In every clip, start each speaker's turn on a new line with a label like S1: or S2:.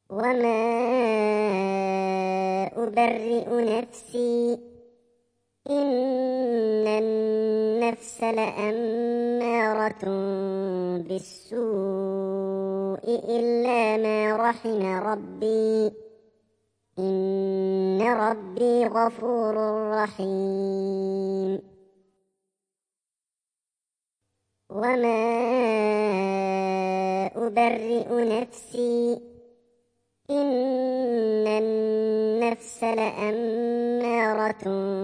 S1: وما أبرئ نفسي إن النفس لأمارة بالسوء إلا ما رحم ربي إن ربي غفور رحيم. وما أبرئ نفسي إن النفس لأمارة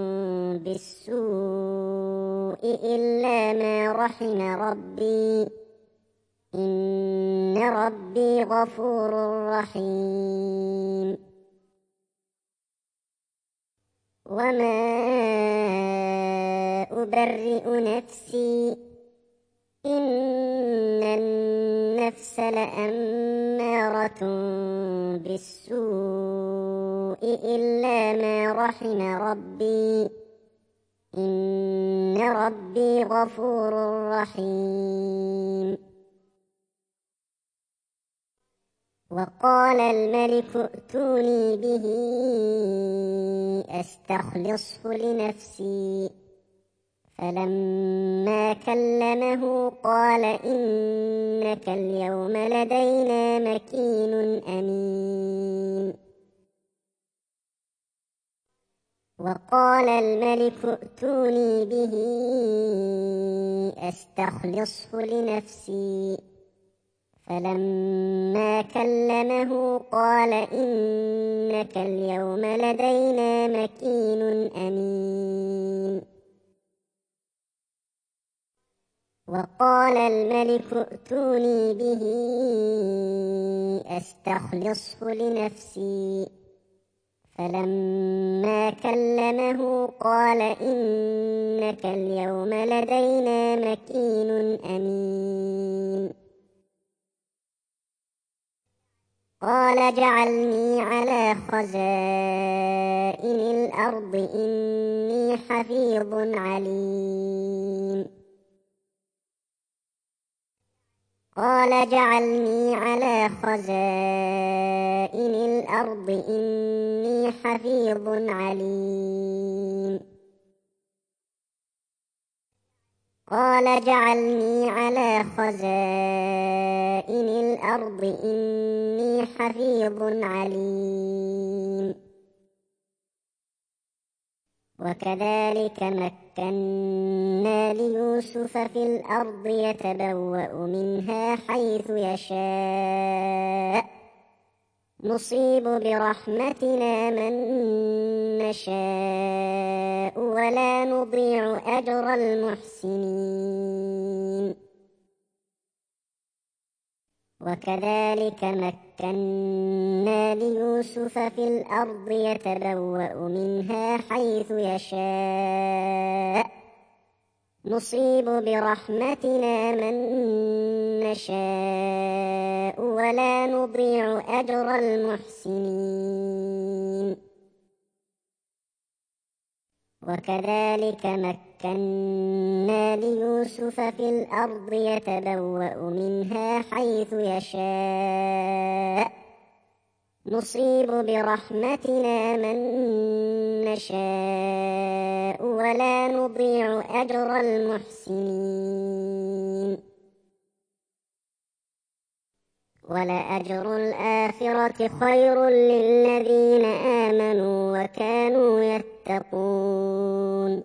S1: بالسوء إلا ما رحم ربي إن ربي غفور رحيم. وما أبرئ نفسي إن النفس لأمارة بالسوء إلا ما رحم ربي إن ربي غفور رحيم. وقال الملك ائتوني به أستخلصه لنفسي فلما كلمه قال إنك اليوم لدينا مكين أمين. وقال الملك ائتوني به أستخلصه لنفسي فلما كلمه قال إنك اليوم لدينا مكين أمين. وقال الملك ائتوني به أستخلصه لنفسي فلما كلمه قال إنك اليوم لدينا مكين أمين. قال اجعلني على خزائن الأرض إني حفيظ عليم. قال اجعلني على خزائن الأرض إني حفيظ عليم. قال اجعلني على خزائن الأرض إني حفيظ عليم. وكذلك مكنا ليوسف في الأرض يتبوأ منها حيث يشاء نصيب برحمتنا من نشاء ولا نضيع أجر المحسنين. وكذلك مكنا ليوسف في الأرض يتبوأ منها حيث يشاء نصيب برحمتنا من نشاء ولا نضيع أجر المحسنين. وكذلك مكنا ليوسف في الأرض يتبوأ منها حيث يشاء نصيب برحمتنا من نشاء ولا نضيع أجر المحسنين. ولأجر الآخرة خير للذين آمنوا وكانوا يتقون.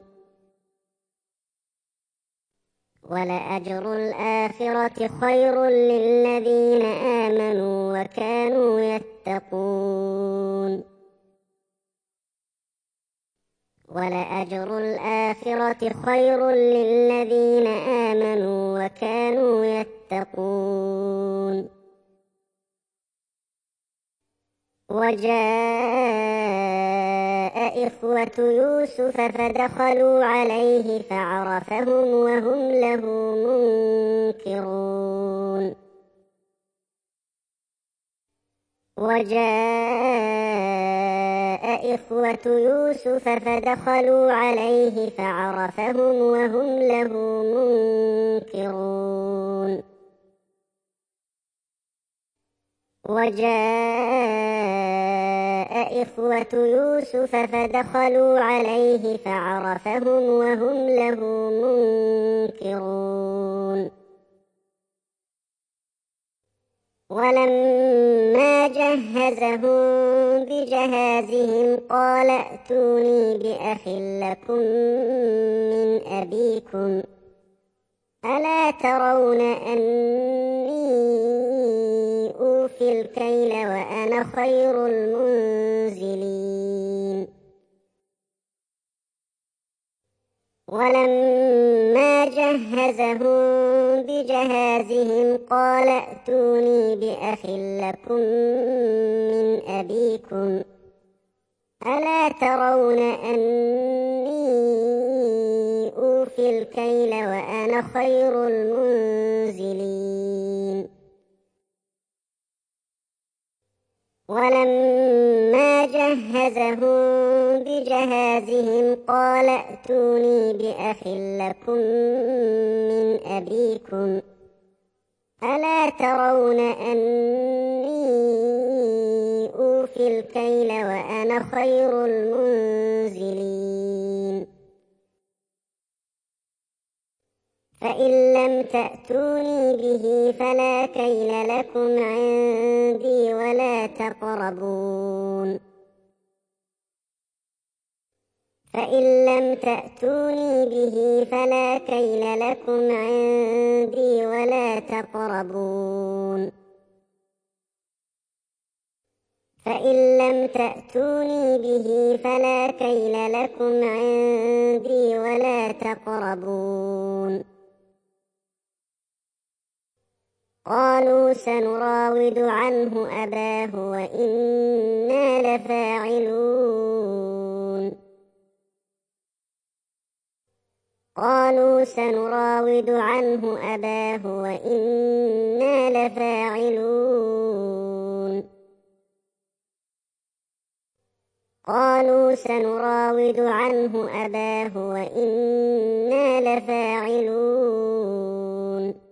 S1: ولأجر الآخرة خير للذين آمنوا وكانوا يتقون. ولأجر الآخرة خير للذين آمنوا وكانوا يتقون. وجاء إخوة يوسف فدخلوا عليه فعرفهم وهم له منكرون. وجاء إخوة يوسف فدخلوا عليه فعرفهم وهم له منكرون. وجاء إخوة يوسف فدخلوا عليه فعرفهم وهم له منكرون ولما جهزهم بجهازهم قال ائتوني بأخ لكم من أبيكم ألا ترون أني أوفي الكيل وأنا خير المنزلين ولما جهزهم بجهازهم قال ائتوني بأخ لكم من أبيكم ألا ترون أني أوفي الكيل وأنا خير المنزلين ولما جهزهم بجهازهم قال ائتوني بأخ لكم من أبيكم ألا ترون أني أوفي الكيل وأنا خير المنزلين فإن لم تأتوني به فلا كيل لكم عندي ولا تقربون فإن لم تأتوني به فلا كيل لكم عندي ولا تقربون فإن لم تأتوني به فلا كيل لكم عندي ولا تقربون قالوا سنراود عنه أباه وإنا لفاعلون قالوا سنراود عنه أباه وإنا لفاعلون قالوا سنراود عنه أباه وإنا لفاعلون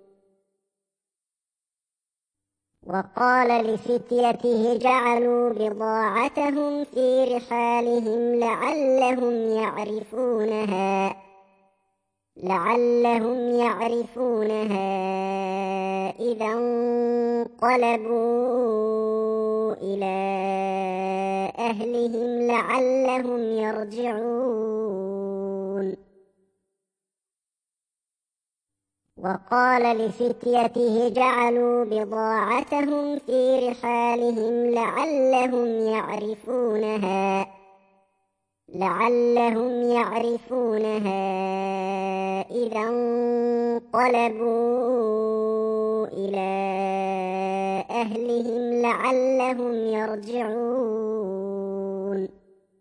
S1: وقال لفتيته جعلوا بضاعتهم في رحالهم لعلهم يعرفونها إذا انقلبوا إلى أهلهم لعلهم يرجعون وقال لفتيته جعلوا بضاعتهم في رحالهم لعلهم يعرفونها إذا انقلبوا إلى أهلهم لعلهم يرجعون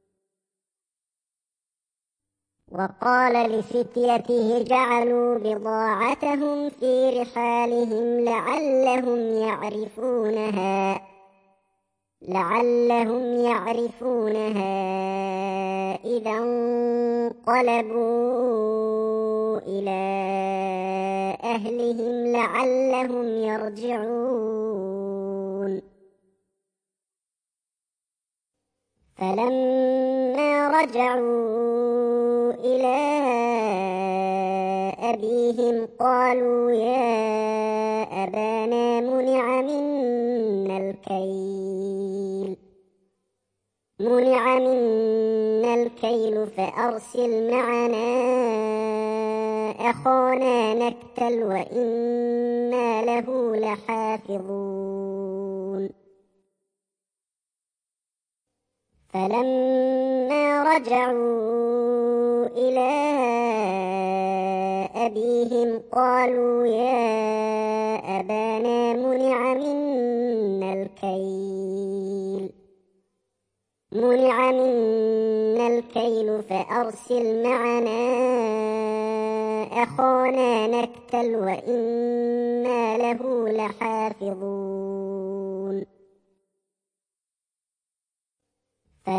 S1: وقال لفتيته جعلوا بضاعتهم في رحالهم لعلهم يعرفونها إذا انقلبوا إلى أهلهم لعلهم يرجعون فلما رجعوا إلى أبيهم قالوا يا أبانا منع منا الكيل فأرسل معنا أخانا نكتل وإنا له لحافظون فلما رجعوا إلى أبيهم قالوا يا أبانا منع منا الكيل فأرسل معنا أخانا نكتل وإنا له لحافظون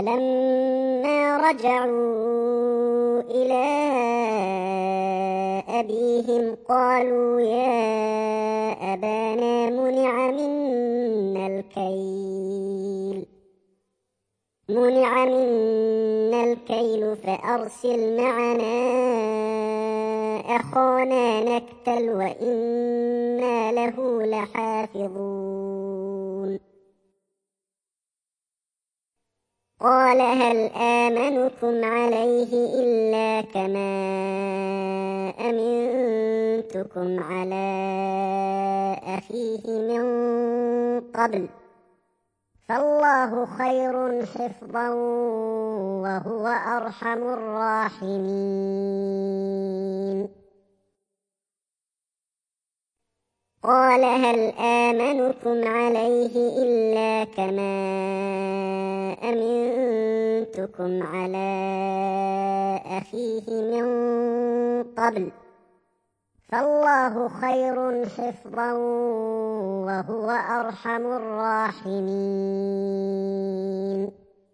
S1: فلما رجعوا إلى أبيهم قالوا يا أبانا منع منا الكيل فأرسل معنا أخانا نكتل وإنا له لحافظون قال هل آمنكم عليه إلا كما أمنتكم على أخيه من قبل فالله خير حفظا وهو أرحم الراحمين قال هل آمنكم عليه إلا كما أمنتكم على أخيه من قبل فالله خير حفظا وهو أرحم الراحمين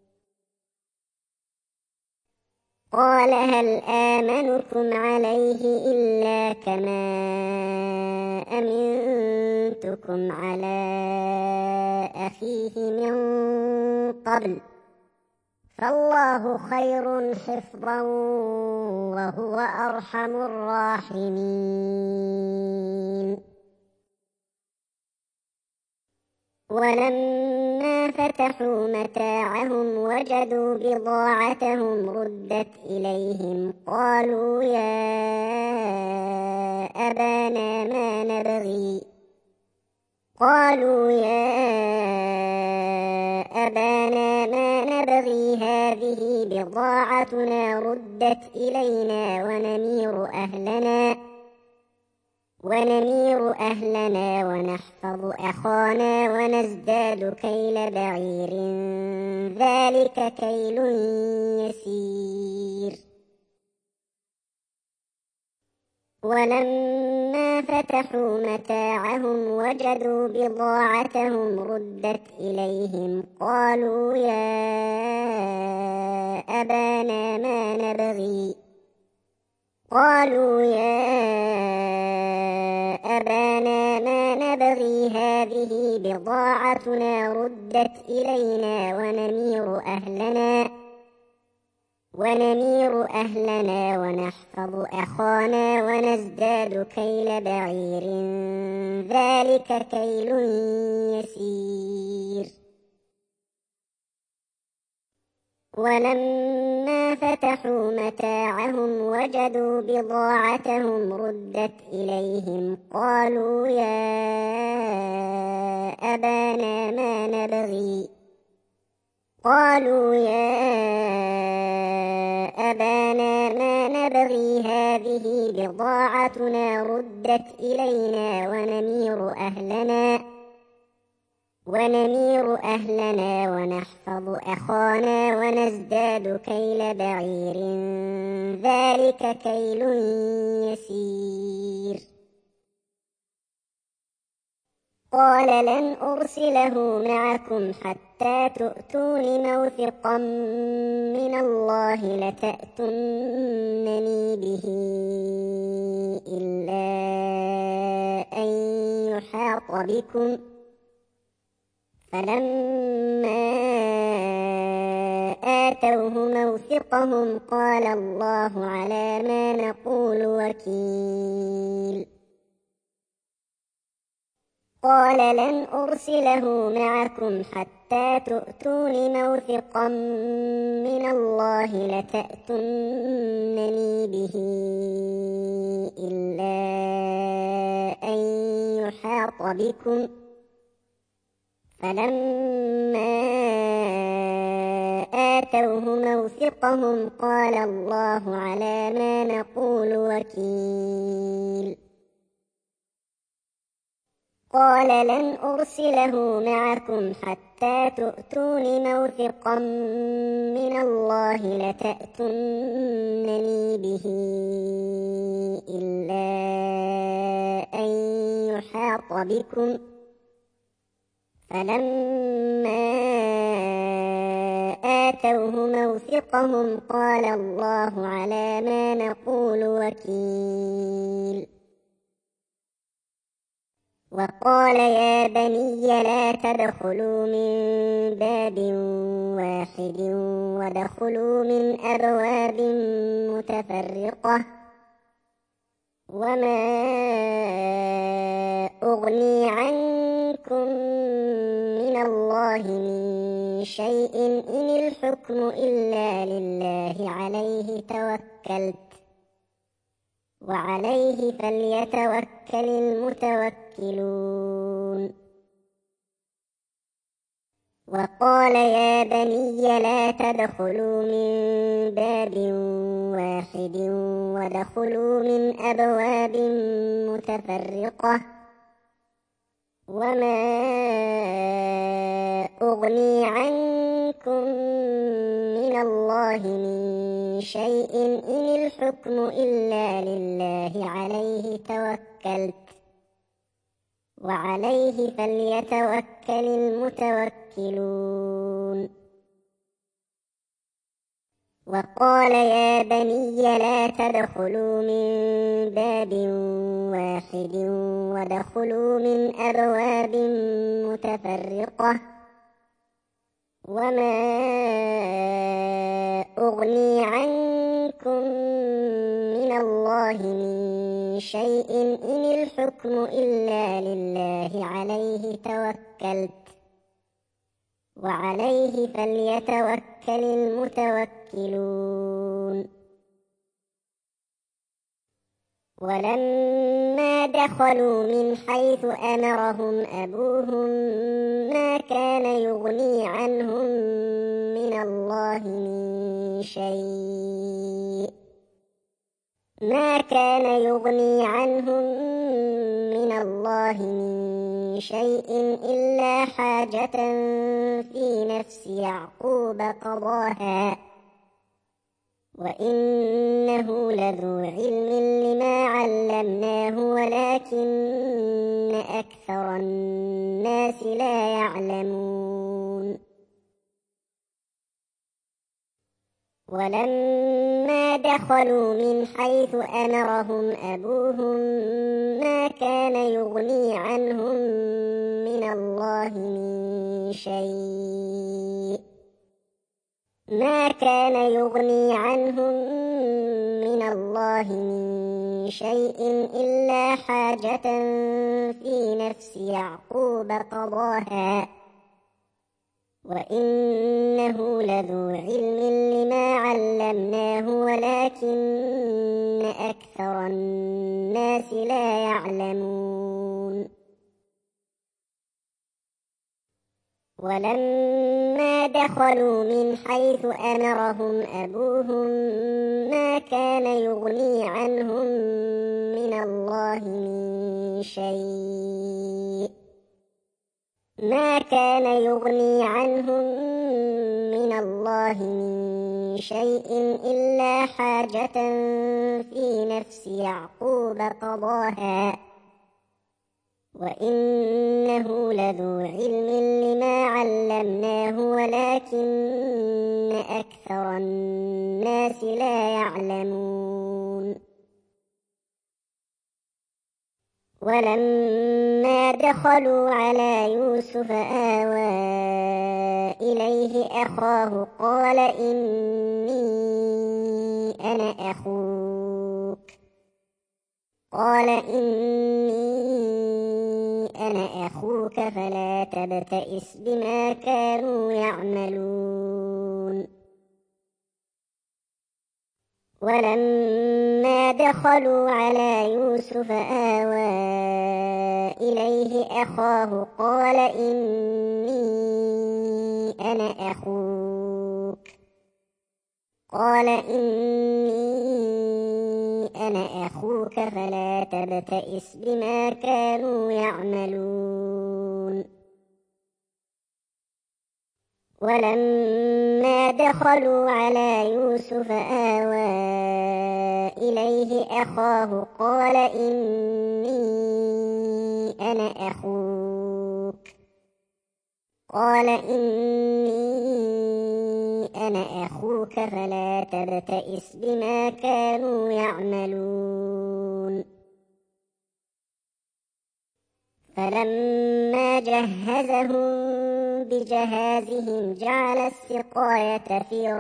S1: قال هل آمنكم عليه إلا كما أمنتكم على أخيه من قبل فالله خير حفظا وهو أرحم الراحمين ولما فتحوا متاعهم وجدوا بضاعتهم ردت إليهم قالوا يا أبانا ما نبغي هذه بضاعتنا ردت إلينا ونمير أهلنا ونحفظ أخانا ونزداد كيل بعير ذلك كيل يسير ولما فتحوا متاعهم وجدوا بضاعتهم ردت إليهم قالوا يا أبانا ما نبغي هذه بضاعتنا ردت إلينا ونمير أهلنا ونحفظ أخانا ونزداد كيل بعير ذلك كيل يسير ولما فتحوا متاعهم وجدوا بضاعتهم ردت إليهم قالوا يا أبانا ما نبغي هذه بضاعتنا ردت إلينا ونمير أهلنا ونحفظ أخانا ونزداد كيل بعير ذلك كيل يسير قال لن أرسله معكم حتى تؤتون موثقا من الله لتأتونني به إلا أن يحاط بكم فلما آتوه موثقهم قال الله على ما نقول وكيل قال لن أرسله معكم حتى تؤتون موثقا من الله لتأتونني به إلا أن يحاط بكم فلما آتوه موثقهم قال الله على ما نقول وكيل قال لن أرسله معكم حتى تؤتون موثقا من الله لتأتونني به إلا أن يحاط بكم فلما آتوه موثقهم قال الله على ما نقول وكيل. وقال يا بني لا تدخلوا من باب واحد وادخلوا من أبواب متفرقة وما أغني عنكم من الله من شيء إن الحكم إلا لله عليه توكلت وعليه فليتوكل المتوكلون. وقال يا بني لا تدخلوا من باب واحد وادخلوا من أبواب متفرقة وما أغني عنكم من الله من شيء إن الحكم إلا لله عليه توكلت وعليه فليتوكل المتوكلون. وقال يا بني لا تدخلوا من باب واحد وادخلوا من أبواب متفرقة وما أغني عنكم من الله من شيء إن الحكم إلا لله عليه توكلت وعليه فليتوكل المتوكلون. ولما دخلوا من حيث أمرهم أبوهم ما كان يغني عنهم من الله من شيء إلا حاجة في نفس يعقوب قضاها وإنه لذو علم لما علمناه ولكن أكثر الناس لا يعلمون. ولما دخلوا من حيث أمرهم أبوهم ما كان يغني عنهم من الله من شيء إلا حاجة في نفس يعقوب قضاها وإنه لذو علم لما علمناه ولكن أكثر الناس لا يعلمون. ولما دخلوا من حيث أمرهم أبوهم ما كان يغني عنهم من الله من شيء إلا حاجة في نفس يعقوب قضاها وإنه لذو علم لما علمناه ولكن أكثر الناس لا يعلمون. ولما دخلوا على يوسف آوى إليه أخاه قال إني أنا أخوك فلا تبتئس بما كانوا يعملون. ولما دخلوا على يوسف آوى إليه أخاه قال إني أنا أخوك فلا تبتئس بما كانوا يعملون. ولما دخلوا على يوسف آوى إليه أخاه قال إني أنا ربك فلا تبتئس بما كانوا يعملون فلما جهزهم بجهازهم جعل السقاية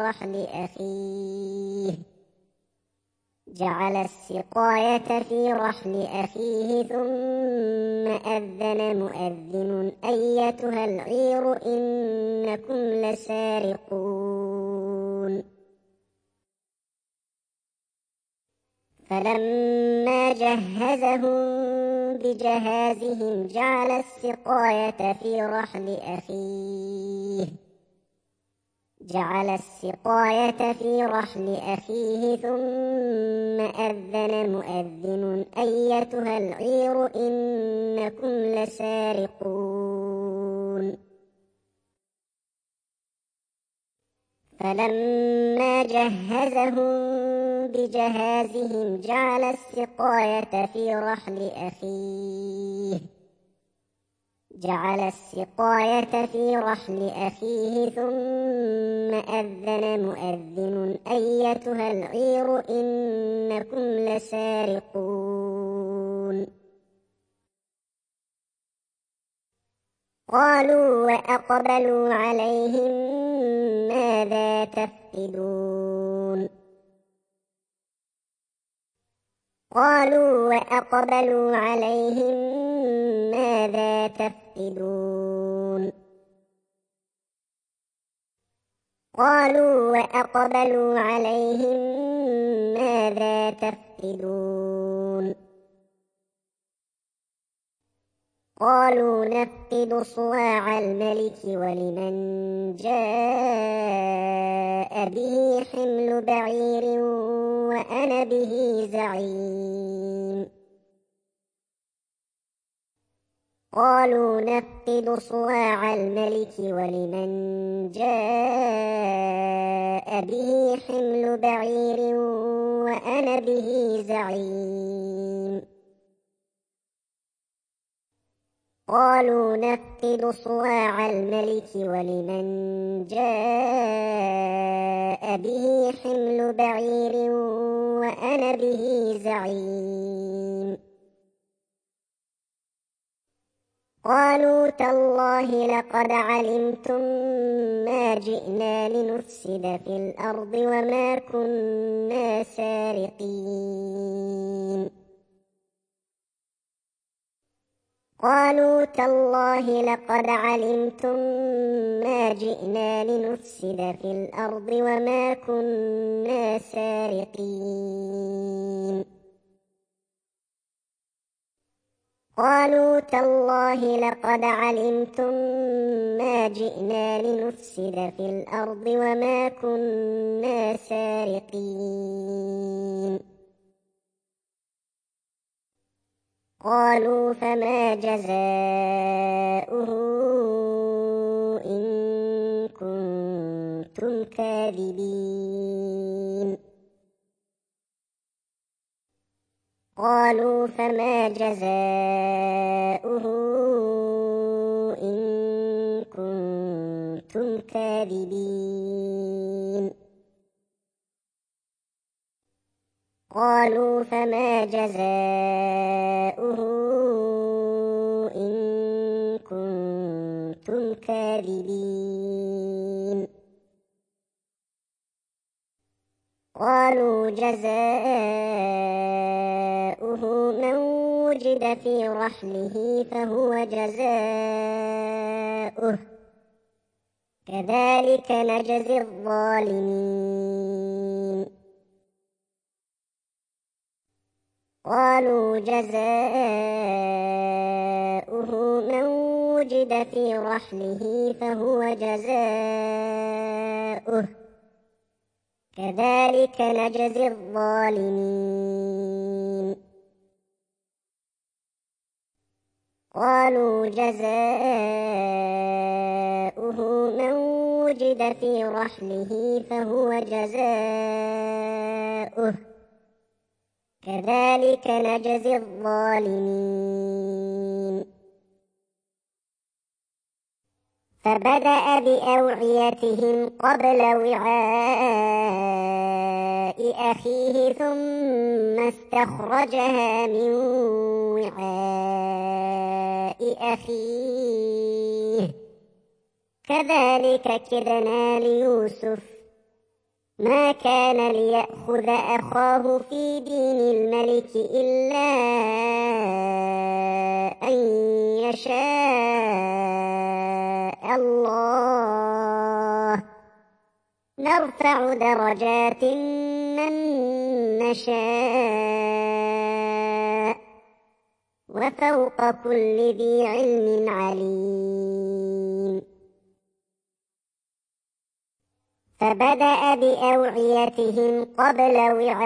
S1: في رحل أخيه ثم أذن مؤذن أيتها العير إنكم لسارقون فلما جهزهم بجهازهم جعل السقاية في رحل أخيه ثم أذن مؤذن أيتها العير إنكم لسارقون فلما جهزهم بجهازهم جعل السقاية في رحل أخيه ثم أذن مؤذن أيتها العير إنكم لسارقون قالوا وأقبلوا عليهم ماذا تفقدون قالوا وأقبلوا عليهم ماذا تفقدون قالوا نفقد صواع الملك ولمن جاء به حمل بعير وأنا به زعيم قالوا نفقد صواع الملك ولمن جاء به حمل بعير وأنا به زعيم قالوا نفقد صواع الملك ولمن جاء به حمل بعير وأنا به زعيم قالوا تالله لقد علمتم ما جئنا لنفسد في الأرض وما كنا سارقين قالوا تالله لقد علمتم ما جئنا لنفسد في الأرض وما كنا سارقين قالوا تالله لقد علمتم ما جئنا لنفسد في الأرض وما كنا سارقين قالوا فما جزاؤه إن كنتم كاذبين قالوا فما جزاؤه إن كنتم كاذبين قالوا فما جزاؤه إن كنتم كاذبين قالوا جزاؤه من وجد في رحله فهو جزاؤه كذلك نجزي الظالمين قالوا جزاؤه من وجد في رحله فهو جزاؤه كذلك نجزي الظالمين قالوا جزاؤه من وجد في رحله فهو جزاؤه كذلك نجزي الظالمين فبدأ بأوعيتهم قبل وعاء أخيه ثم استخرجها من وعاء أخيه كذلك كدنا ليوسف ما كان ليأخذ أخاه في دين الملك إلا أن يشاء الله نرفع درجات من نشاء وفوق كل ذي علم عليم فبدأ بأوعيتهم قبل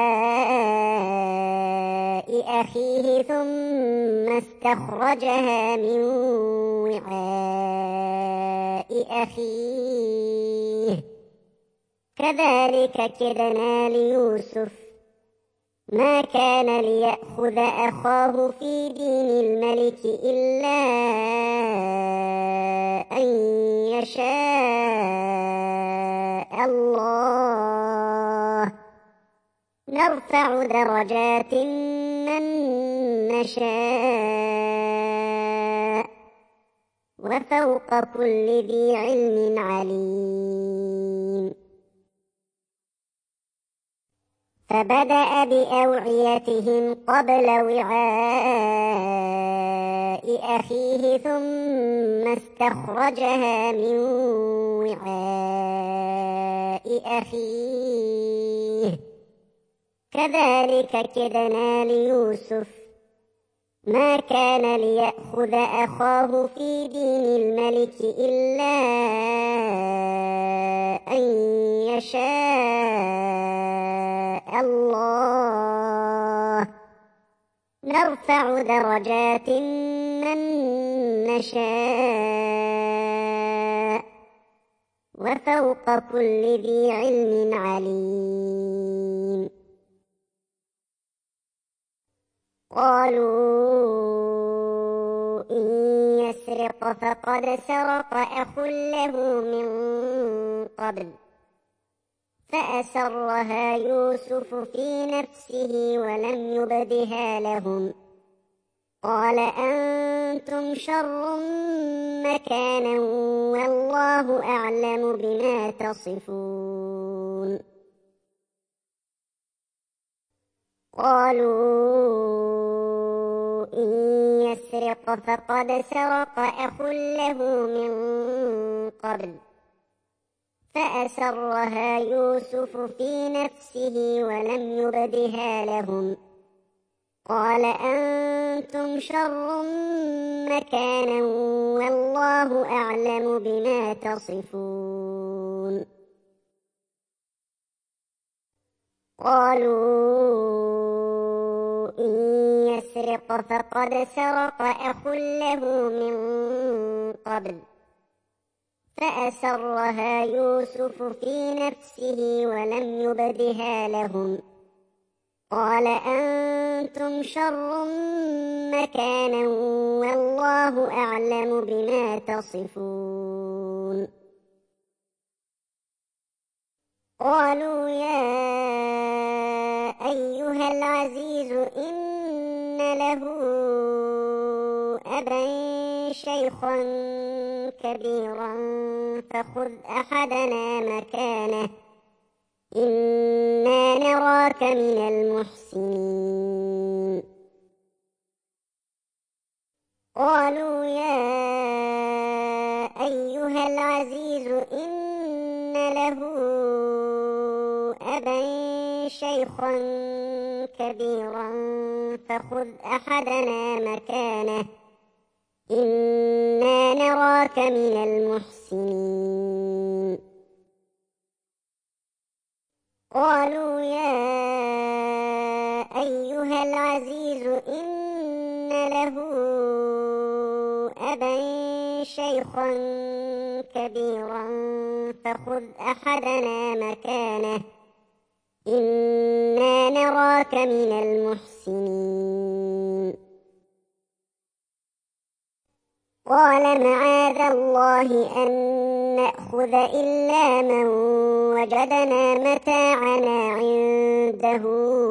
S1: وعاء أخيه ثم استخرجها من وعاء أخيه كذلك كدنا ليوسف ما كان ليأخذ أخاه في دين الملك إلا أن يشاء الله نرفع درجات من نشاء وفوق كل ذي علم عليم فبدأ بأوعيتهم قبل وعاء أخيه ثم استخرجها من وعاء أخيه كذلك كدنا ليوسف ما كان ليأخذ أخاه في دين الملك إلا أن يشاء الله نرفع درجات من نشاء وفوق كل ذي علم عليم قالوا إن يسرق فقد سرق أخ له من قبل فأسرها يوسف في نفسه ولم يبدها لهم قال أنتم شر مكانا والله أعلم بما تصفون قالوا إن يسرق فقد سرق أخ له من قبل فأسرها يوسف في نفسه ولم يبدها لهم قال أنتم شر مكانا والله أعلم بما تصفون قالوا إن يسرق فقد سرق أخ له من قبل فأسرها يوسف في نفسه ولم يبدها لهم قال أنتم شر مكانا والله أعلم بما تصفون قالوا يا أيها العزيز إن له أبا شيخا كبيرا فخذ أحدنا مكانه إنا نراك من المحسنين قالوا يا أيها العزيز إن له أبا شيخا كبيرا فخذ أحدنا مكانه إنا نراك من المحسنين قالوا يا أيها العزيز إن له أبا شيخا كبيرا فخذ أحدنا مكانه إنا نراك من المحسنين قال معاذ الله أن نأخذ إلا من وجدنا متاعنا عنده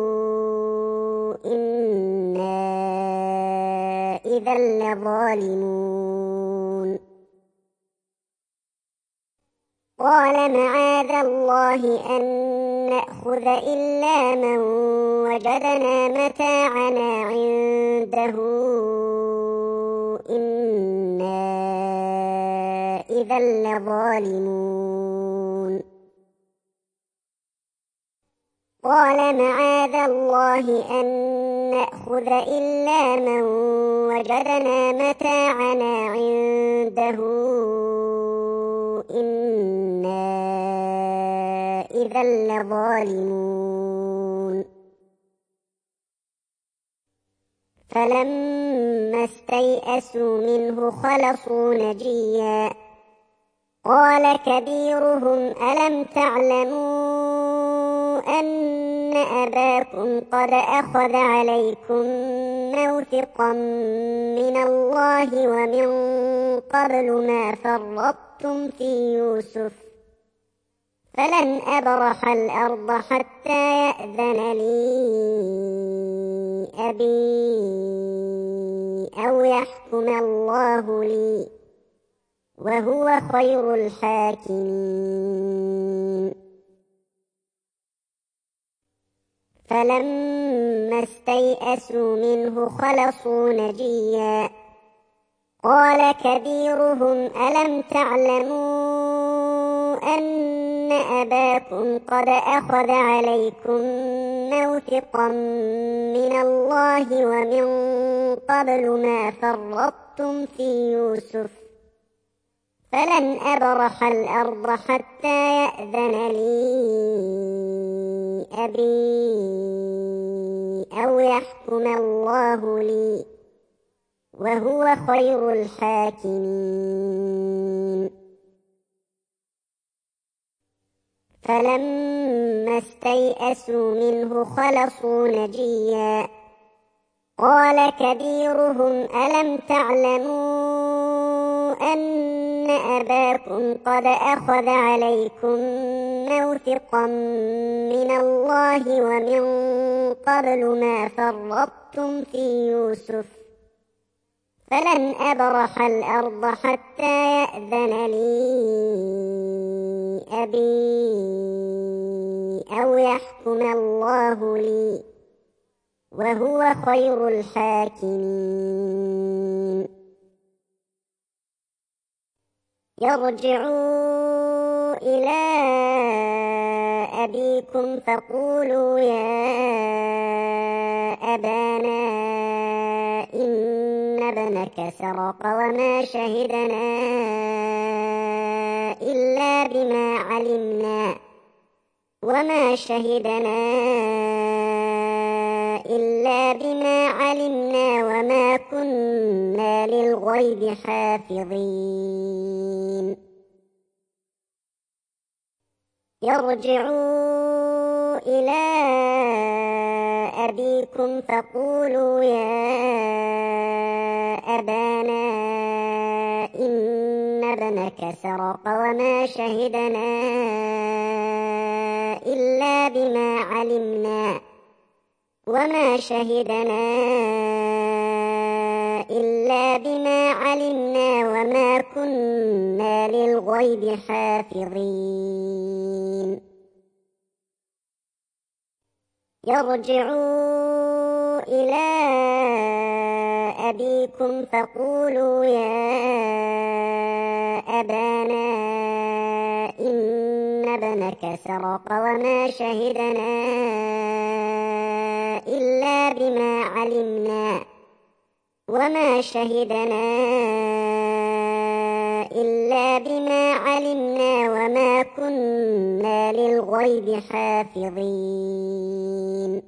S1: إنا إذا لظالمون قال معاذ الله أن نأخذ إلا من وجدنا متاعنا عنده إنا إذا لظالمون قال معاذ الله أن نأخذ إلا من وجدنا متاعنا عنده إنا إذا لظالمون فلما استيئسوا منه خلصوا نجيا قال كبيرهم ألم تعلموا أن أباكم قد أخذ عليكم موثقا من الله ومن قبل ما فرطتم في يوسف فلن أبرح الأرض حتى يأذن لي أبي أو يحكم الله لي وهو خير الحاكمين فلما استيئسوا منه خلصوا نجيا قال كبيرهم ألم تعلموا أن أباكم قد أخذ عليكم موثقا من الله ومن قبل ما فرطتم في يوسف فلن أبرح الأرض حتى يأذن لي أبي أو يحكم الله لي وهو خير الحاكمين فلما استيئسوا منه خلصوا نجيا قال كبيرهم ألم تعلموا أن أباكم قد أخذ عليكم موثقا من الله ومن قبل ما فرطتم في يوسف فلن أبرح الأرض حتى يأذن لي أبي أو يحكم الله لي وهو خير الحاكمين يرجعوا إلى أبيكم فقولوا يا أبانا إن ابنك سرق وما شهدنا إلا بما علمنا وما كنا للغيب حافظين يرجعوا إلى أبيكم فقولوا يا أبانا إن ابنك سرق وما شهدنا إلا بما علمنا وما كنا للغيب حافظين يرجعوا إلى أبيكم فقولوا يا أبانا إن ابنك سرق وما شهدنا إلا بما علمنا وما كنا للغيب حافظين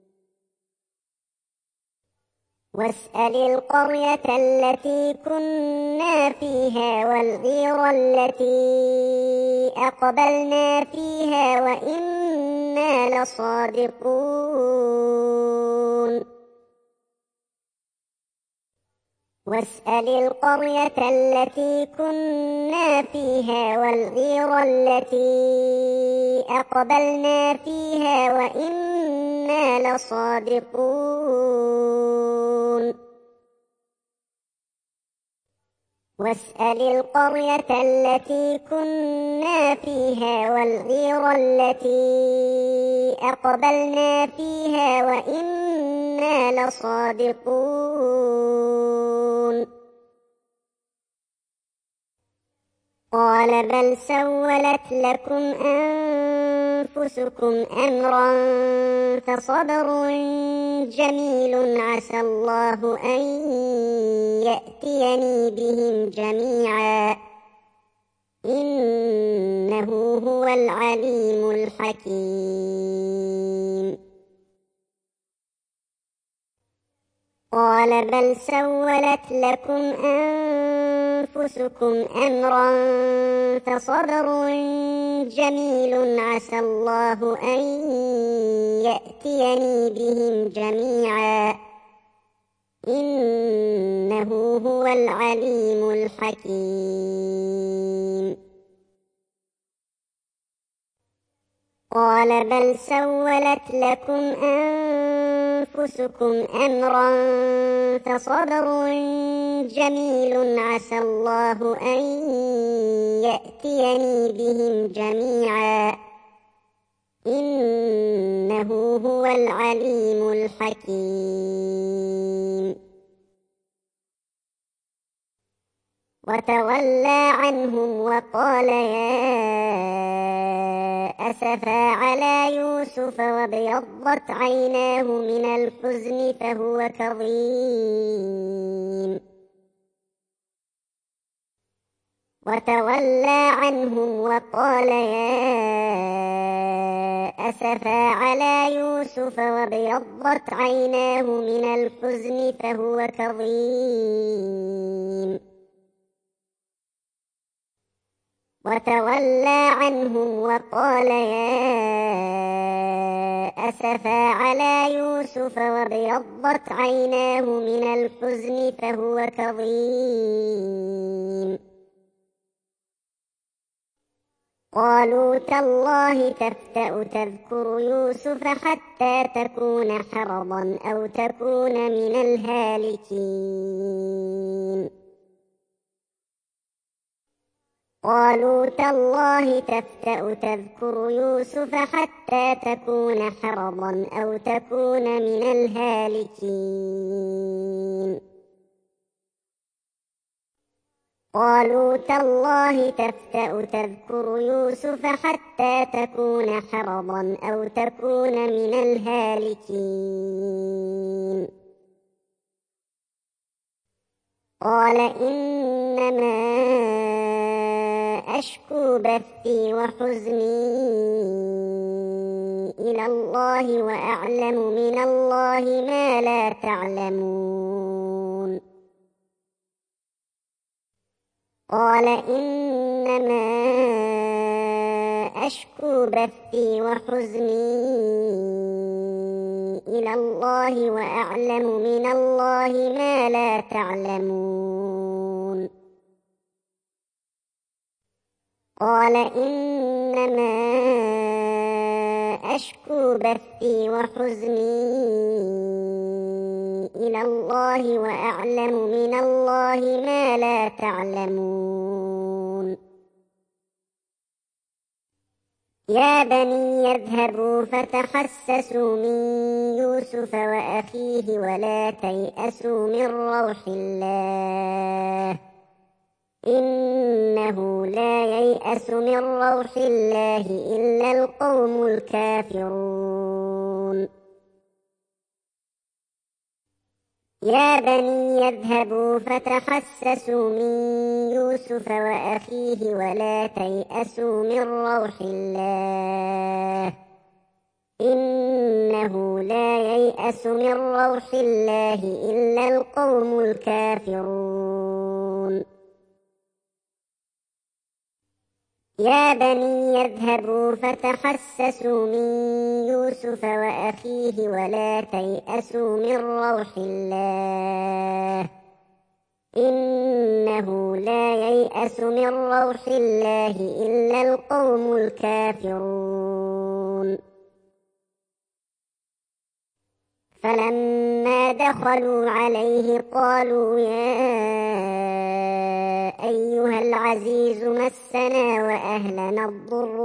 S1: واسأل القرية التي كنا فيها والعير التي أقبلنا فيها وإنا لصادقون واسأل القرية التي كنا فيها والعير التي أقبلنا فيها وإنا لصادقون واسأل القرية التي كنا فيها والعير التي أقبلنا فيها وإنا لصادقون قال بل سولت لكم أنفسكم أمرا فصبر جميل عسى الله أن يأتيني بهم جميعا إنه هو العليم الحكيم قال بل سولت لكم أنفسكم أمرا فصبر جميل عسى الله أن يأتيني بهم جميعا إنه هو العليم الحكيم قال بل سولت لكم أنفسكم أمرا فصبر جميل عسى الله أن يأتيني بهم جميعا إنه هو العليم الحكيم وتولى عنهم وقال يا أسفا على يوسف وابيضت عيناه من الحزن فهو كظيم وتولى عنهم وقال يا أسفا على يوسف وابيضت عيناه من الحزن فهو كظيم وتولى عنهم وقال يا أسفا على يوسف وابيضت عيناه من الحزن فهو كظيم قالوا تالله تفتأ تذكر يوسف حتى تكون حرضا أو تكون من الهالكين قالوا تالله تفتأ تذكر يوسف حتى تكون حرضا أو تكون من الهالكين قالوا تالله تفتأ تذكر يوسف حتى تكون حرضا أو تكون من الهالكين قال إنما أشكو بثي وحزني إلى الله وأعلم من الله ما لا تعلمون قال إنما أشكو بثي وحزني إلى الله وأعلم من الله ما لا تعلمون قال إنما أشكو بثي وحزني إلى الله وأعلم من الله ما لا تعلمون يا بني يذهبوا فتحسسوا من يوسف وأخيه ولا تيأسوا من روح الله إنه لا ييأس من روح الله إلا القوم الكافرون يا بني يذهبوا فتحسسوا من يوسف وأخيه ولا تيأسوا من روح الله إنه لا ييأس من روح الله إلا القوم الكافرون يا بني يذهبوا فتحسسوا من يوسف وأخيه ولا تيأسوا من روح الله إنه لا ييأس من روح الله إلا القوم الكافرون. فلما دخلوا عليه قالوا يا أيها العزيز مسنا وأهلنا الضر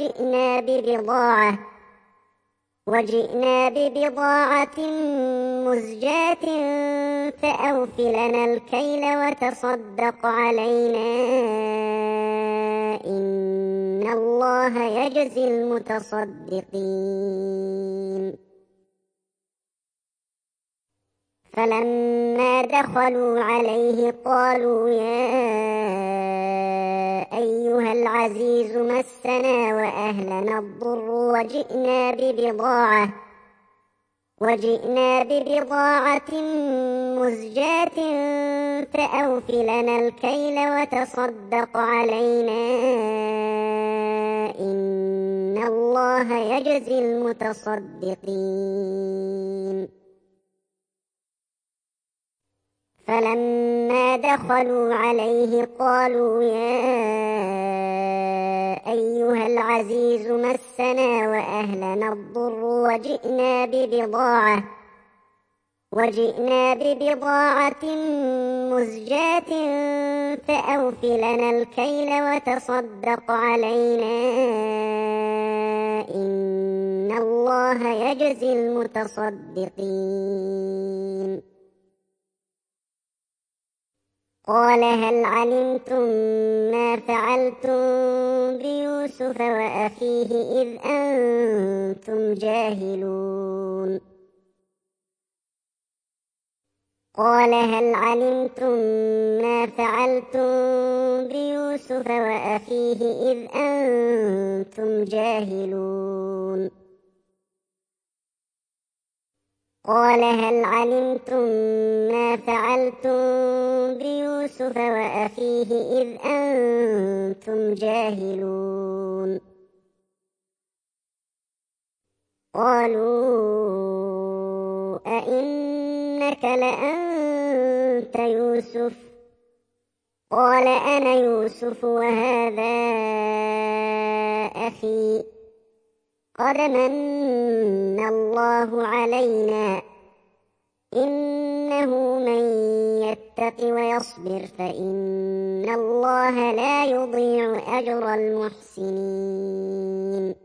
S1: وجئنا ببضاعة مزجاة فأوف لنا الكيل وتصدق علينا إن الله يجزي المتصدقين. فلما دخلوا عليه قالوا يا أيها العزيز مسنا وأهلنا الضر وجئنا ببضاعة مزجاة فأوف لنا الكيل وتصدق علينا إن الله يجزي المتصدقين. فلما دخلوا عليه قالوا يا أيها العزيز مسنا وأهلنا الضر وجئنا ببضاعة مزجاة فأوف لنا الكيل وتصدق علينا إن الله يجزي المتصدقين. قال هل علمتم ما فعلتم بيوسف وأخيه إذ أنتم جاهلون. قال هل علمتم ما فعلتم بيوسف وأخيه إذ أنتم جاهلون. قال هل علمتم ما فعلتم بيوسف وأخيه إذ أنتم جاهلون. قالوا أئنك لأنت يوسف؟ قال أنا يوسف وهذا أخي قد من الله علينا إنه من يتق ويصبر فإن الله لا يضيع أجر المحسنين.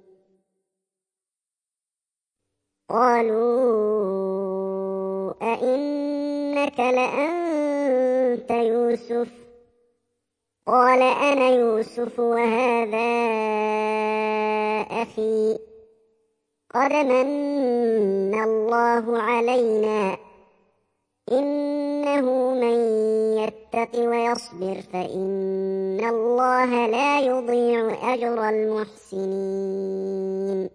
S1: قالوا أئنك لأنت يوسف؟ قال أنا يوسف وهذا أخي قد من الله علينا إنه من يتق ويصبر فإن الله لا يضيع أجر المحسنين.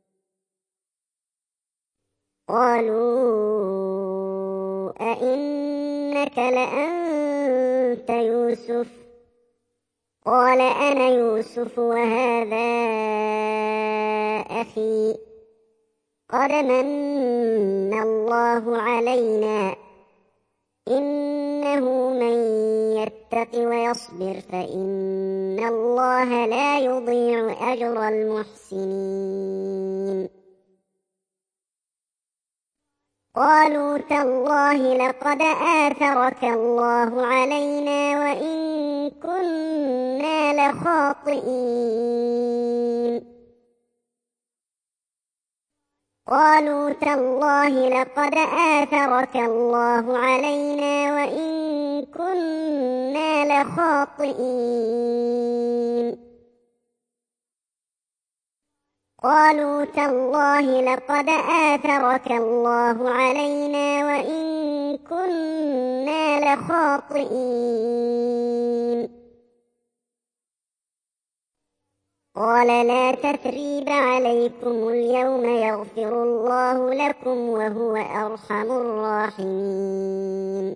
S1: قالوا أئنك لأنت يوسف؟ قال أنا يوسف وهذا أخي قد من الله علينا إنه من يتق ويصبر فإن الله لا يضيع أجر المحسنين. قالوا تالله لقد آثرك الله علينا وإن كنا لخاطئين. قالوا تالله لقد آثرك الله علينا وإن كنا لخاطئين. قالوا تالله لقد آثرك الله علينا وإن كنا لخاطئين. قال لا تثريب عليكم اليوم يغفر الله لكم وهو أرحم الراحمين.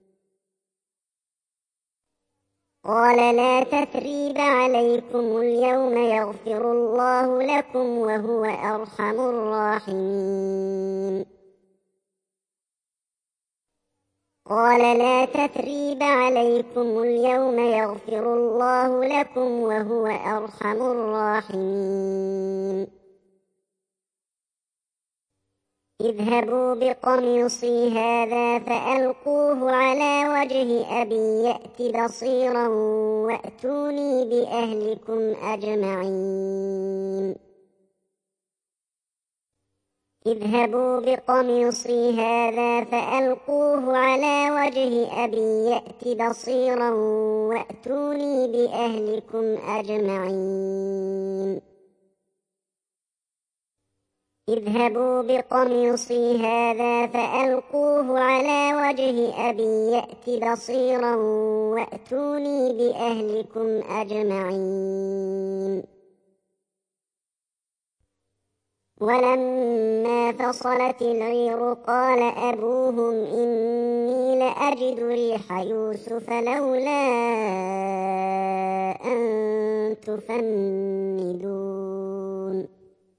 S1: قال لا تثريب عليكم اليوم يغفر الله لكم وهو أرحم الراحمين. قال لا تثريب عليكم اليوم يغفر الله لكم وهو أرحم الراحمين. اذهبوا بقميصي هذا فألقوه على وجه أبي يأت بصيرا وأتوني بأهلكم أجمعين. اذهبوا بقميصي هذا فألقوه على وجه أبي يأت بصيرا وأتوني بأهلكم أجمعين. اذهبوا بقميصي هذا فألقوه على وجه أبي يأت بصيرا وأتوني بأهلكم أجمعين. ولما فصلت العير قال أبوهم إني لأجد ريح يوسف لولا أن تفندون.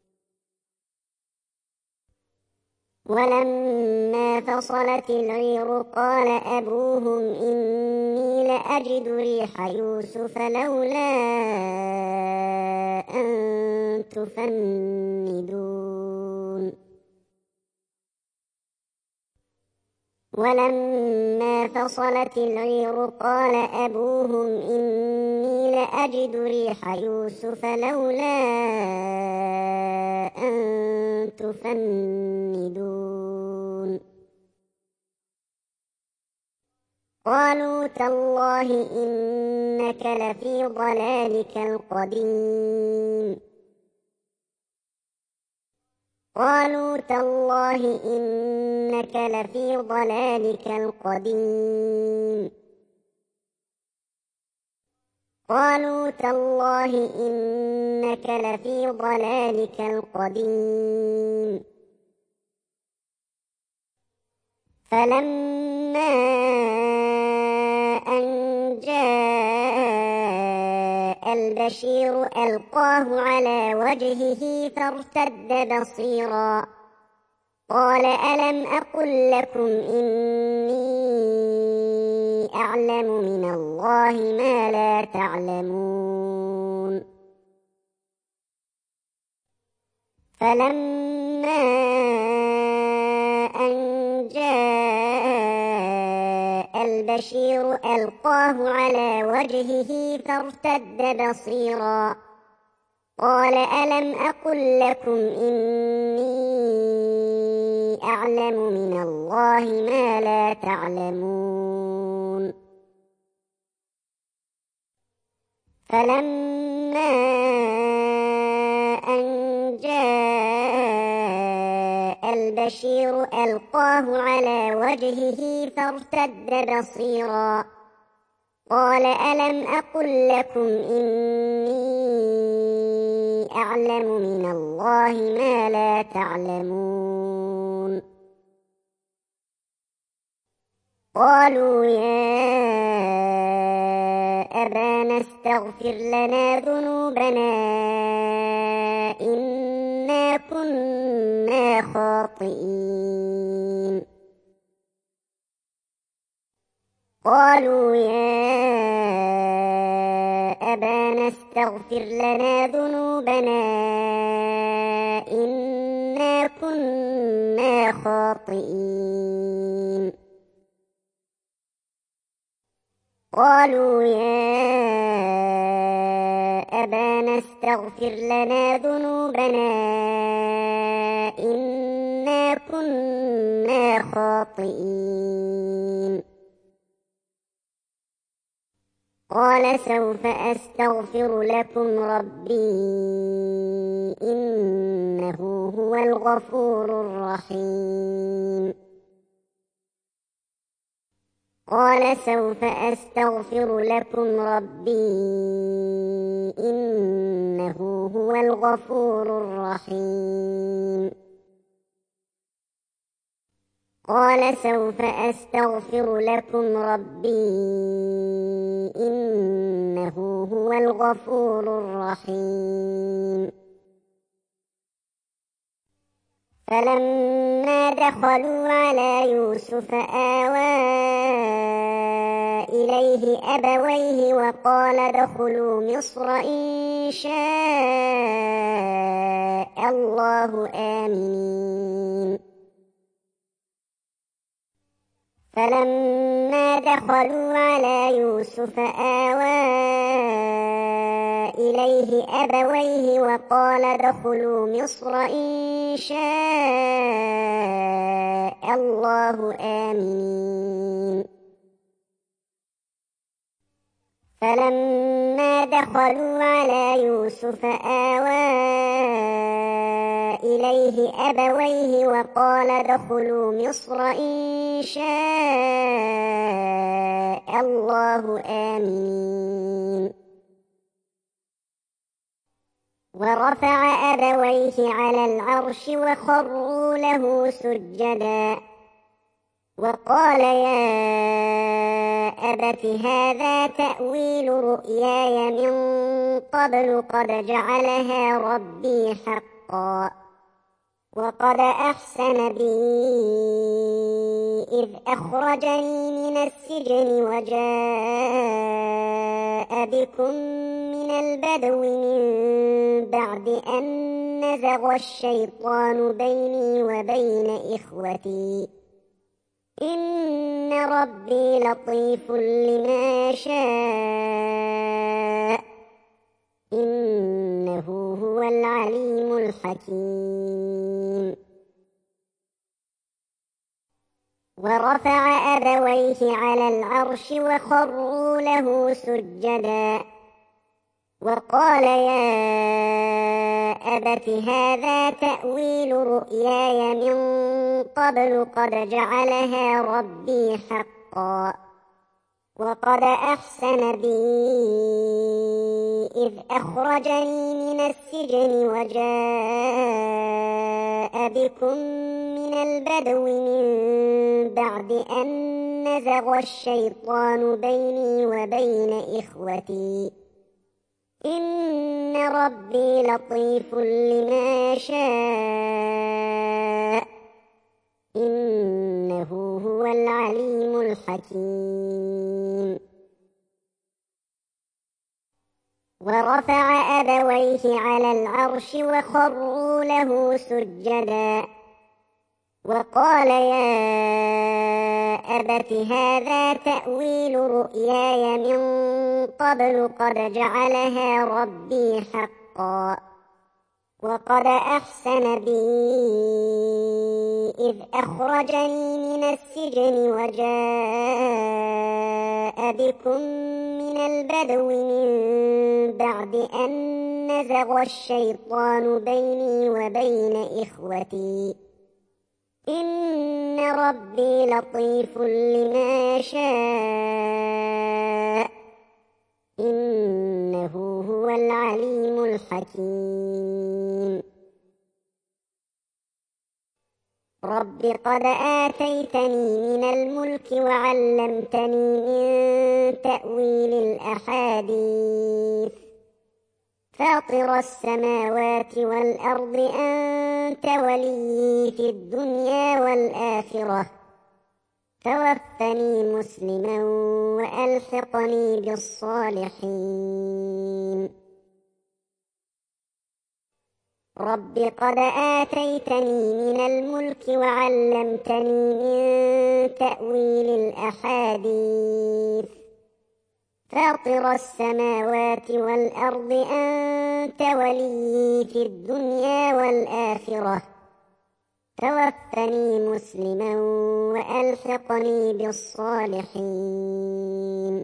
S1: ولما فصلت العير قال أبوهم إني لأجد ريح يوسف لولا أن تفندون. ولما فصلت العير قال أبوهم إني لأجد ريح يوسف لولا أن تفندون. قالوا تالله إنك لفي ضلالك القديم. قالوا تالله إنك لفي ضلالك القديم. قالوا تالله إنك لفي ضلالك القديم. فلما أن جاء البشير ألقاه على وجهه فارتد بصيرا قال ألم أقل لكم إني أعلم من الله ما لا تعلمون. فلما أن جاء البشير ألقاه على وجهه فارتد بصيرا قال ألم أقل لكم إني أعلم من الله ما لا تعلمون. فلما أن جاء البشير ألقاه على وجهه فارتد بصيرا قال ألم أقل لكم إني أعلم من الله ما لا تعلمون. قالوا يا أبانا استغفر لنا ذنوبنا إنا كنا خاطئين. قالوا يا أبانا استغفر لنا ذنوبنا إنا كنا خاطئين. قالوا يا أبانا استغفر لنا ذنوبنا إنا كنا خاطئين. قال سوف أستغفر لكم ربي إنه هو الغفور الرحيم. قال سوف أستغفر لكم ربي إنه هو الغفور الرحيم. قال سوف أستغفر لكم ربي إنه هو الغفور الرحيم. فلما دخلوا على يوسف آوى إليه أبويه وقال ادخلوا مصر إن شاء الله آمنين. فلما دخلوا على يوسف آوى إليه أبويه وقال ادخلوا مصر إن شاء الله آمنين. فلما دخلوا على يوسف آوى إليه أبويه وقال ادخلوا مصر إن شاء الله آمنين. ورفع أبويه على العرش وخروا له سجدا وقال يا أبت هذا تأويل رؤياي من قبل قد جعلها ربي حقا وقد أحسن بي إذ أخرجني من السجن وجاء بكم من البدو من بعد أن نزغ الشيطان بيني وبين إخوتي إن ربي لطيف لما شاء إنه هو العليم الحكيم. ورفع أبويه على العرش وخروا له سجدا وقال يا أبت هذا تأويل رؤياي من قبل قد جعلها ربي حقا وقد أحسن بي إذ أخرجني من السجن وجاء بكم من البدو من بعد أن نزغ الشيطان بيني وبين إخوتي إن ربي لطيف لما شاء إنه هو العليم الحكيم. ورفع أبويه على العرش وخروا له سجدا وقال يا أبت هذا تأويل رؤياي من قبل قد جعلها ربي حقا وقد أحسن بي إذ أخرجني من السجن وجاء بكم من البدو من بعد أن نزغ الشيطان بيني وبين إخوتي إن ربي لطيف لما شاء إنه هو العليم الحكيم. رب قد آتيتني من الملك وعلمتني من تأويل الأحاديث فاطر السماوات والأرض أنت وليي في الدنيا والآخرة توفني مسلما وألحقني بالصالحين. رب قد آتيتني من الملك وعلمتني من تأويل الأحاديث فاطر السماوات والأرض أنت وليي في الدنيا والآخرة توفني مسلما وألحقني بالصالحين.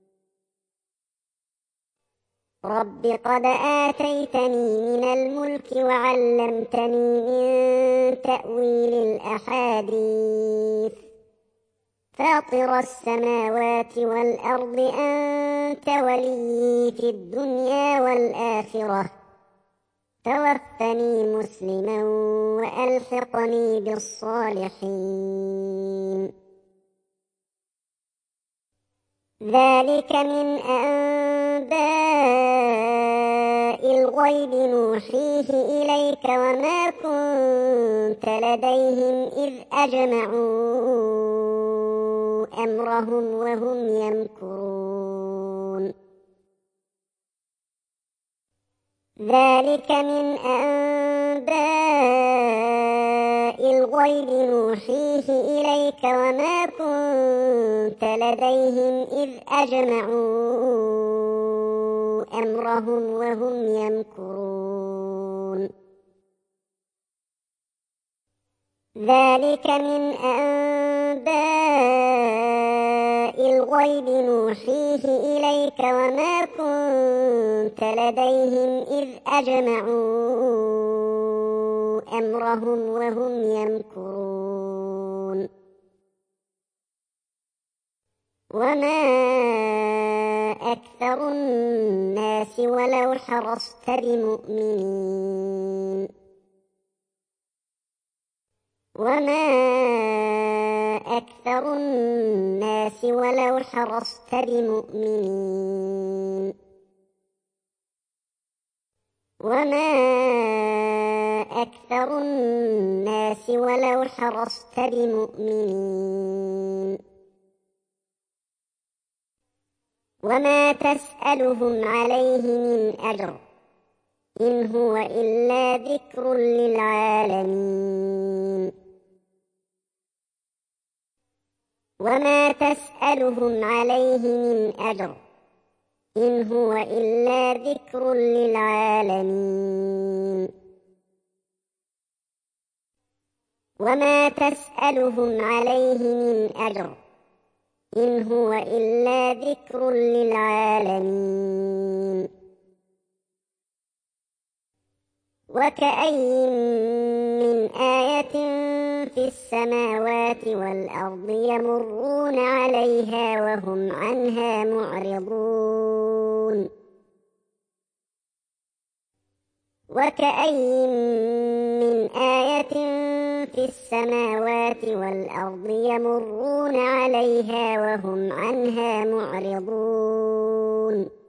S1: رب قد آتيتني من الملك وعلمتني من تأويل الأحاديث فاطر السماوات والأرض أنت وليي في الدنيا والآخرة توفني مسلما وألحقني بالصالحين. ذلك من أنباء الغيب نوحيه إليك وما كنت لديهم إذ أجمعوا أمرهم وهم يمكرون ذلك من أنباء الغيب نوحيه إليك وما كنت لديهم إذ أجمعوا أمرهم وهم يمكرون ذلك من أنباء الغيب نوحيه إليك وما كنت لديهم إذ أجمعوا أمرهم وهم يمكرون وما أكثر الناس ولو حرصت بمؤمنين وما أكثر الناس ولو حرصت بمؤمنين وما أكثر الناس ولو حرصت بمؤمنين وما تسألهم عليه من أجر إن هو إلا ذكر للعالمين وما تسألهم عليه من أجر إن هو إلا ذكر للعالمين وما تسألهم عليه من أجر إن هو إلا ذكر للعالمين وكأين من آية في السماوات والأرض يمرون عليها وهم عنها معرضون وكأين من آية في السماوات والأرض يمرون عليها وهم عنها معرضون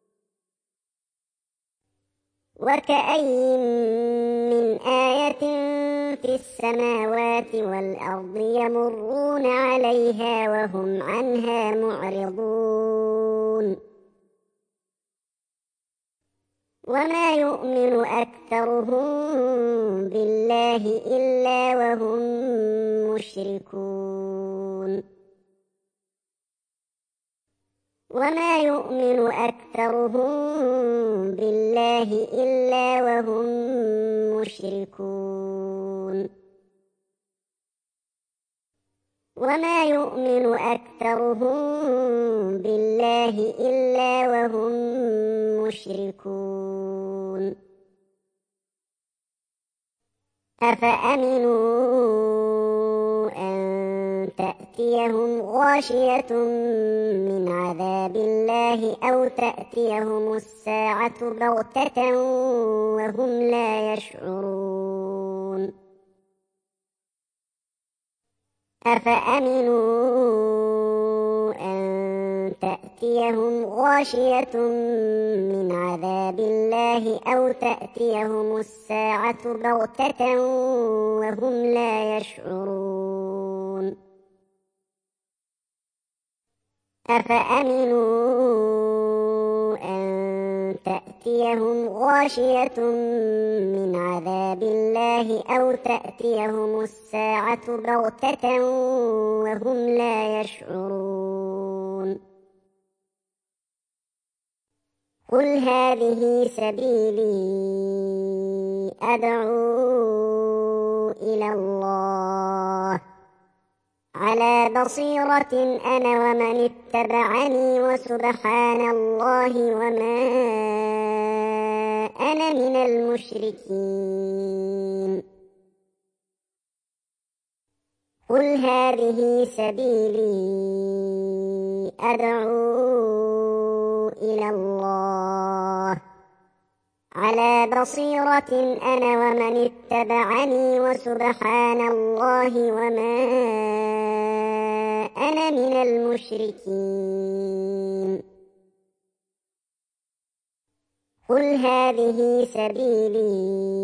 S1: وكأين من آية في السماوات والأرض يمرون عليها وهم عنها معرضون وما يؤمن أكثرهم بالله إلا وهم مشركون وما يؤمن أكثرهم بالله إلا وهم مشركون وما يؤمن أكثرهم بالله إلا وهم مشركون أفأمنوا أن تأتيهم غاشية من عذاب الله أو تأتيهم الساعة بغتة وهم لا يشعرون أفأمنوا أن تأتيهم غاشية من عذاب الله أو تأتيهم الساعة بغتة وهم لا يشعرون أفأمنوا أن تأتيهم غاشية من عذاب الله أو تأتيهم الساعة بغتة وهم لا يشعرون قل هذه سبيلي أدعو إلى الله على بصيرة أنا ومن اتبعني وسبحان الله وما أنا من المشركين قل هذه سبيلي أدعو إلى الله على بصيرة أنا ومن اتبعني وسبحان الله وما أنا من المشركين قل هذه سبيلي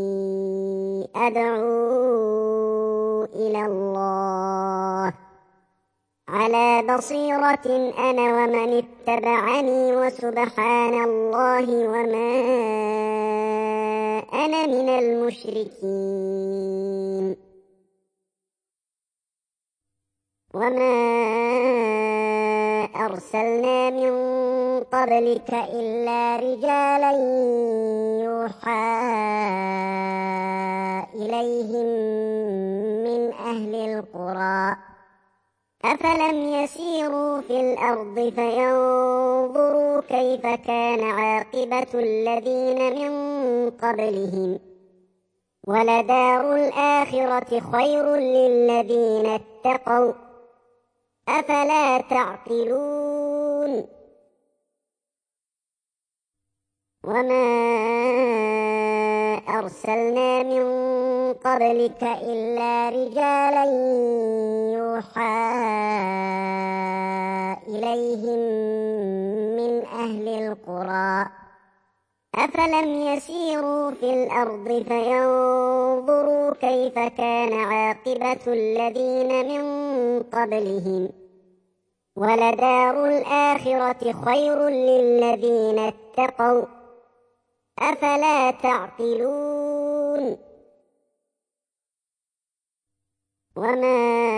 S1: أدعو إلى الله على بصيرة أنا ومن اتبعني وسبحان الله وما أنا من المشركين. وما أرسلنا من قبلك إلا رجالا يوحى إليهم من أهل القرى أفلم يسيروا في الأرض فينظروا كيف كان عاقبة الذين من قبلهم ولدار الآخرة خير للذين اتقوا أفلا تعقلون. وما أرسلنا من قبلك إلا رجالا يوحى إليهم من أهل القرى أفلم يسيروا في الأرض فينظروا كيف كان عاقبة الذين من قبلهم ولدار الآخرة خير للذين اتقوا أفلا تعقلون. وما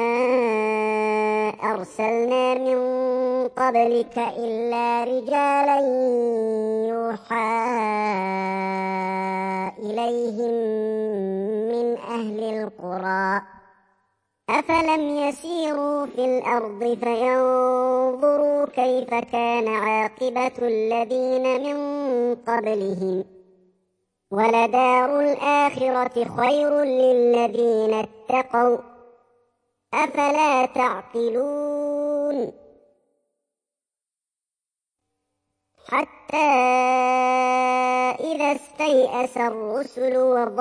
S1: أرسلنا من قبلك إلا رجالا يوحى إليهم من أهل القرى أفلم يسيروا في الأرض فينظروا كيف كان عاقبة الذين من قبلهم ولدار الآخرة خير للذين اتقوا أفلا تعقلون. حتى إذا استيأس الرسل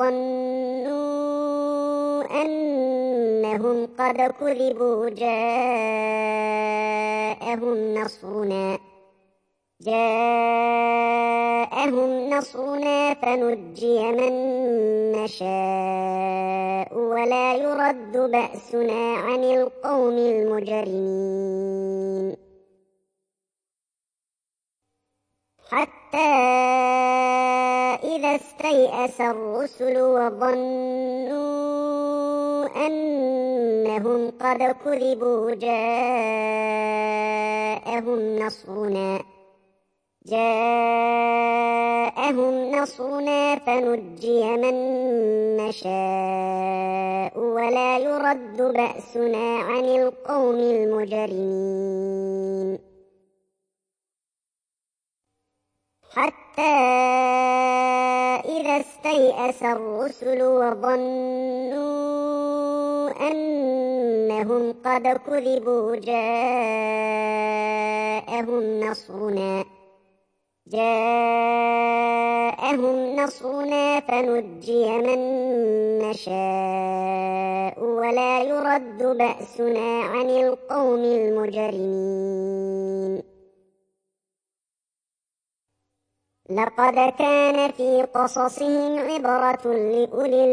S1: وظنوا أنهم قد كذبوا جاءهم نصرنا فنجي من نشاء ولا يرد بأسنا عن القوم المجرمين. حتى إذا استيأس الرسل وظنوا أنهم قد كذبوا جاءهم نصرنا فنجي من نشاء ولا يرد بأسنا عن القوم المجرمين. حتى إذا استيأس الرسل وظنوا أنهم قد كذبوا جاءهم نصرنا فنجي من نشاء ولا يرد بأسنا عن القوم المجرمين. لقد كان في قصصهم عبرة لأولي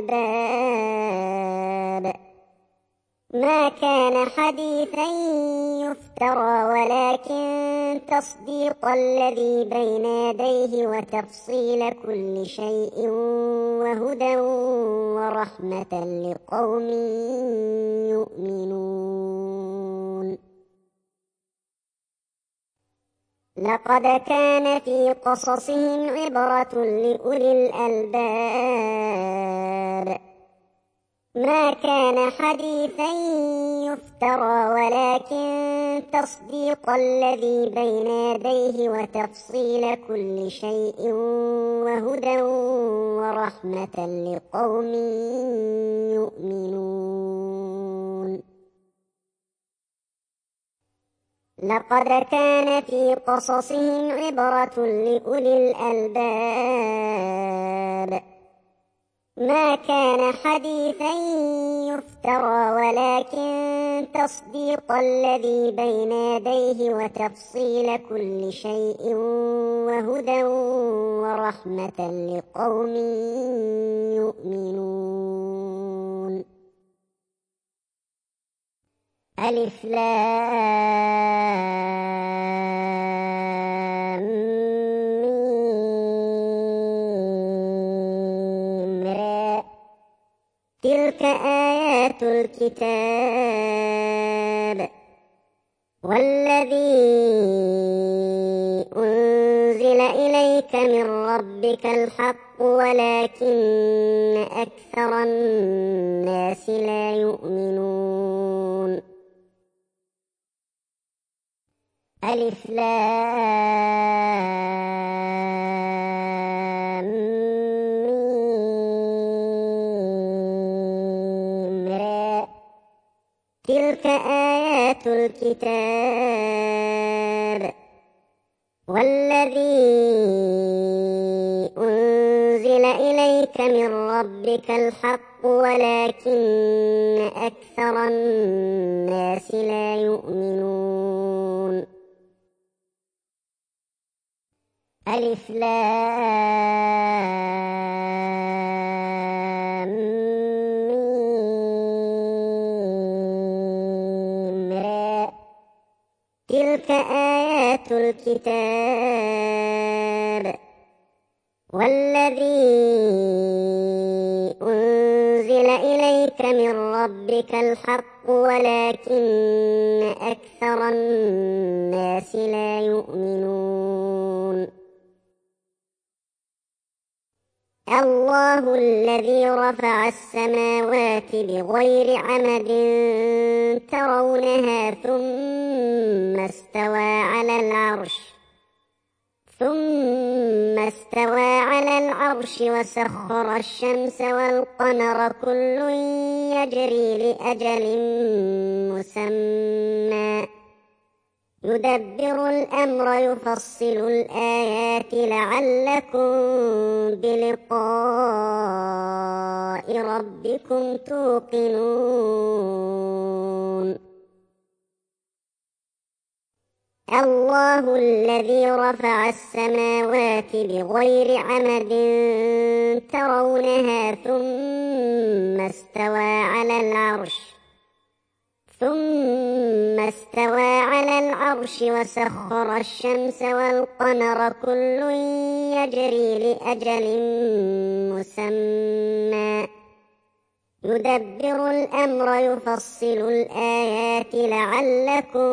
S1: الألباب ما كان حديثا يفترى ولكن تصديق الذي بين يديه وتفصيل كل شيء وهدى ورحمة لقوم يؤمنون. لقد كان في قصصهم عبرة لأولي الألباب ما كان حديثا يفترى ولكن تصديق الذي بين يديه وتفصيل كل شيء وهدى ورحمة لقوم يؤمنون. لقد كان في قصصهم عبرة لأولي الألباب ما كان حديثا يفترى ولكن تصديق الذي بين يديه وتفصيل كل شيء وهدى ورحمة لقوم يؤمنون. ألف لام ميم را تلك آيات الكتاب والذي أنزل إليك من ربك الحق ولكن أكثر الناس لا يؤمنون. ألف لام ميم را تلك آيات الكتاب والذي أنزل إليك من ربك الحق ولكن أكثر الناس لا يؤمنون. ألف لام ميم را تلك آيات الكتاب والذي أنزل إليك من ربك الحق ولكن أكثر الناس لا يؤمنون. الله الذي رفع السماوات بغير عمد ترونها ثم استوى على العرش وسخر الشمس والقمر كل يجري لأجل مسمى يدبر الأمر يفصل الآيات لعلكم بلقاء ربكم توقنون. الله الذي رفع السماوات بغير عمد ترونها ثم استوى على العرش وسخر الشمس والقمر كل يجري لأجل مسمى يدبر الأمر يفصل الآيات لعلكم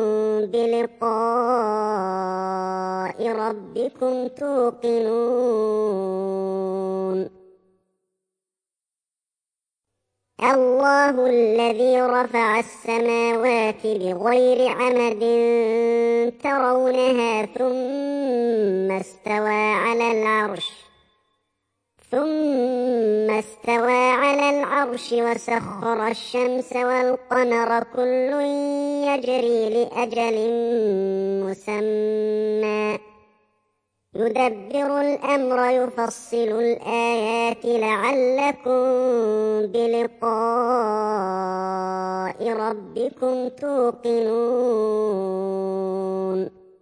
S1: بلقاء ربكم توقنون. الله الذي رفع السماوات بغير عمد ترونها ثم استوى على العرش وسخر الشمس والقمر كل يجري لأجل مسمى يدبر الأمر يفصل الآيات لعلكم بلقاء ربكم توقنون.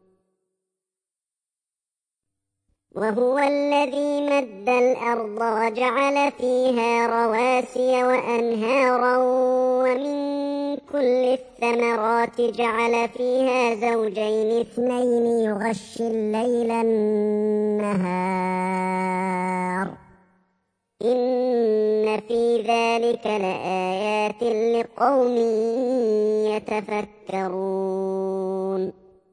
S1: وهو الذي مد الأرض وجعل فيها رواسي وأنهارا ومن كل الثمرات جعل فيها زوجين اثنين يغشي الليل النهار إن في ذلك لآيات لقوم يتفكرون.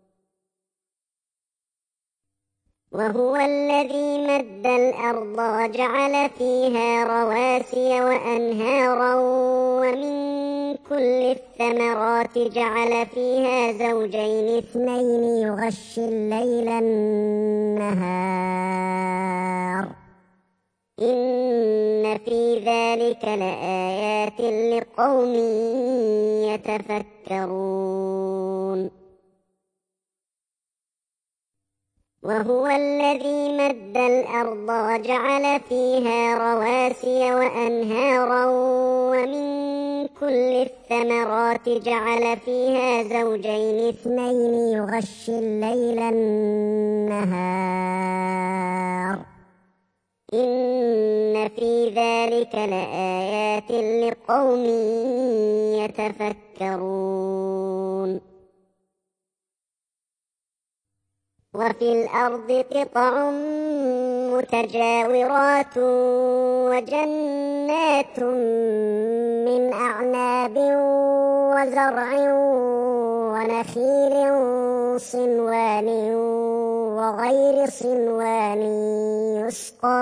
S1: وهو الذي مد الأرض وجعل فيها رواسي وأنهارا ومن كل الثمرات جعل فيها زوجين اثنين يغشي الليل النهار إن في ذلك لآيات لقوم يتفكرون. وهو الذي مد الأرض وجعل فيها رواسي وأنهارا ومن كل الثمرات جعل فيها زوجين اثنين يغشي الليل النهار إن في ذلك لآيات لقوم يتفكرون وفي الأرض قطع متجاورات وجنات من أعناب وزرع ونخيل صنوان وغير صنوان يسقى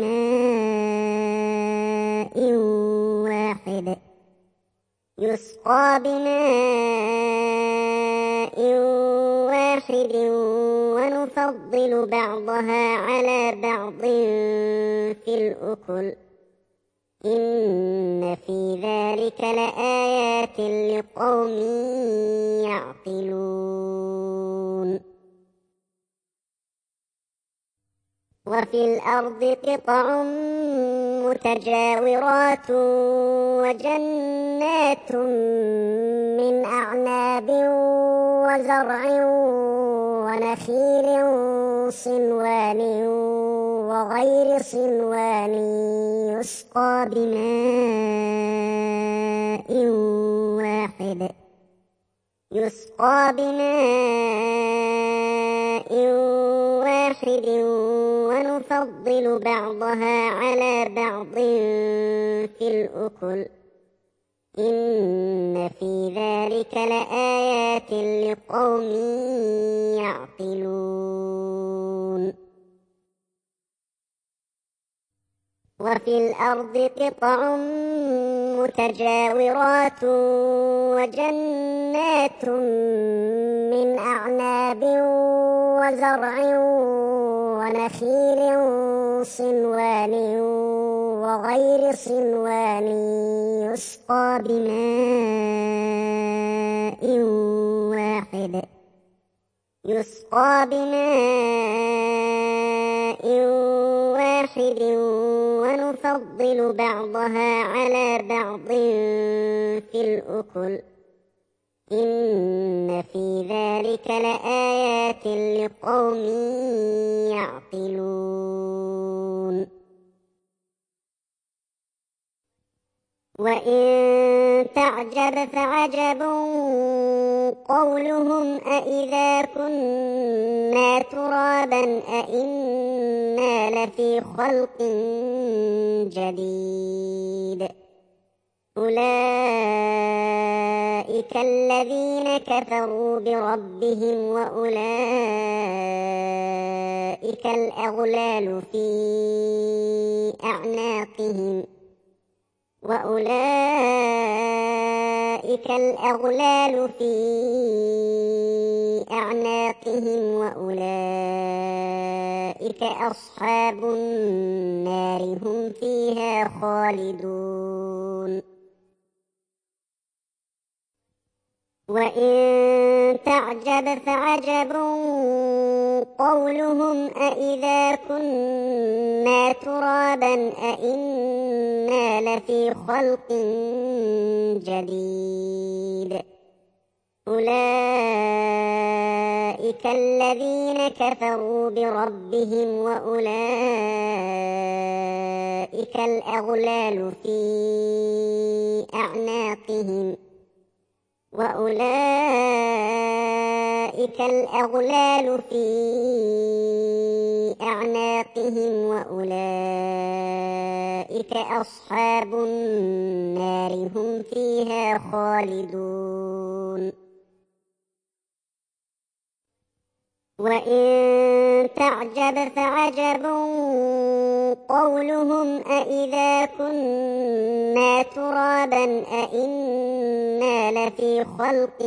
S1: بماء واحد ونفضل بعضها على بعض في الأكل إن في ذلك لآيات لقوم يعقلون وفي الأرض قطع متجاورات وجنات من أعناب وزرع ونخيل صنوان وغير صنوان يسقى بماء واحد ونفضل بعضها على بعض في الأكل إن في ذلك لآيات لقوم يعقلون وفي الأرض قطع متجاورات وجنات من أعناب وزرع ونخيل صنوان وغير صنوان يسقى بماء واحد ونفضل بعضها على بعض في الأكل إن في ذلك لآيات لقوم يعقلون وإن تعجب فعجب قولهم أإذا كنا ترابا أإنا لفي خلق جديد أولئك الذين كفروا بربهم وأولئك الأغلال في أعناقهم وأولئك أصحاب النار هم فيها خالدون وإن تعجب فعجب قولهم أإذا كنا ترابا أإنا لفي خلق جديد أولئك الذين كفروا بربهم وأولئك الأغلال في أعناقهم وأولئك أصحاب النار هم فيها خالدون وإن تعجب فعجب قولهم أإذا كنا ترابا أإنا لفي خلق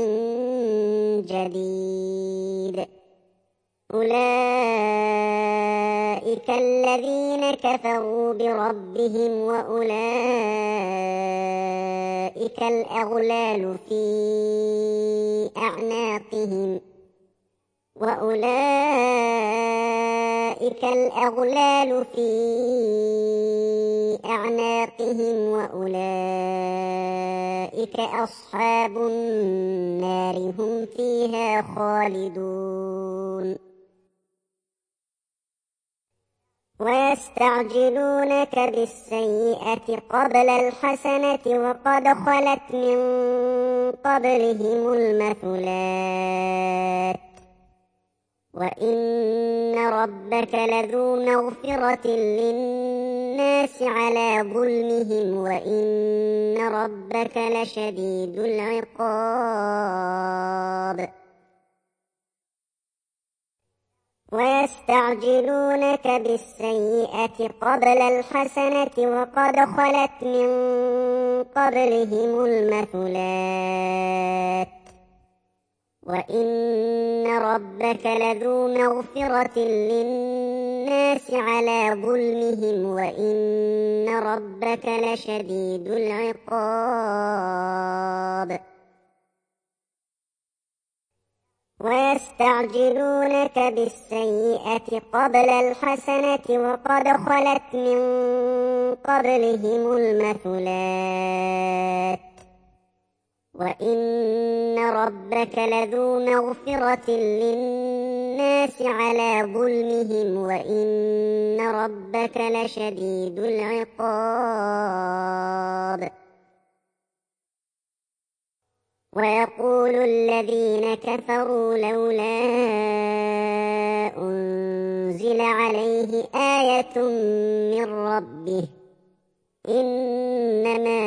S1: جديد أولئك الذين كفروا بربهم وأولئك الأغلال في أعناقهم وأولئك الأغلال في أعناقهم وأولئك أصحاب النار هم فيها خالدون ويستعجلونك بالسيئة قبل الحسنة وقد خلت من قبلهم المثلات وإن ربك لذو مغفرة للناس على ظلمهم وإن ربك لشديد العقاب ويستعجلونك بالسيئة قبل الحسنة وقد خلت من قبلهم المثلات وإن ربك لذو مغفرة للناس على ظلمهم وإن ربك لشديد العقاب ويستعجلونك بالسيئة قبل الحسنة وقد خلت من قبلهم المثلات وإن ربك لذو مغفرة للناس على ظلمهم وإن ربك لشديد العقاب ويقول الذين كفروا لولا أنزل عليه آية من ربه إنما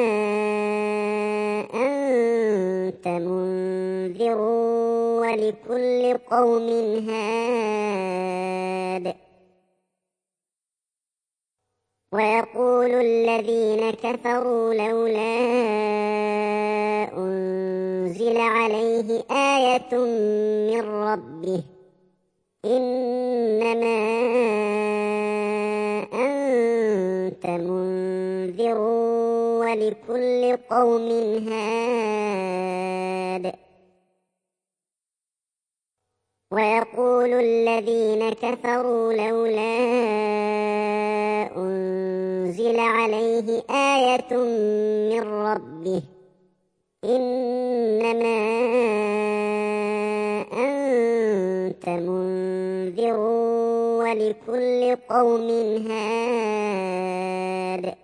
S1: أنت منذر ولكل قوم هاد ويقول الذين كفروا لولا أنزل عليه آية من ربه إنما أنت منذر ولكل قوم هاد ويقول الذين كفروا لولا أنزل عليه آية من ربه إنما أنت منذر ولكل قوم هاد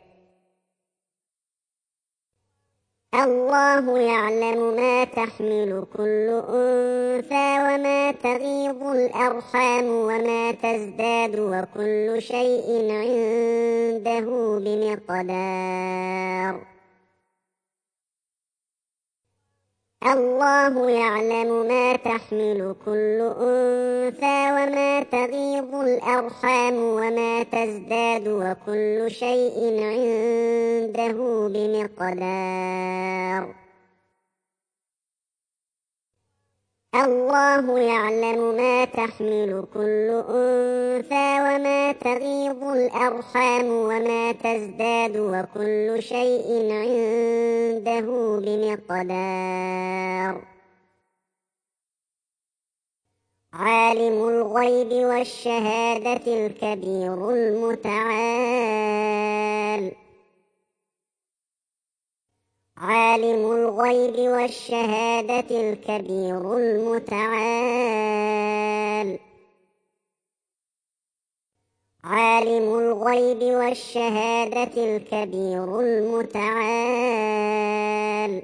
S1: الله يعلم ما تحمل كل أنثى وما تغيض الأرحام وما تزداد وكل شيء عنده بمقدار الله يعلم ما تحمل كل أنثى وما تغيض الأرحام وما تزداد وكل شيء عنده بمقدار الله يعلم ما تحمل كل أنثى وما تغيض الأرحام وما تزداد وكل شيء عنده بمقدار عالم الغيب والشهادة الكبير المتعال عالم الغيب والشهادة الكبير المتعال عالم الغيب والشهادة الكبير المتعال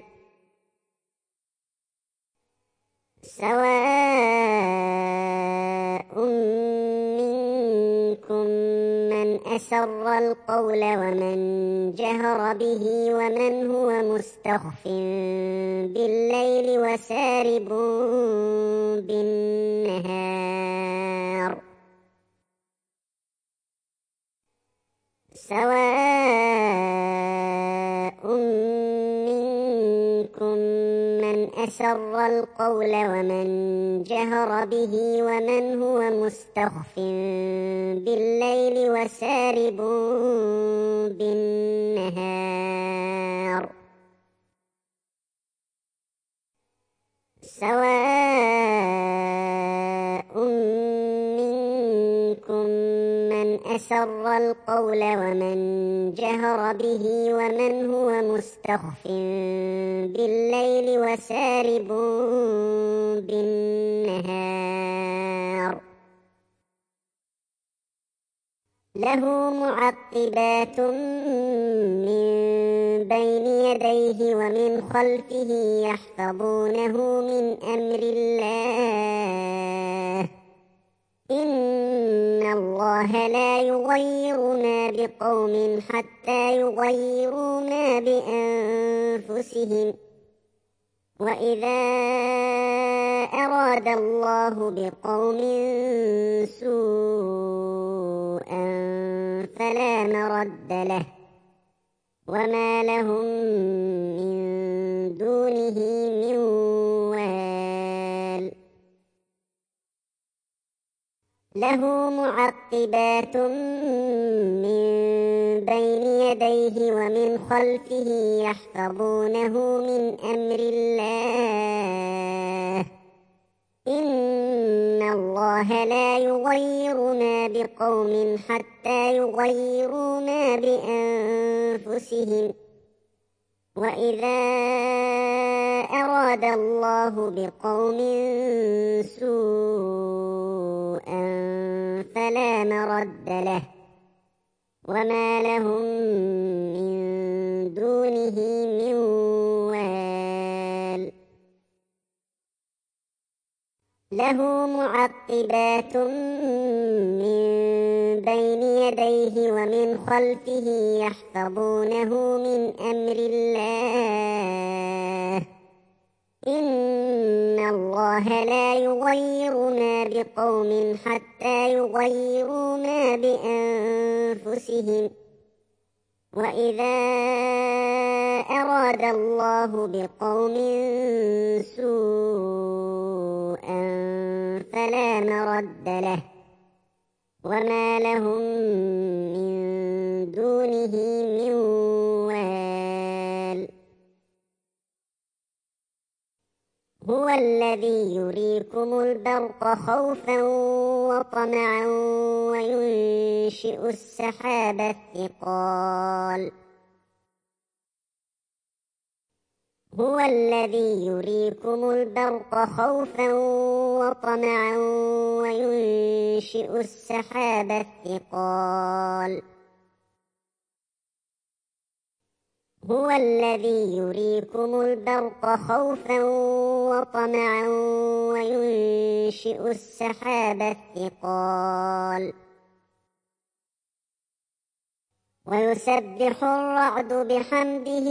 S1: سواء منكم من أسر القول ومن جهر به ومن هو مستخف بالليل وسارب بالنهار سواء منكم من أسر القول ومن جهر به ومن هو مستخف بالليل وسارب بالنهار سواء أسر القول ومن جهر به ومن هو مستخف بالليل وسارب بالنهار له معقبات من بين يديه ومن خلفه يحفظونه من أمر الله إن الله لا يغير ما بقوم حتى يغيروا ما بأنفسهم وإذا أراد الله بقوم سوءا فلا مرد له وما لهم من دونه من وال له معقبات من بين يديه ومن خلفه يحفظونه من أمر الله إن الله لا يغير ما بقوم حتى يغيروا ما بأنفسهم وإذا أراد الله بقوم سوءا فلا مرد له وما لهم من دونه من وال له معقبات من بين يديه ومن خلفه يحفظونه من أمر الله إن الله لا يغير ما بقوم حتى يغيروا ما بأنفسهم وإذا أراد الله بقوم سوءا فلا مرد له وما لهم من دونه من وال هو الذي يريكم البرق خوفا وطمعا وينشئ السحاب الثقال هو الذي يريكم البرق خوفا وطمعا وينشئ السحاب الثقال هو الذي يريكم البرق خوفا وطمعا وينشئ السحاب الثقال ويسبح الرعد بحمده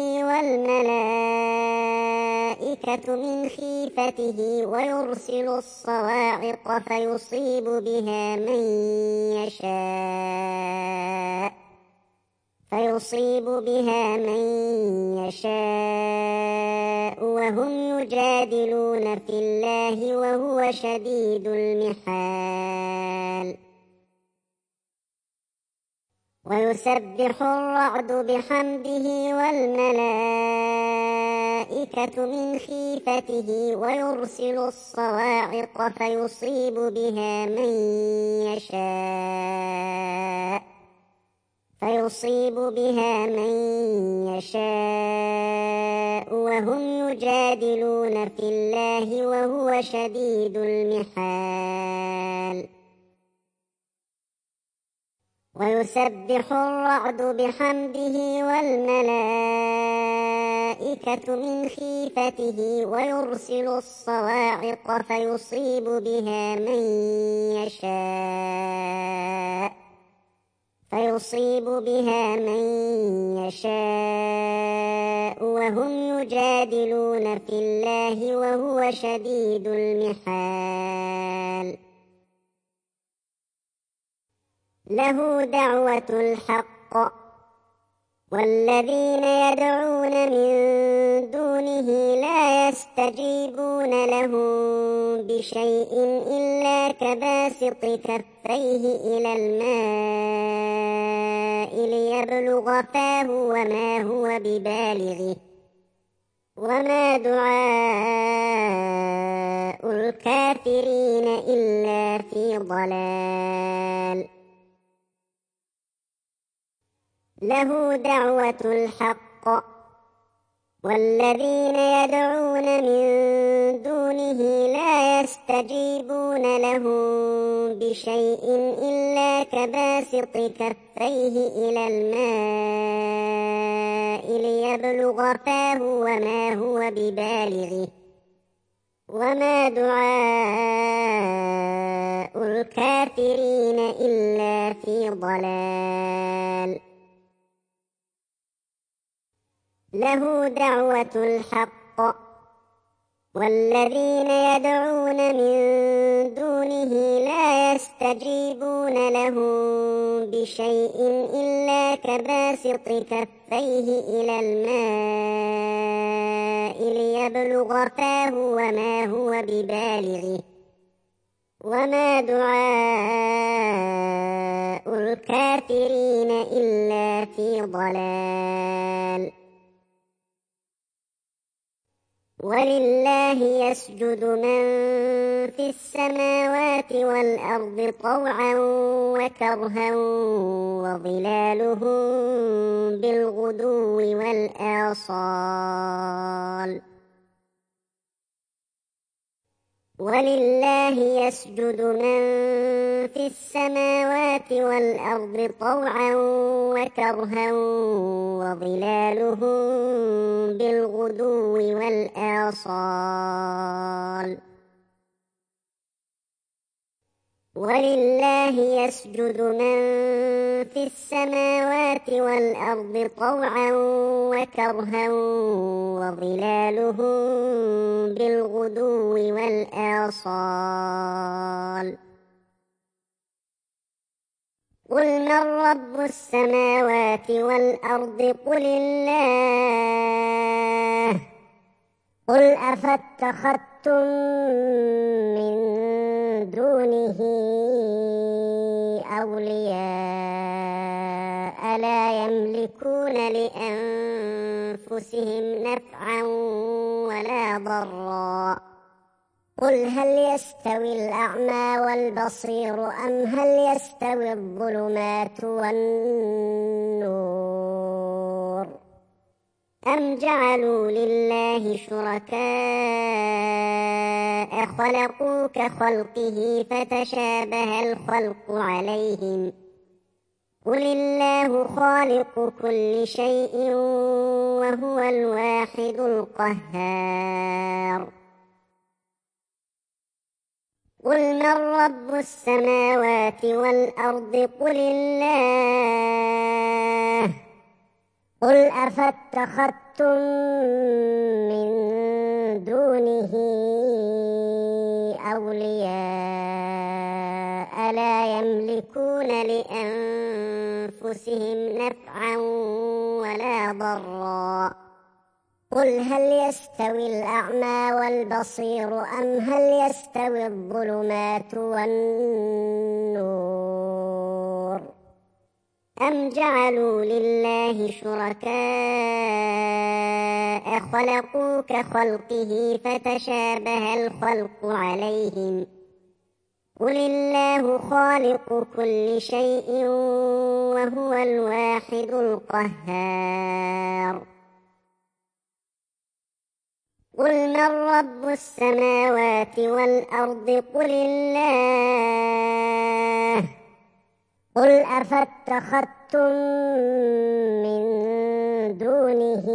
S1: والملائكة من خيفته ويرسل الصواعق فيصيب بها من يشاء وهم يجادلون في الله وهو شديد المحال ويسبح الرعد بحمده والملائكة من خيفته ويرسل الصواعق فيصيب بها من يشاء وهم يجادلون في الله وهو شديد المحال ويسبح الرعد بحمده والملائكة من خيفته ويرسل الصواعق فيصيب بها من يشاء وهم يجادلون في الله وهو شديد المحال له دعوة الحق والذين يدعون من دونه لا يستجيبون لهم بشيء إلا كباسط كفيه إلى الماء ليبلغ فاه وما هو ببالغه وما دعاء الكافرين إلا في ضلال له دعوة الحق والذين يدعون من دونه لا يستجيبون لهم بشيء إلا كباسط كفيه إلى الماء ليبلغ فاه وما هو ببالغه وما دعاء الكافرين إلا في ضلال له دعوة الحق والذين يدعون من دونه لا يستجيبون لهم بشيء إلا كباسط كفيه إلى الماء ليبلغ فاه وما هو ببالغه وما دعاء الكافرين إلا في ضلال ولله يسجد من في السماوات والأرض طوعا وكرها وظلالهم بالغدو والآصال ولله يسجد من في السماوات والأرض طوعا وكرها وظلالهم بالغدو والآصال ولله يسجد من في السماوات والأرض طوعا وكرها وظلالهم بالغدو والآصال قل من رب السماوات والأرض قل الله قل أفاتخذتم من دونه أولياء لا يملكون لأنفسهم نفعا ولا ضرا قل هل يستوي الأعمى والبصير أم هل يستوي الظلمات والنور أم جعلوا لله شركاء خلقوا كخلقه فتشابه الخلق عليهم قل الله خالق كل شيء وهو الواحد القهار قل من رب السماوات والأرض قل الله قل أفاتخذتم من دونه أولياء لا يملكون لأنفسهم نفعا ولا ضرا قل هل يستوي الأعمى والبصير أم هل يستوي الظلمات والنور أم جعلوا لله شركاء خلقوا كخلقه فتشابه الخلق عليهم قل الله خالق كل شيء وهو الواحد القهار قل من رب السماوات والأرض قل الله قل أفاتخذتم من دونه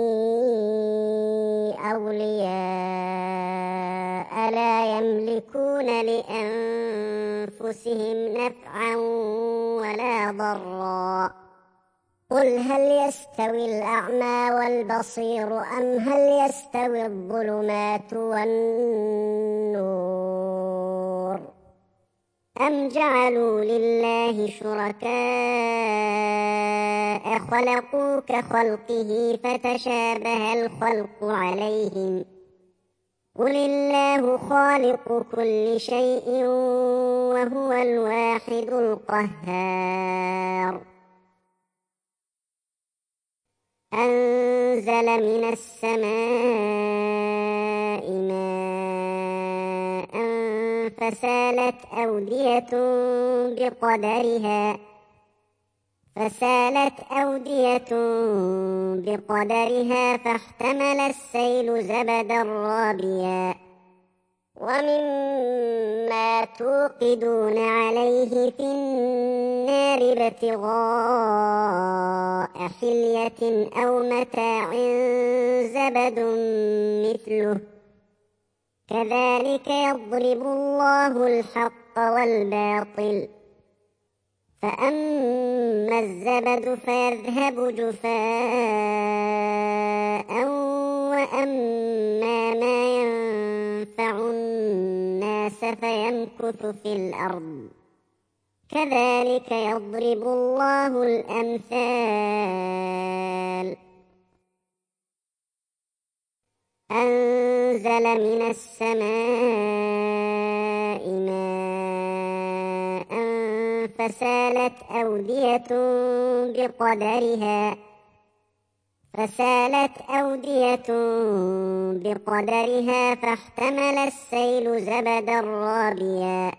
S1: أولياء لا يملكون لأنفسهم نفعا ولا ضرا قل هل يستوي الأعمى والبصير أم هل يستوي الظلمات والنور أم جعلوا لله شركاء خلقوا كخلقه فتشابه الخلق عليهم قل الله خالق كل شيء وهو الواحد القهار أنزل من السماء ماء فسالت أودية فسالت أودية بقدرها فاحتمل السيل زبدا رابيا ومما توقدون عليه في النار ابتغاء حلية أو متاع زبد مثله كذلك يضرب الله الحق والباطل فأما الزبد فيذهب جفاء وأما ما ينفع الناس فيمكث في الأرض كذلك يضرب الله الأمثال أنزل من السماء ماء فسالت أودية بقدرها فاحتمل السيل زبدا رابيا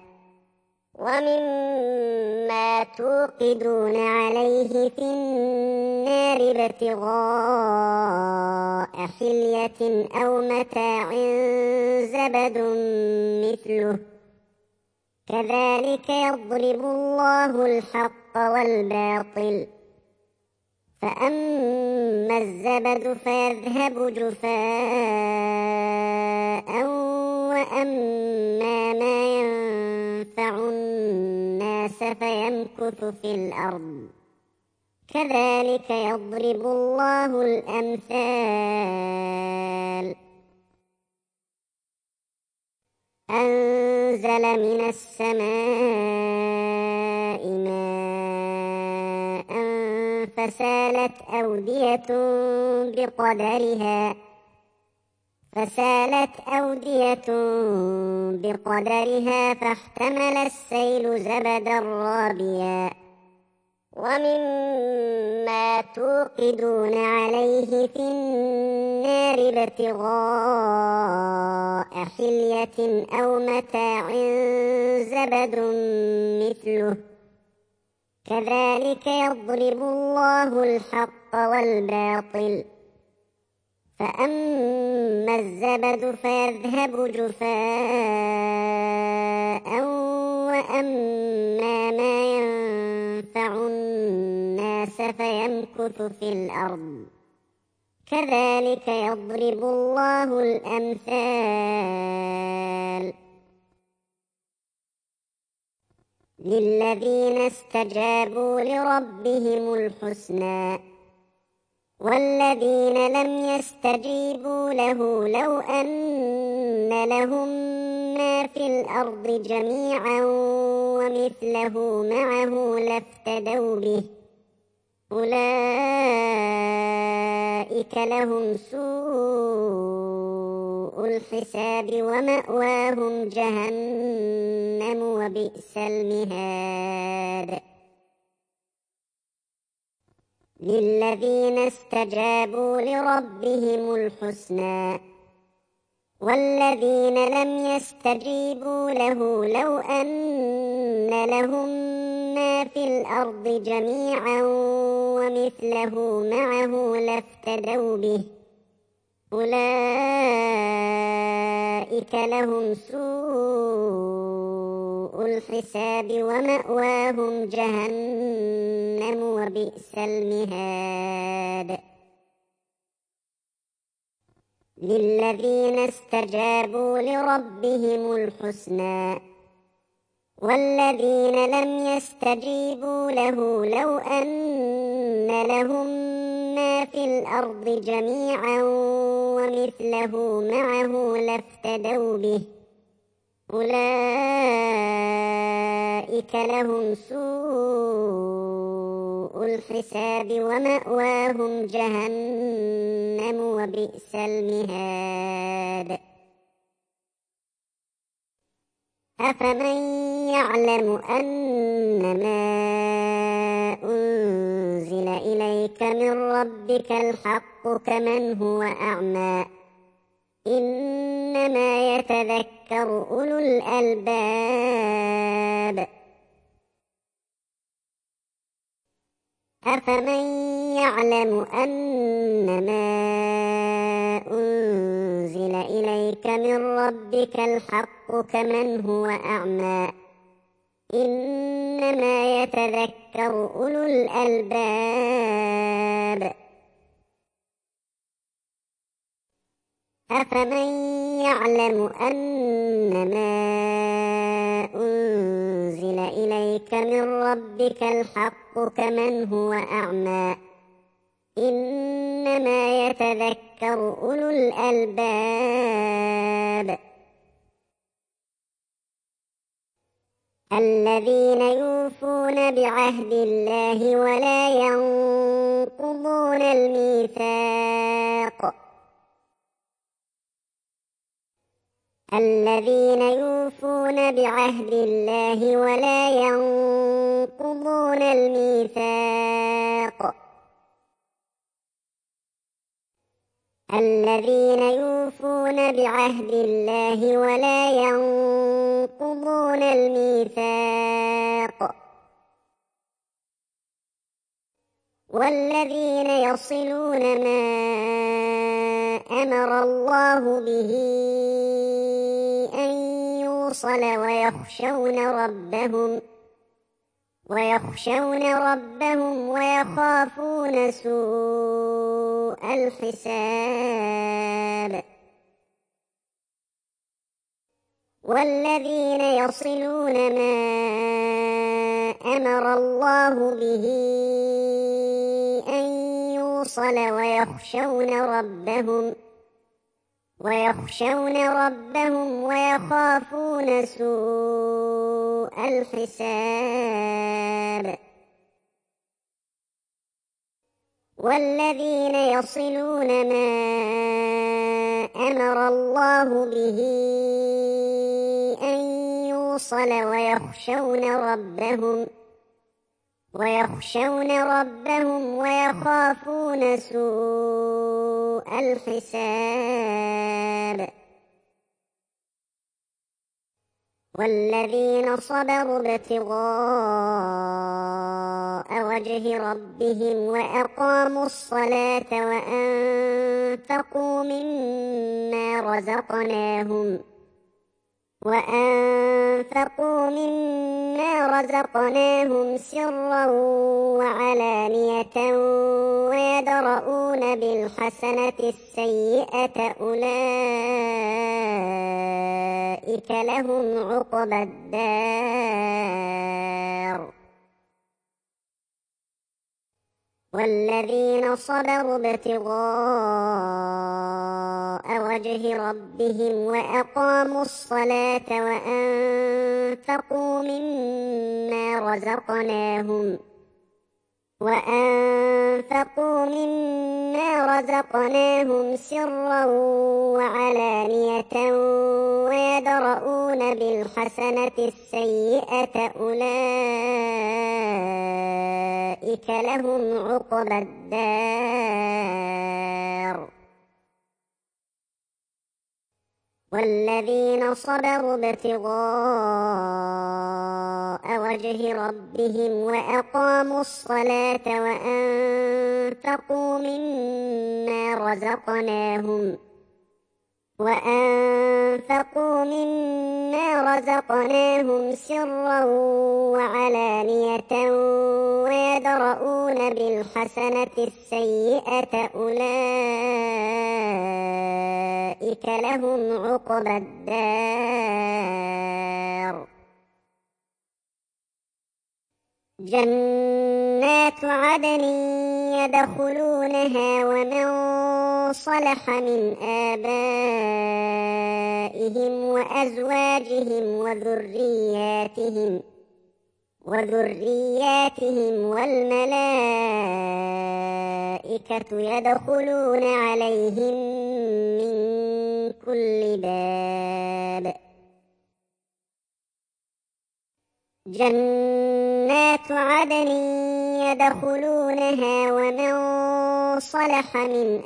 S1: ومما توقدون عليه في النار ابتغاء حلية أو متاع زبد مثله كذلك يضرب الله الحق والباطل فأما الزبد فيذهب جفاء وأما ما ينفع الناس فيمكث في الأرض كذلك يضرب الله الأمثال أنزل من السماء ماء فسالت أودية بقدرها فاحتمل السيل زبدا رابيا ومما توقدون عليه في النار ابتغاء حلية أو متاع زبد مثله كذلك يضرب الله الحق والباطل فأما الزبد فيذهب جفاء وأما ما ينفع الناس فيمكث في الأرض كذلك يضرب الله الأمثال للذين استجابوا لربهم الحسنى والذين لم يستجيبوا له لو أن لهم ما في الأرض جميعا ومثله معه لافتدوا به أولئك لهم سوء الحساب ومأواهم جهنم وبئس المهاد للذين استجابوا لربهم الحسنى والذين لم يستجيبوا له لو أن لهم ما في الأرض جميعا ومثله معه لافتدوا به أولئك لهم سوء الحساب ومأواهم جهنم وبئس المهاد للذين استجابوا لربهم الحسنى والذين لم يستجيبوا له لو أن لهم ما في الأرض جميعا ومثله معه لافتدوا به أولئك لهم سوء الحساب ومأواهم جهنم وبئس المهاد أفمن يعلم أنما أنزل إليك من ربك الحق كمن هو أعمى إنما يتذكر أولو الألباب أفمن يعلم أنما أنزل إليك من ربك الحق كمن هو أعمى إنما يتذكر أولو الألباب أفمن يعلم أنما أنزل إليك من ربك الحق كمن هو أعمى إنما يتذكر أولو الألباب الذين يوفون بعهد الله ولا ينقضون الميثاق الذين يوفون بعهد الله ولا ينقضون الميثاق الذين يوفون بعهد الله ولا ينقضون الميثاق والذين يصلون ما أمر الله به أن يوصل ويخشون ربهم ويخافون سوء الحساب والذين يصلون ما أمر الله به أن يوصل ويخشون ربهم ويخافون سوء الحساب والذين يصلون ما أمر الله به أن يوصل ويخشون ربهم ويخافون سوء الحساب والذين صبروا ابتغاء وجه ربهم وأقاموا الصلاة وأنفقوا مما رزقناهم سرا وعلانية ويدرؤون بالحسنة السيئة أولئك لهم عقبى الدار والذين صبروا ابتغاء وجه ربهم وأقاموا الصلاة وأنفقوا مما رزقناهم سرا وعلانية ويدرؤون بالحسنة السيئة أولئك لهم عقبى الدار والذين صبروا ابتغاء وجه ربهم وأقاموا الصلاة وأنفقوا مما رزقناهم سرا وعلانية ويدرؤون بالحسنة السيئة أولئك لهم عقبى الدار جنات عدن يدخلونها ومن صلح من آبائهم وأزواجهم وذرياتهم والملائكة يدخلون عليهم من كل باب جنات عدن يدخلونها ومن صلح من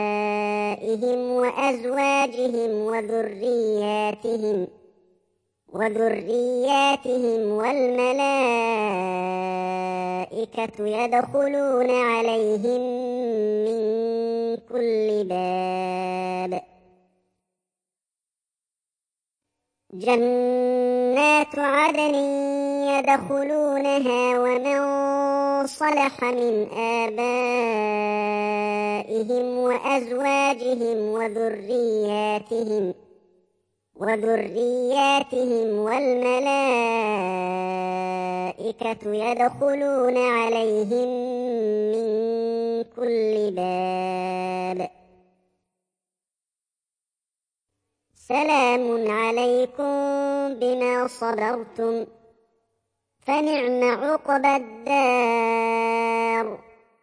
S1: آبائهم وأزواجهم وذرياتهم والملائكة يدخلون عليهم من كل باب. جنات عدن يدخلونها ومن صلح من آبائهم وأزواجهم وذرياتهم والملائكة يدخلون عليهم من كل باب. سلام عليكم بما صبرتم فنعم عقبى الدار.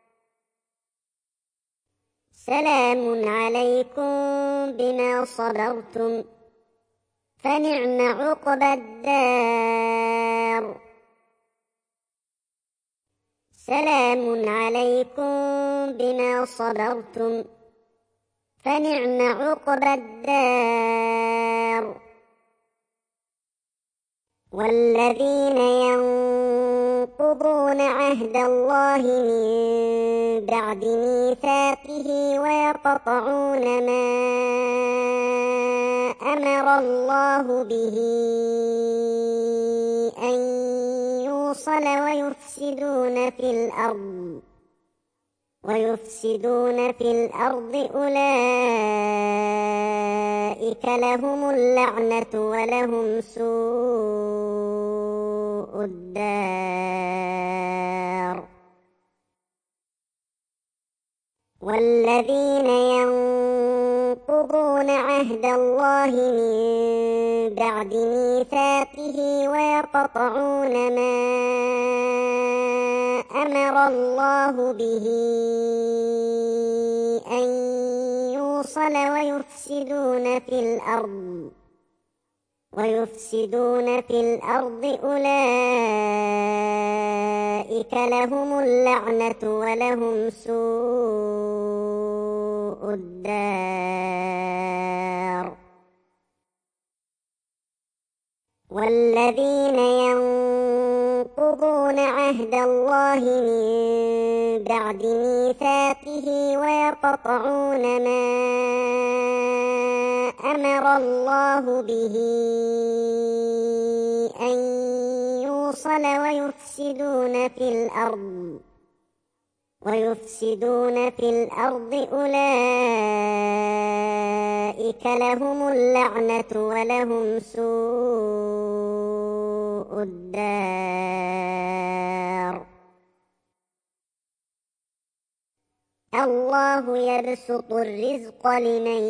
S1: سلام عليكم بما صبرتم فنعم عقبى الدار. سلام عليكم بما صبرتم فنعم عقبى الدار. والذين ينقضون عهد الله من بعد ميثاقه ويقطعون ما أمر الله به أن يوصل ويفسدون في الأرض أولئك لهم اللعنة ولهم سوء الدار. والذين ينقضون عهد الله من بعد ميثاقه ويقطعون ما أمر الله به أن يوصل ويفسدون في الأرض أولئك لهم اللعنة ولهم سوء الدار. والذين ينقضون عهد الله من بعد ميثاقه ويقطعون ما أمر الله به أن يوصل ويفسدون في الأرض أولئك لهم اللعنة ولهم سوء الدار. الله يبسط الرزق لمن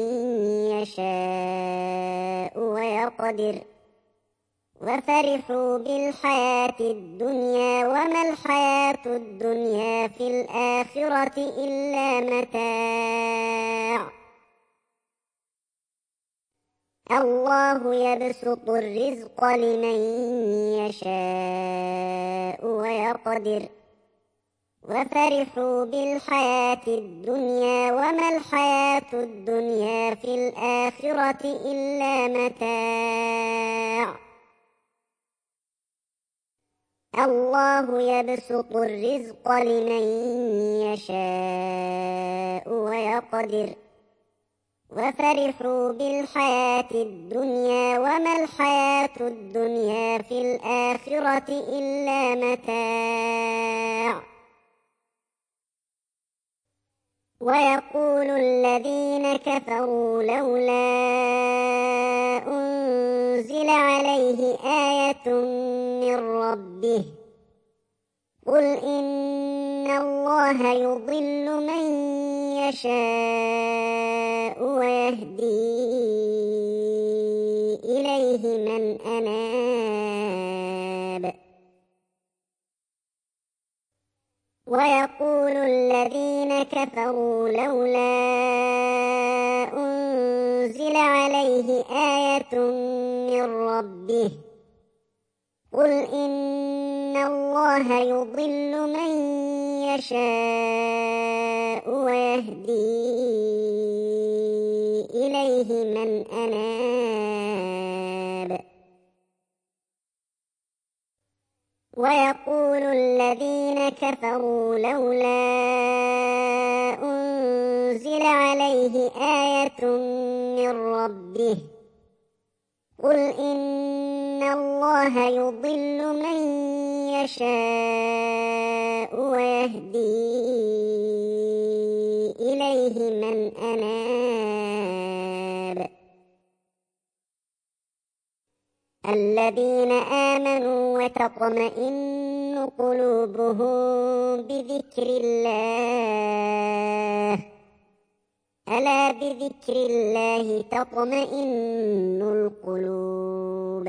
S1: يشاء ويقدر وفرحوا بالحياة الدنيا وما الحياة الدنيا في الآخرة إلا متاع. الله يبسط الرزق لمن يشاء ويقدر وفرحوا بالحياة الدنيا وما الحياة الدنيا في الآخرة إلا متاع. الله يبسط الرزق لمن يشاء ويقدر وفرحوا بالحياة الدنيا وما الحياة الدنيا في الآخرة إلا متاع. ويقول الذين كفروا لولا أنزل عليه آية من ربه قل إن الله يضل من يشاء ويهدي إليه من أناب. ويقول الذين كفروا لولا أنزل عليه آية من ربه قل إن الله يضل من يشاء ويهدي إليه من أناب. ويقول الذين كفروا لولا أنزل عليه آية من ربه قل إن الله يضل من يشاء ويهدي إليه من أناب الذين آمنوا وتطمئن قلوبهم بذكر الله ألا بذكر الله تطمئن القلوب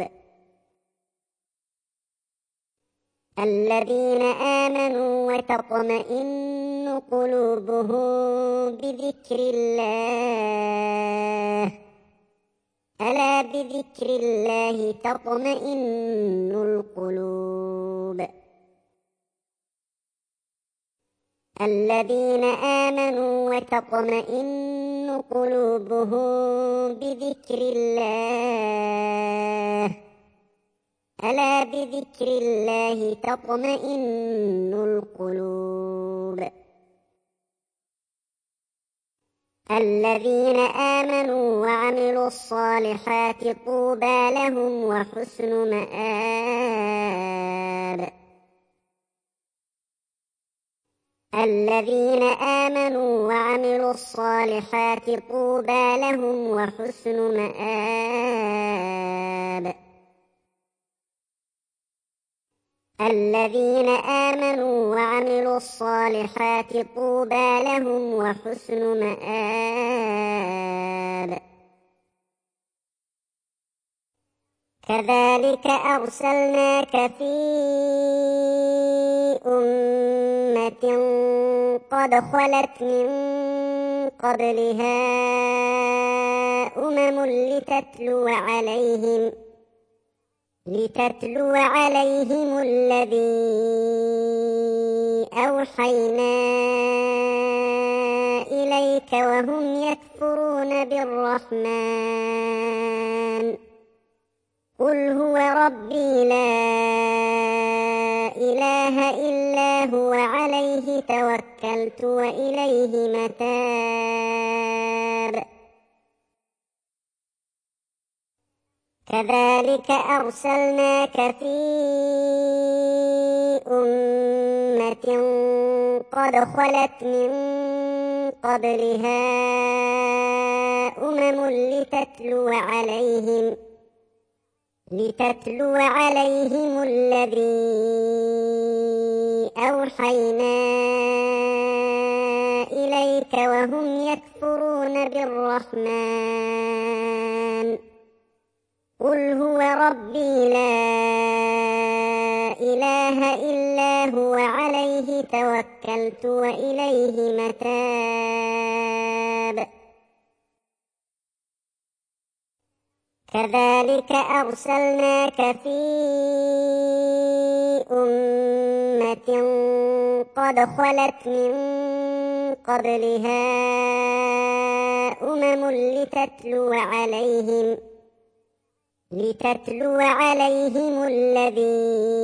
S1: الذين آمنوا وتطمئن قلوبهم بذكر الله ألا بذكر الله تطمئن القلوب الذين آمنوا وتطمئن قلوبهم بذكر الله ألا بذكر الله تطمئن القلوب الذين آمنوا وعملوا الصالحات طوبى لهم وحسن مآب الذين آمنوا وعملوا الصالحات طوبى لهم وحسن مآب الذين آمنوا وعملوا الصالحات طوبى لهم وحسن مآب كذلك أرسلناك في أمة قد خلت من قبلها لتتلو عليهم الذي أوحينا إليك وهم يكفرون بالرحمن قل هو ربي لا إله إلا هو عليه توكلت وإليه متاب كذلك أرسلناك في أمة قد خلت من قبلها لتتلو عليهم الذي أوحينا إليك وهم يكفرون بالرحمن قل هو ربي لا إله إلا هو عليه توكلت وإليه متاب كذلك أرسلناك في أمة قد خلت من قبلها لتتلو عليهم الذي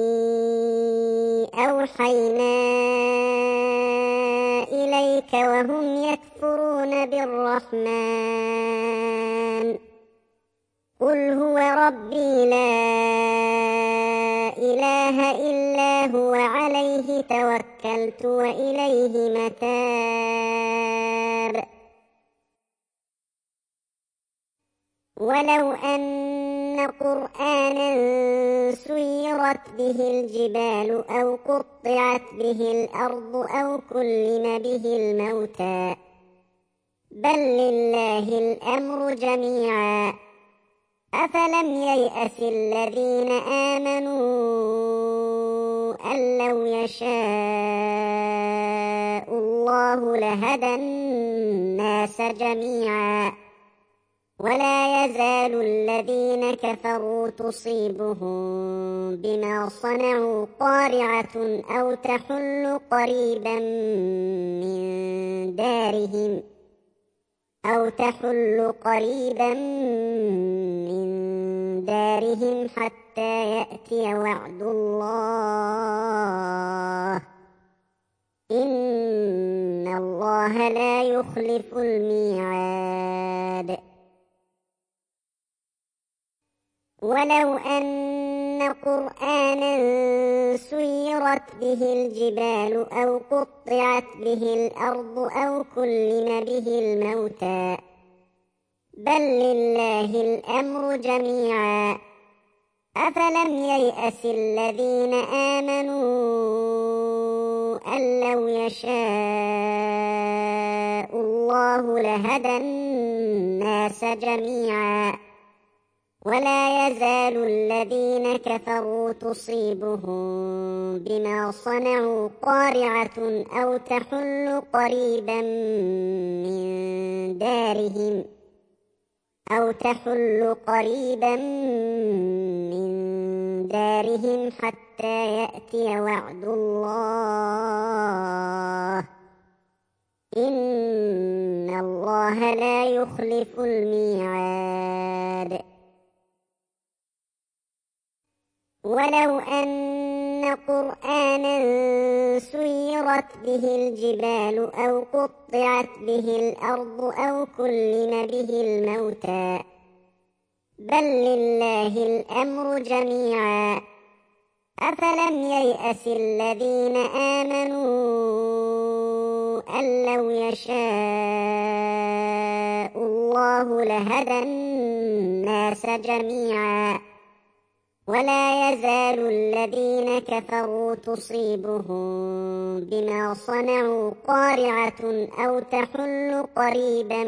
S1: أوحينا إليك وهم يكفرون بالرحمن قل هو ربي لا إله إلا هو عليه توكلت وإليه متاب ولو أن قرآنا سيرت به الجبال أو قطعت به الأرض أو كلم به الموتى بل لله الأمر جميعا أفلم ييأس الذين آمنوا أن لو يشاء الله لهدى الناس جميعا ولا يزال الذين كفروا تصيبهم بما صنعوا قارعة أو تحل قريبا من دارهم حتى يأتي وعد الله إن الله لا يخلف الميعاد. ولو أن قرآنا سيرت به الجبال أو قطعت به الأرض أو كلم به الموتى بل لله الأمر جميعا أفلم ييأس الذين آمنوا أن لو يشاء الله لهدى الناس جميعا ولا يزال الذين كفروا تصيبهم بما صنعوا قارعة أو تحل قريبا من دارهم حتى يأتي وعد الله إن الله لا يخلف الميعاد. ولو أن قرآنا سيرت به الجبال أو قطعت به الأرض أو كلم به الموتى بل لله الأمر جميعا أفلم ييأس الذين آمنوا أن لو يشاء الله لهدى الناس جميعا ولا يزال الذين كفروا تصيبهم بما صنعوا قارعة أو تحل قريبا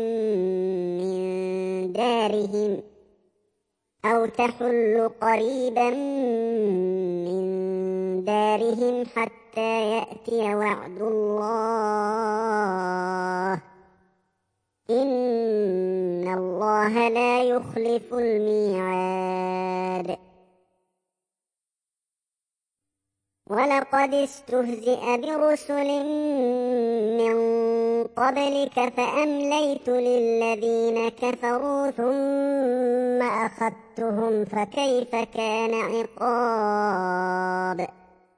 S1: من دارهم حتى يأتي وعد الله إن الله لا يخلف الميعاد. ولقد استهزئ برسل من قبلك فأمليت للذين كفروا ثم أخذتهم فكيف كان عقاب.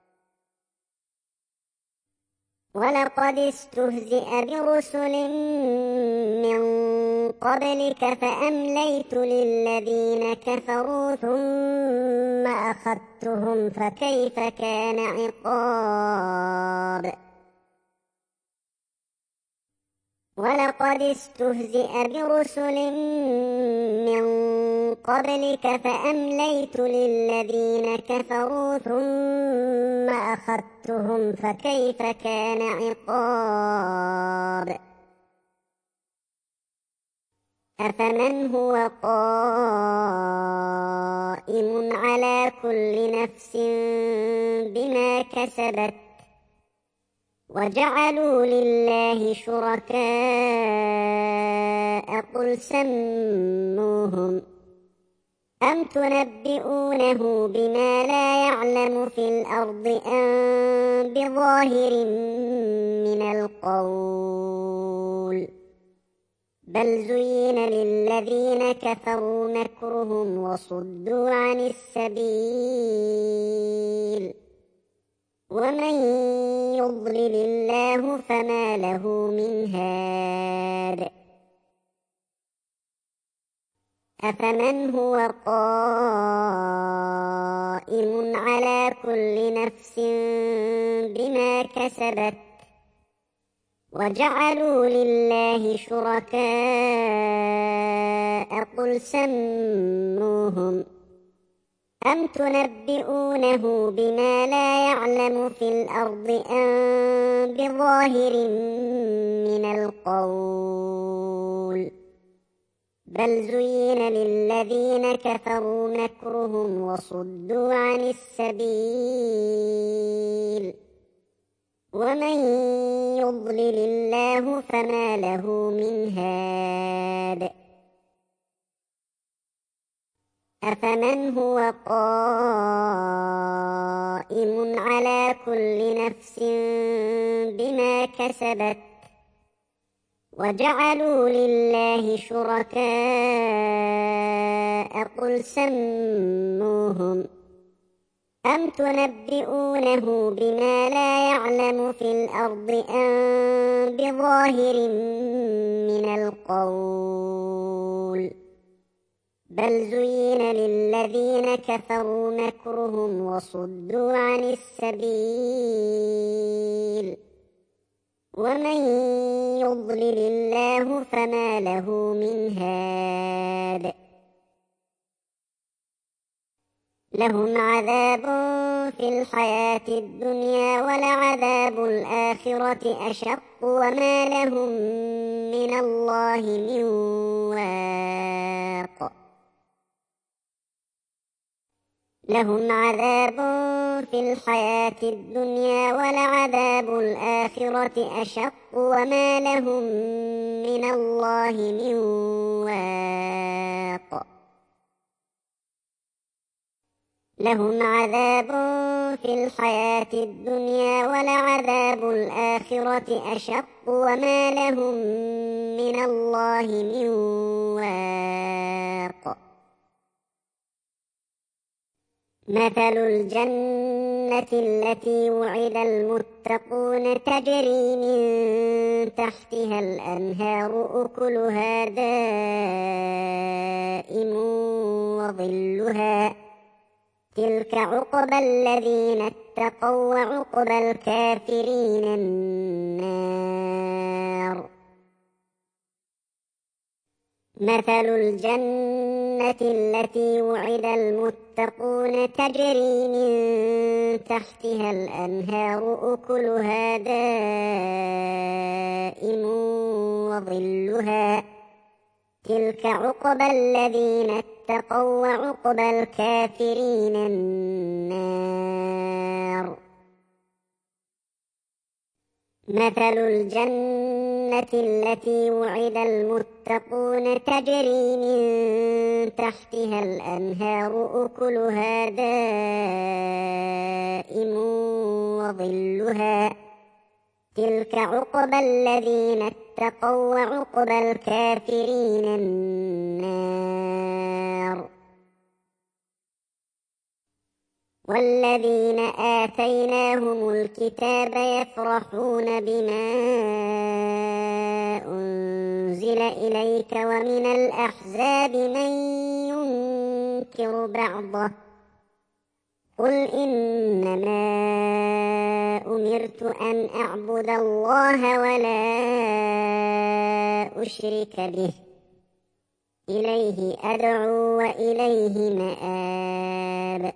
S1: ولقد استهزئ برسل من قبلك فأمليت للذين كفروا ثم أخذتهم فكيف كان عقاب. ولقد استهزئ برسل من قبلك فأمليت للذين كفروا ثم أخذتهم فكيف كان عقاب. أفمن هو قائم على كل نفس بما كسبت وجعلوا لله شركاء قل سموهم أم تنبئونه بما لا يعلم في الأرض أم بظاهر من القول بل زين للذين كفروا مكرهم وصدوا عن السبيل ومن يضلل الله فما له من هاد. أفمن هو قائم على كل نفس بما كسبت وجعلوا لله شركاء قل سموهم أم تنبئونه بما لا يعلم في الأرض أم بظاهر من القول بل زين للذين كفروا مكرهم وصدوا عن السبيل ومن يضلل الله فما له من هاد. أفمن هو قائم على كل نفس بما كسبت وجعلوا لله شركاء قل سموهم أم تنبئونه بما لا يعلم في الأرض أم بظاهر من القول بل زين للذين كفروا مكرهم وصدوا عن السبيل ومن يضلل الله فما له من هاد لهم عذاب في الحياة الدنيا ولعذاب الآخرة أشق وما لهم من الله من واق لهم عذاب في الحياة الدنيا ولعذاب الآخرة أشق وما لهم من الله من واق لهم عذاب في الحياة الدنيا ولعذاب الآخرة أشق وما لهم من الله من واق مثل الجنة التي وعد المتقون تجري من تحتها الأنهار أكلها دائم وظلها تلك عقبى الذين اتقوا وعقبى الكافرين النار مثل الجنة التي وعد المتقون تجري من تحتها الأنهار أكلها دائم وظلها تلك عقبى الذين اتقوا وعقبى الكافرين النار مثل الجنة التي وعد المتقون تجري من تحتها الأنهار أكلها دائم وظلها تلك عقبى الذين اتقوا وعقبى الكافرين النار والذين آتيناهم الكتاب يفرحون بما أنزل إليك ومن الأحزاب من ينكر بعضه قل إنما أمرت أن أعبد الله ولا أشرك به إليه أدعو وإليه مآب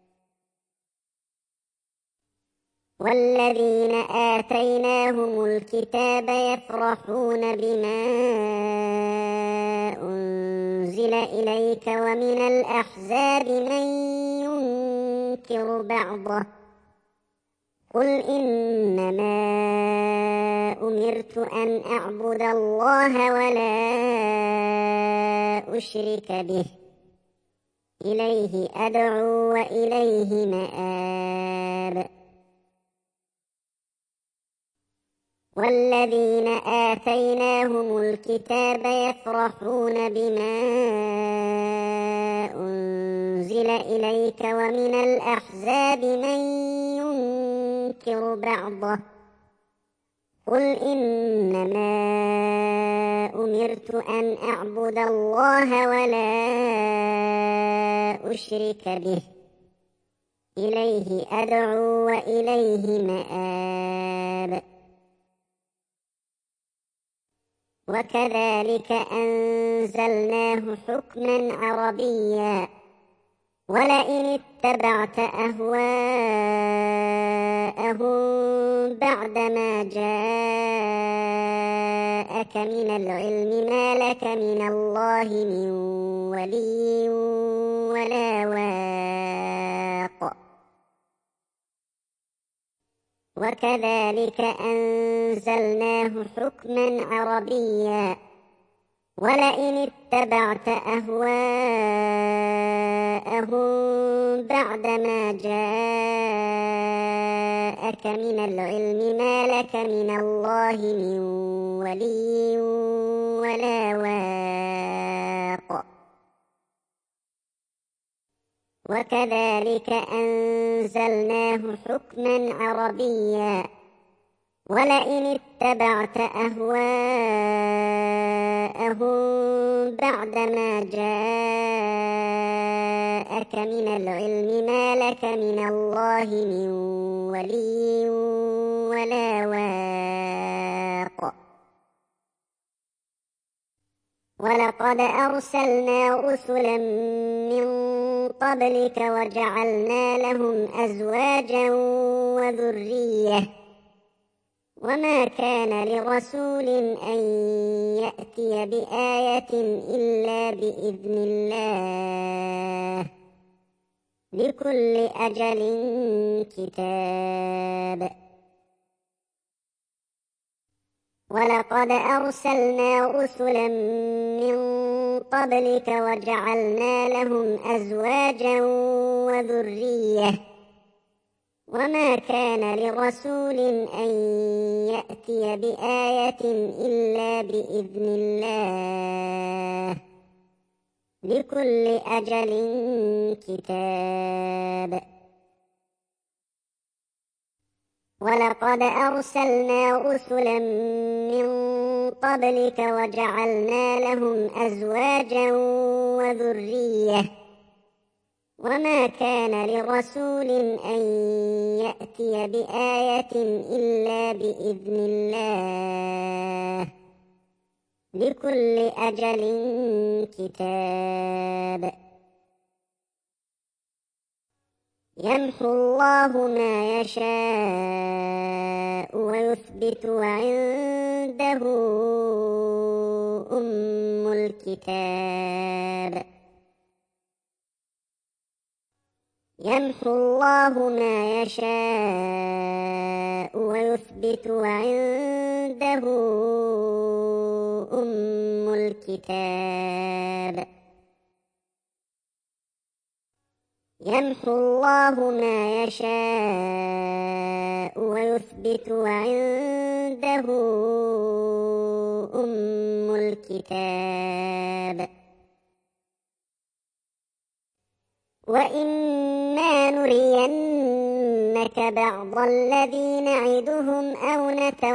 S1: والذين آتيناهم الكتاب يفرحون بما أنزل إليك ومن الأحزاب من ينكر بعضه قل إنما أمرت أن أعبد الله ولا أشرك به إليه أدعو وإليه مآب والذين آتيناهم الكتاب يفرحون بما أنزل إليك ومن الأحزاب من ينكر بعضه قل إنما أمرت أن أعبد الله ولا أشرك به إليه أدعو وإليه مآب وكذلك أنزلناه حكما عربيا ولئن اتبعت أهواءهم بعدما جاءك من العلم ما لك من الله من ولي ولا واق وكذلك أنزلناه حكما عربيا ولئن اتبعت أهواءهم بعدما جاءك جاءك من العلم ما لك من الله من ولي ولا واق. وكذلك أنزلناه حكما عربيا. ولئن اتبعت أهواءهم بعدما جاءك من العلم ما لك من الله من ولي ولا واق. ولقد أرسلنا رسلا من قبلك وجعلنا لهم أزواجا وذرية. وما كان لرسول أن يأتي بآية إلا بإذن الله لكل أجل كتاب. ولقد أرسلنا رسلا من قبلك وجعلنا لهم أزواجا وذرية. وما كان لرسول أن يأتي بآية إلا بإذن الله لكل أجل كتاب. ولقد أرسلنا رسلا من قبلك وجعلنا لهم أزواجا وذرية. وما كان لرسول أن يأتي بآية إلا بإذن الله لكل أجل كتاب. يمحو الله ما يشاء ويثبت وعنده أم الكتاب. يمحو الله ما يشاء ويثبت وعنده أم الكتاب. يمحو الله ما يشاء ويثبت وعنده أم الكتاب. وإما نرينك بعض الذي نعدهم أو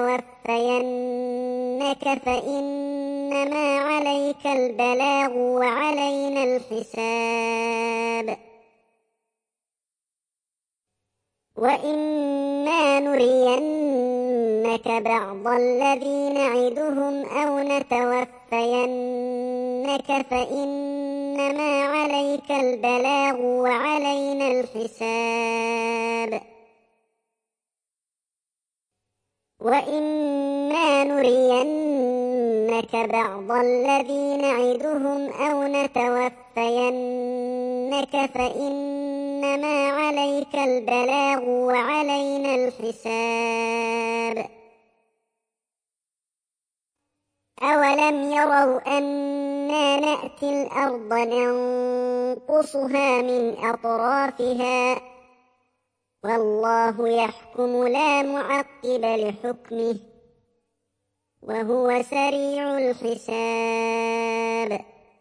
S1: نتوفينك فإنما عليك البلاغ وعلينا الحساب. وإما نرينك بعض الذي نعدهم أو نتوفينك فإنما عليك البلاغ وعلينا الحساب. وإما نرينك بعض الذي نعدهم أو نتوفينك فإنما عليك البلاغ وعلينا الحساب. أولم يروا أنا نأتي الأرض ننقصها من أطرافها والله يحكم لا معقب لحكمه وهو سريع الحساب.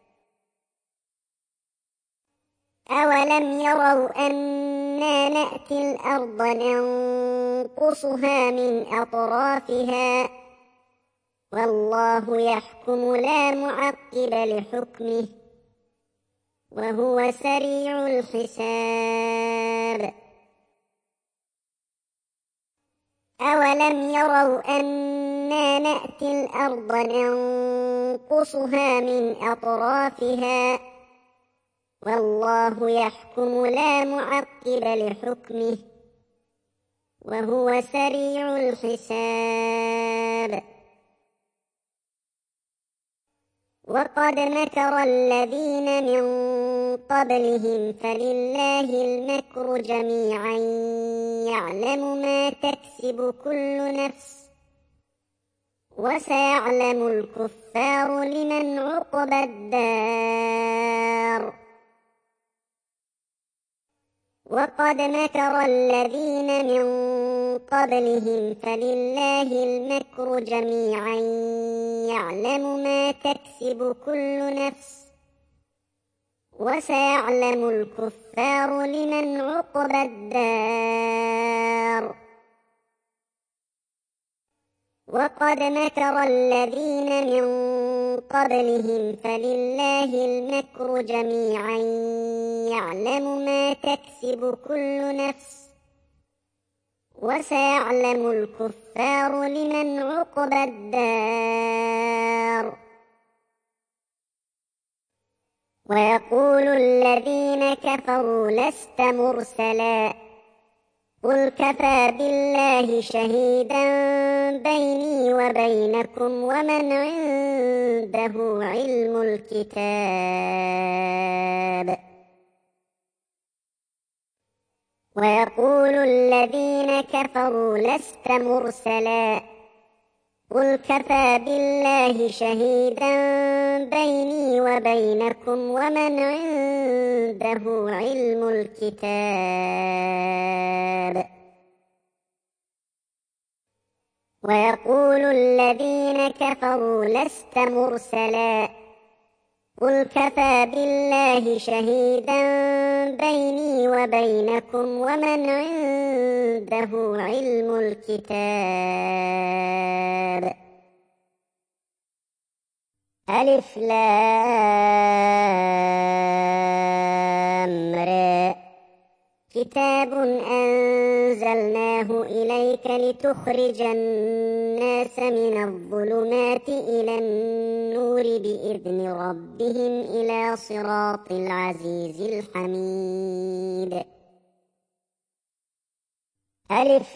S1: أولم يروا أنا نأتي الأرض ننقصها من أطرافها والله يحكم لا معقب لحكمه وهو سريع الحساب. أولم يروا أنا نأتي الأرض ننقصها من أطرافها والله يحكم لا معقب لحكمه وهو سريع الحساب. وقد مكر الذين من قبلهم فلله المكر جميعا يعلم ما تكسب كل نفس وسيعلم الكفار لمن عقبى الدار. وقد مكر الذين من قبلهم فلله المكر جميعا يعلم ما تكسب كل نفس وسيعلم الكفار لمن عقبى الدار. وقد مكر الذين من قبلهم فلله المكر جميعا يعلم ما تكسب كل نفس وسيعلم الكفار لمن عقبى الدار. ويقول الذين كفروا لست مرسلا قل كفى بالله شهيدا بيني وبينكم ومن عنده علم الكتاب. ويقول الذين كفروا لست مرسلا قل كفى بالله شهيدا بيني وبينكم ومن عنده علم الكتاب. ويقول الذين كفروا لست مرسلا قل كفى بالله شهيدا بيني وبينكم ومن عنده علم الكتاب. ألف لام را كتاب أنزلناه إليك لتخرج الناس من الظلمات إلى النور بإذن ربهم إلى صراط العزيز الحميد. ألف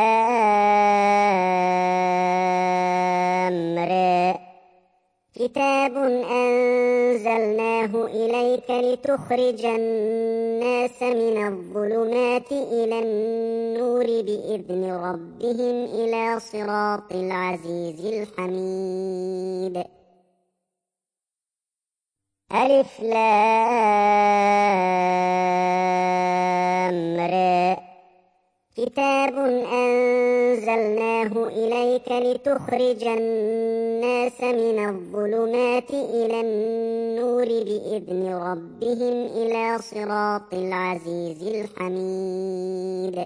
S1: لام را كتاب أنزلناه إليك لتخرج الناس من الظلمات إلى النور بإذن ربهم إلى صراط العزيز الحميد. ألف لام را كتاب أنزلناه إليك لتخرج الناس من الظلمات إلى النور بإذن ربهم إلى صراط العزيز الحميد.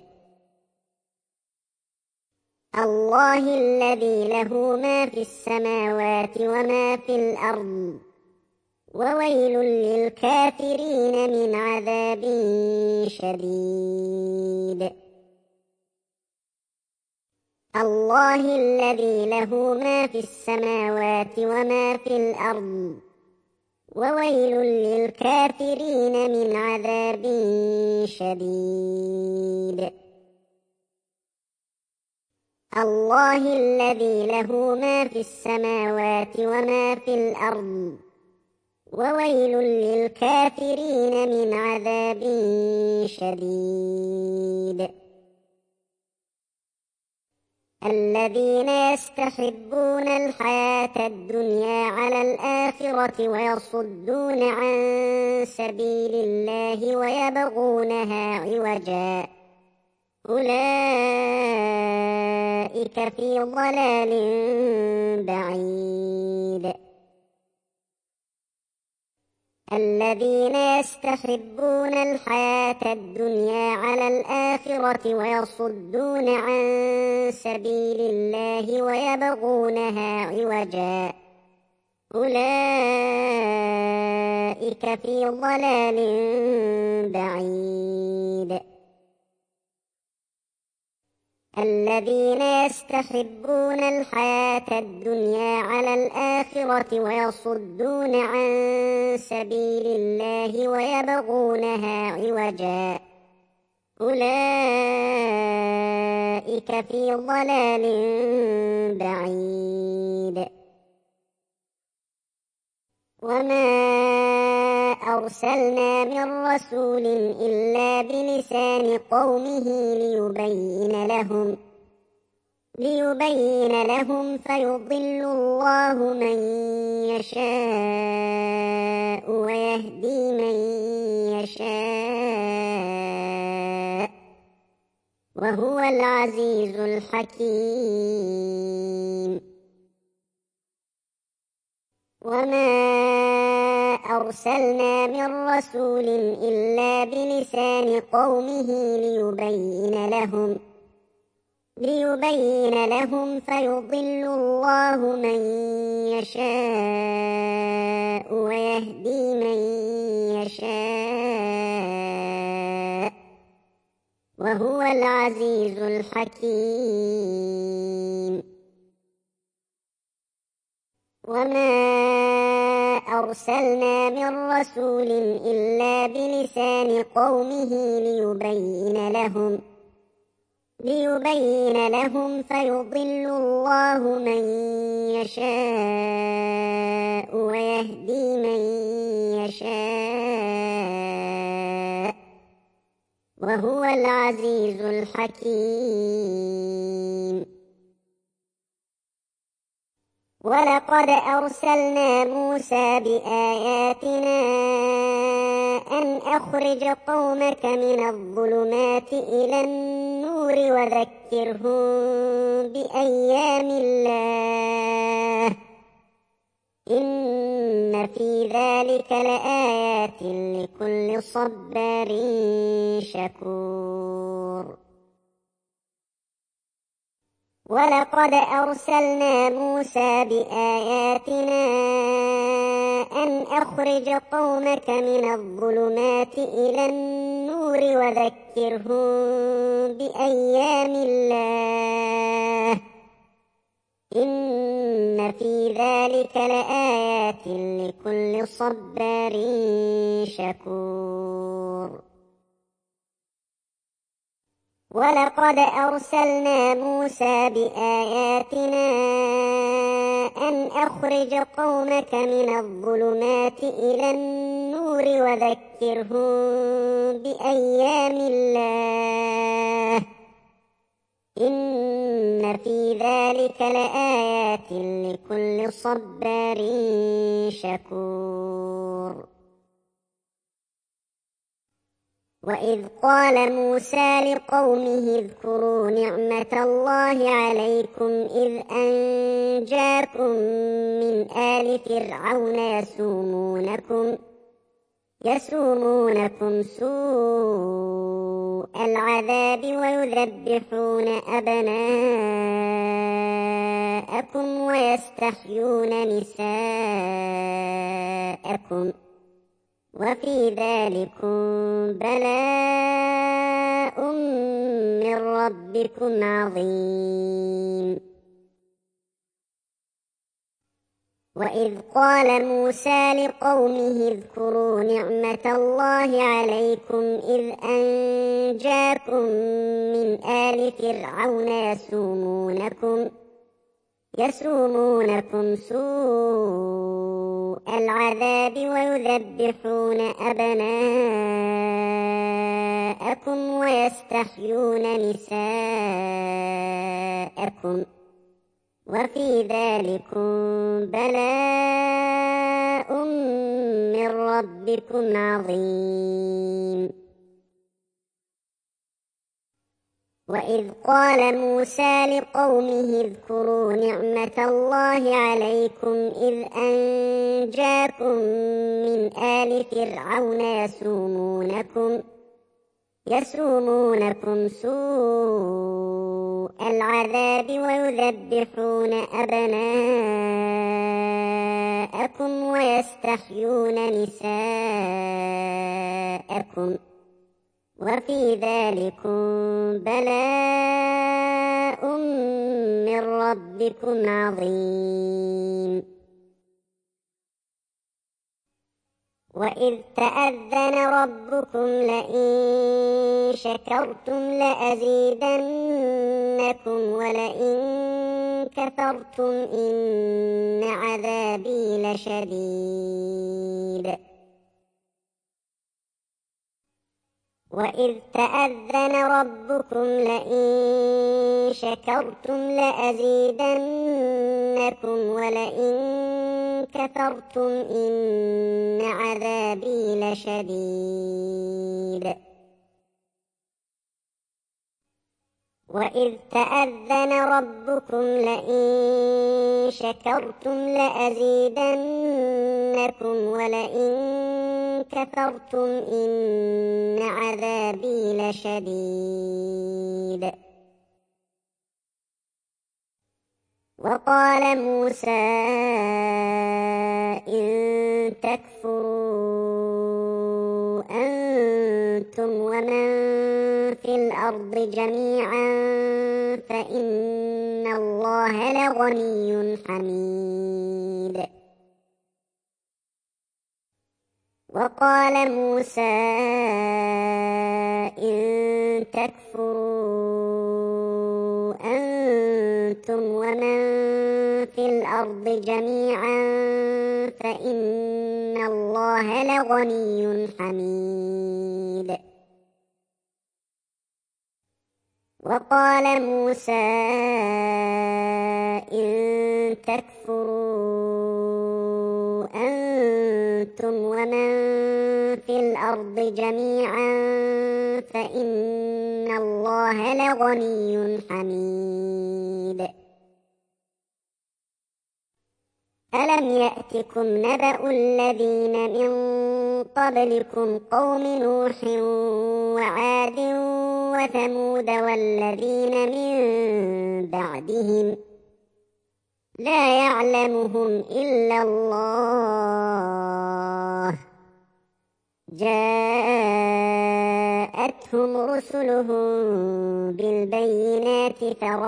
S1: الله الذي له ما في السماوات وما في الأرض وويل للكافرين من عذاب شديد. الله الذي له ما في السماوات وما في الأرض وويل للكافرين من عذاب شديد. الله الذي له ما في السماوات وما في الأرض وويل للكافرين من عذاب شديد. الذين يستحبون الحياة الدنيا على الآخرة ويصدون عن سبيل الله ويبغونها عوجا أولئك في ضلال بعيد. الذين يستحبون الحياة الدنيا على الآخرة ويصدون عن سبيل الله ويبغونها عوجا أولئك في ضلال بعيد. الذين يستحبون الحياة الدنيا على الآخرة ويصدون عن سبيل الله ويبغونها عوجا أولئك في ضلال بعيد. وما أرسلنا من رسول إلا بلسان قومه ليبين لهم فيضل الله من يشاء ويهدي من يشاء وهو العزيز الحكيم. وما أرسلنا من رسول إلا بلسان قومه ليبين لهم فيضل الله من يشاء ويهدي من يشاء وهو العزيز الحكيم. وما أرسلنا من رسول إلا بلسان قومه ليبين لهم فيضل الله من يشاء ويهدي من يشاء وهو العزيز الحكيم. ولقد أرسلنا موسى بآياتنا أن أخرج قومك من الظلمات إلى النور وذكرهم بأيام الله إن في ذلك لآيات لكل صبار شكور. ولقد أرسلنا موسى بآياتنا أن أخرج قومك من الظلمات إلى النور وذكرهم بأيام الله إن في ذلك لآيات لكل صبار شكور. ولقد أرسلنا موسى بآياتنا أن أخرج قومك من الظلمات إلى النور وذكرهم بأيام الله إن في ذلك لآيات لكل صبار شكور. وإذ قال موسى لقومه اذكروا نعمة الله عليكم إذ أنجاكم من آل فرعون يسومونكم سوء العذاب ويذبحون أبناءكم ويستحيون نساءكم وفي ذلكم بلاء من ربكم عظيم. وإذ قال موسى لقومه اذكروا نعمة الله عليكم إذ أنجاكم من آل فرعون يسومونكم سوء العذاب ويذبحون أبناءكم ويستحيون نساءكم وفي ذلكم بلاء من ربكم عظيم. وإذ قال موسى لقومه اذكروا نعمة الله عليكم إذ أنجاكم من آل فرعون يسومونكم سوء العذاب ويذبحون أبناءكم ويستحيون نساءكم وفي ذلكم بلاء من ربكم عظيم. وإذ تأذن ربكم لئن شكرتم لأزيدنكم ولئن كفرتم إن عذابي لشديد. وإذ تأذن ربكم لئن شكرتم لأزيدنكم ولئن كفرتم إن عذابي لشديد. وإذ تأذن ربكم لئن شكرتم لأزيدنكم ولئن كفرتم إن عذابي لشديد. وقال موسى إن تكفروا أنتم ومن في الأرض جميعا فإن الله لغني حميد. وقال موسى إن تكفروا أنتم ومن في الأرض جميعا فإن الله لغني حميد. وقال موسى إن تكفروا أنتم ومن في الأرض جميعا فإن الله لغني حميد. ألم يأتكم نبأ الذين من قبلكم قوم نوح وعاد وثمود والذين من بعدهم لا يعلمهم إلا الله جاءتهم رسلهم بالبينات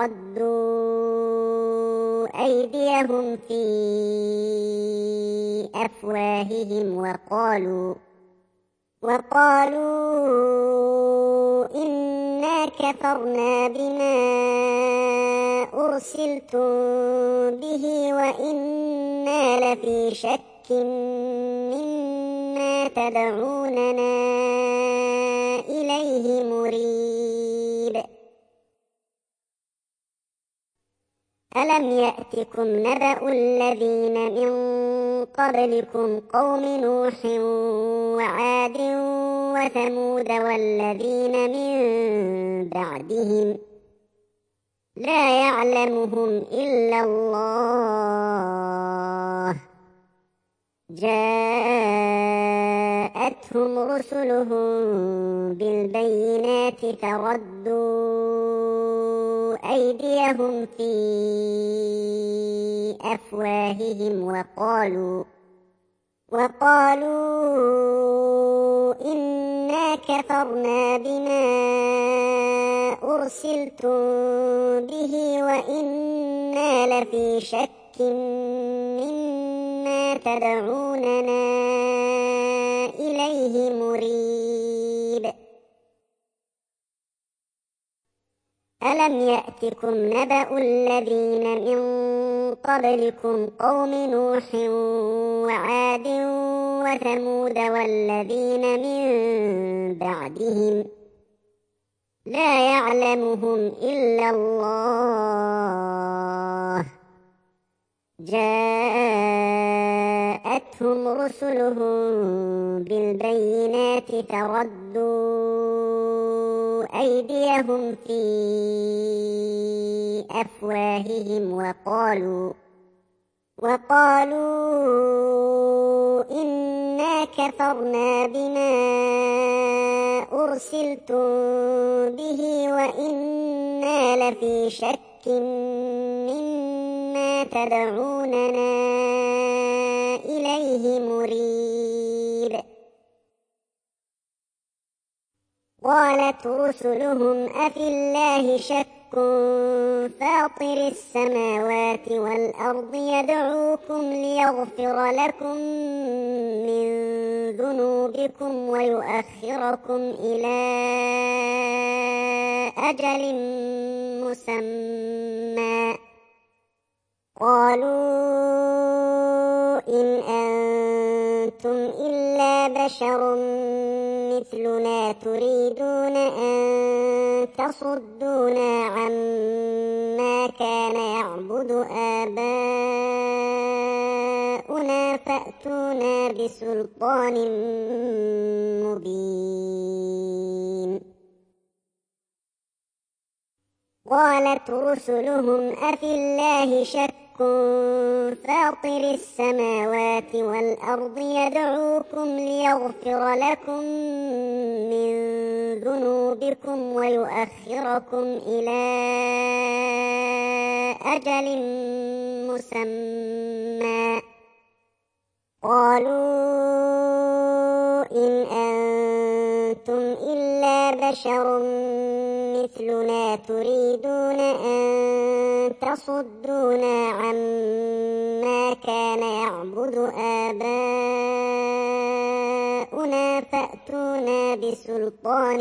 S1: فردوا أيديهم في أفواههم وقالوا إنا كفرنا بما أرسلتم به وإنا لفي شك مما تدعوننا إليه مريب. ألم يأتكم نبأ الذين من قبلكم قوم نوح وعاد وثمود والذين من بعدهم لا يعلمهم إلا الله جاءتهم رسلهم بالبينات فردوا أيديهم في أفواههم وقالوا إنا كفرنا بما أرسلتم به وإنا لفي شك مما تدعوننا إليه مريب. ألم يأتكم نبأ الذين من قبلكم قوم نوح وعاد وثمود والذين من بعدهم لا يعلمهم إلا الله جاءتهم رسلهم بالبينات فردوا أيديهم في أفواههم وقالوا إنا كفرنا بما أرسلتم به وإنا لفي شك مما تدعوننا إليه مريب. قالت رسلهم أفي الله شك فاطر السماوات والأرض يدعوكم ليغفر لكم من ذنوبكم ويؤخركم إلى أجل مسمى قالوا إن أنتم إلا بشر مثلنا تريدون أن تصدونا عما كان يعبد آباؤنا فأتونا بسلطان مبين. قالت رسلهم أفي الله شك فاطر السماوات والأرض يدعوكم ليغفر لكم من ذنوبكم ويؤخركم إلى أجل مسمى قالوا إن أنتم إلا بشر مثلنا تريدون أن تصدونا عما كان يعبد آباؤنا فأتونا بسلطان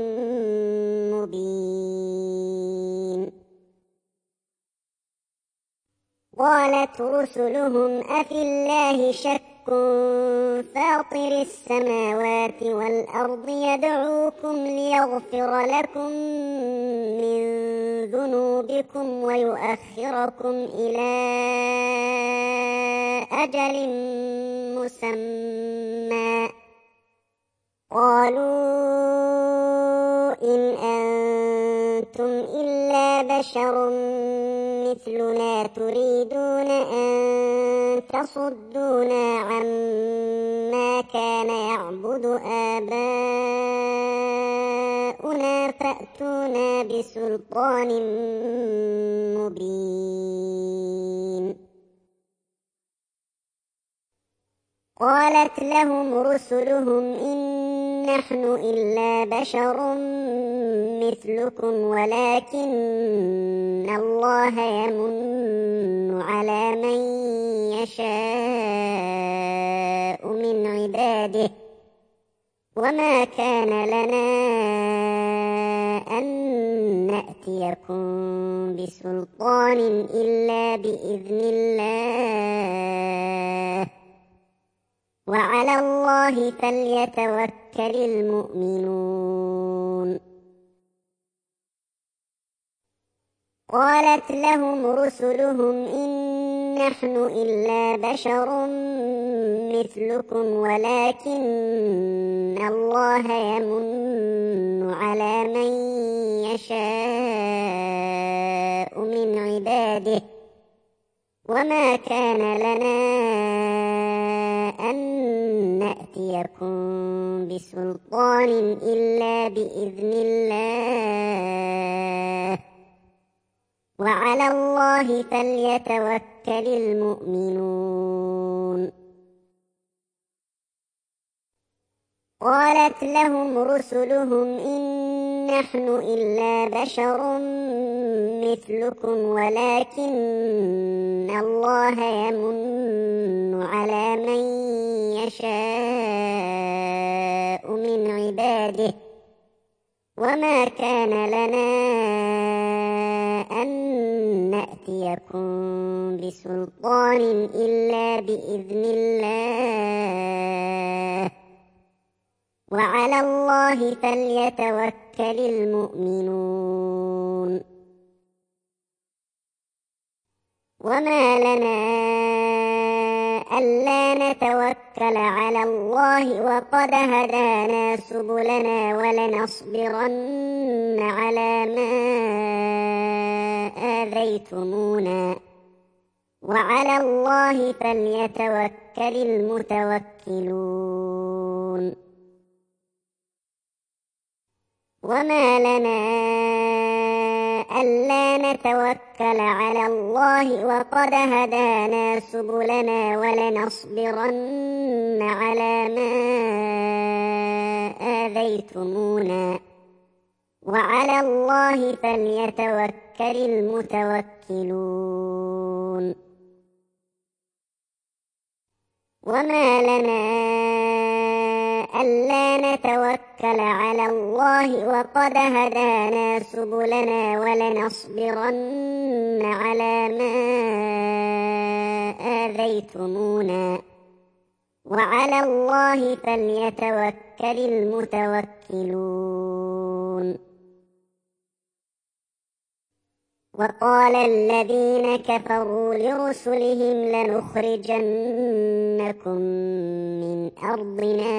S1: مبين. قالت رسلهم أفي الله شك فاطر السماوات والأرض يدعوكم ليغفر لكم من ذنوبكم ويؤخركم إلى أجل مسمى قالوا إن أنتم إلا بشر مثلنا تريدون أن تصدونا عما كان يعبد آباؤنا فأتونا بسلطان مبين. قالت لهم رسلهم إن نحن إلا بشر مثلكم ولكن الله يمن على من يشاء من عباده وما كان لنا أن نأتيكم بسلطان إلا بإذن الله وعلى الله فليتوكل المؤمنون. قالت لهم رسلهم إن نحن إلا بشر مثلكم ولكن الله يمن على من يشاء من عباده وما كان لنا أن نأتيكم بسلطان إلا بإذن الله وعلى الله فليتوكل المؤمنون. قالت لهم رسلهم إن نحن إلا بشر مثلكم ولكن الله يمن على من يشاء من عباده وما كان لنا أن نأتيكم بسلطان إلا بإذن الله وعلى الله فليتوكل المؤمنون. وما لنا ألا نتوكل على الله وقد هدانا سبلنا ولنصبرن على ما آذيتمونا وعلى الله فليتوكل المتوكلون. وما لنا ألا نتوكل على الله وقد هدانا سبلنا ولنصبرن على ما آذيتمونا وعلى الله فليتوكل المتوكلون. وما لنا ألا نتوكل على الله وقد هدانا سبلنا ولنصبرن على ما آذيتمونا وعلى الله فليتوكل المتوكلون. وقال الذين كفروا لرسلهم لنخرجنكم من أرضنا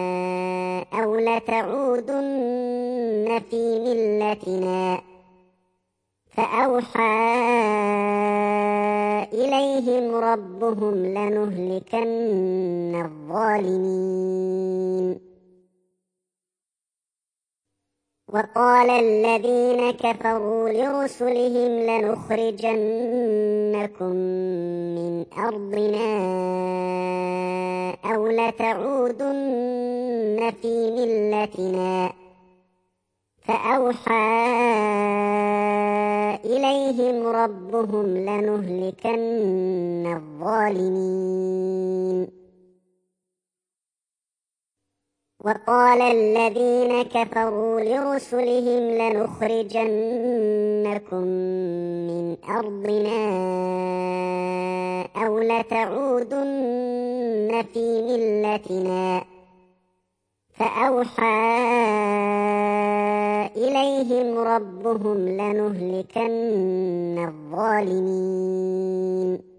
S1: أو لتعودن في ملتنا فأوحى إليهم ربهم لنهلكن الظالمين. وقال الذين كفروا لرسلهم لنخرجنكم من أرضنا أو لتعودن في ملتنا. فأوحى إليهم ربهم لنهلكن الظالمين. وقال الذين كفروا لرسلهم لنخرجنكم من أرضنا أو لتعودن في ملتنا. فأوحى إليهم ربهم لنهلكن الظالمين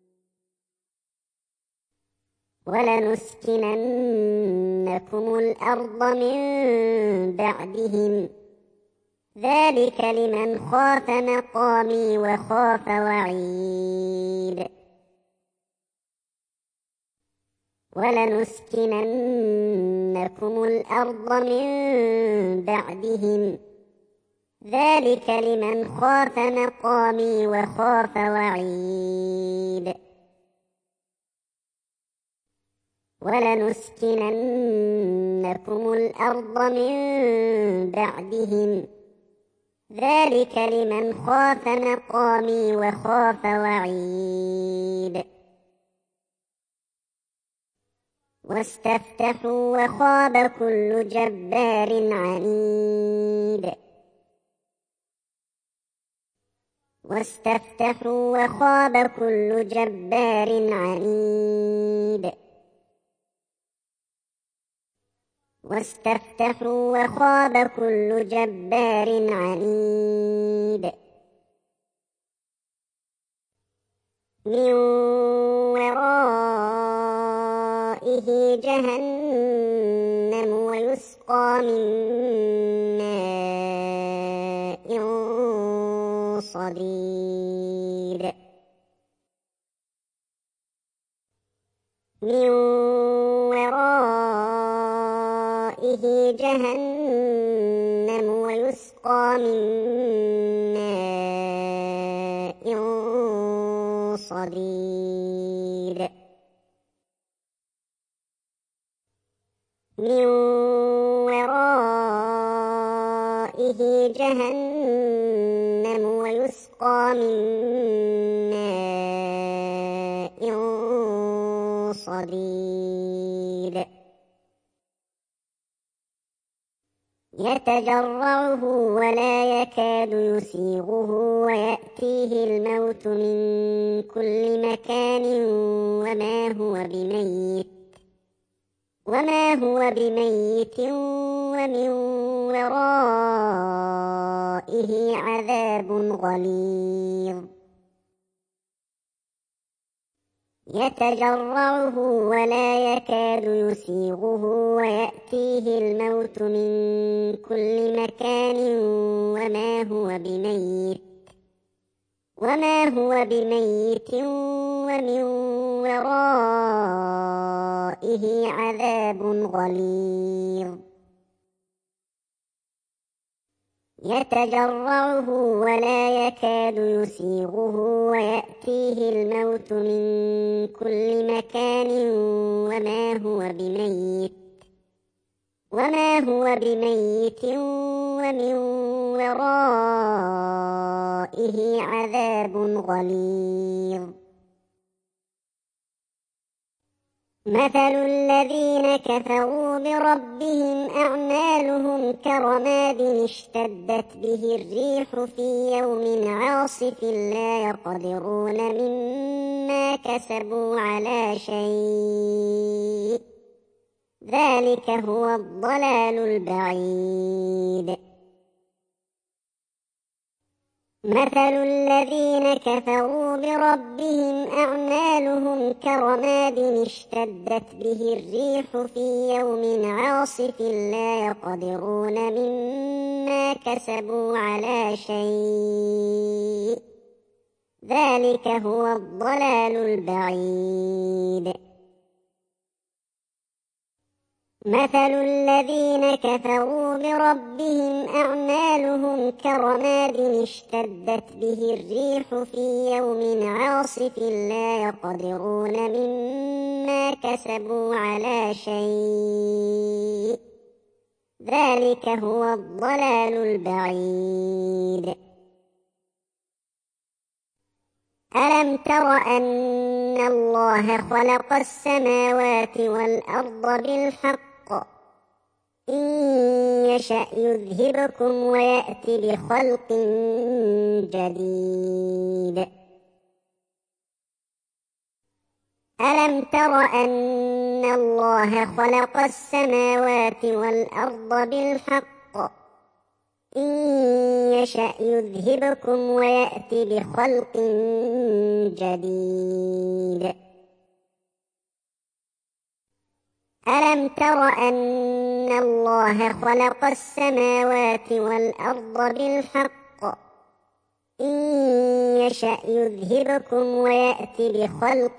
S1: ولنسكننكم الأرض من بعدهم. ذلك لمن خاف مقامي وخاف وعيد. ولنسكننكم الأرض من بعدهم. ذلك لمن خاف مقامي وخاف وعيد. ولنسكننكم الأرض من بعدهم. ذلك لمن خاف مقامي وخاف وعيد. واستفتحوا وخاب كل جبار عنيد. واستفتحوا وخاب كل جبار عنيد. واستفتحوا وخاب كل جبار عنيد. من ورائه جهنم ويسقى من ماء صديد. من ورائه جهنم ويسقى من ماء صديد. من ورائه جهنم ويسقى من ماء صديد. يتجرعه ولا يكاد يسيغه ويأتيه الموت من كل مكان وما هو بميت ومن ورائه عذاب غليظ. يتجرعه ولا يكاد يسيغه ويأتيه الموت من كل مكان وما هو بميت ومن ورائه عذاب غليظ. يتجرعه ولا يكاد يسيغه ويأتيه الموت من كل مكان وما هو بميت ومن ورائه عذاب غليظ. مثل الذين كفروا بربهم أعمالهم كرماد اشتدت به الريح في يوم عاصف لا يقدرون مما كسبوا على شيء. ذلك هو الضلال البعيد. مثل الذين كفروا بربهم أعمالهم كرماد اشتدت به الريح في يوم عاصف لا يقدرون مما كسبوا على شيء ذلك هو الضلال البعيد مثل الذين كفروا بربهم أعمالهم كرماد اشتدت به الريح في يوم عاصف لا يقدرون مما كسبوا على شيء ذلك هو الضلال البعيد ألم تر أن الله خلق السماوات والأرض بالحق إن يشأ يذهبكم ويأت بخلق جديد ألم تر أن الله خلق السماوات والأرض بالحق إن يشأ يذهبكم ويأت بخلق جديد ألم تر أن الله خلق السماوات والأرض بالحق إن يشأ يذهبكم ويأت بخلق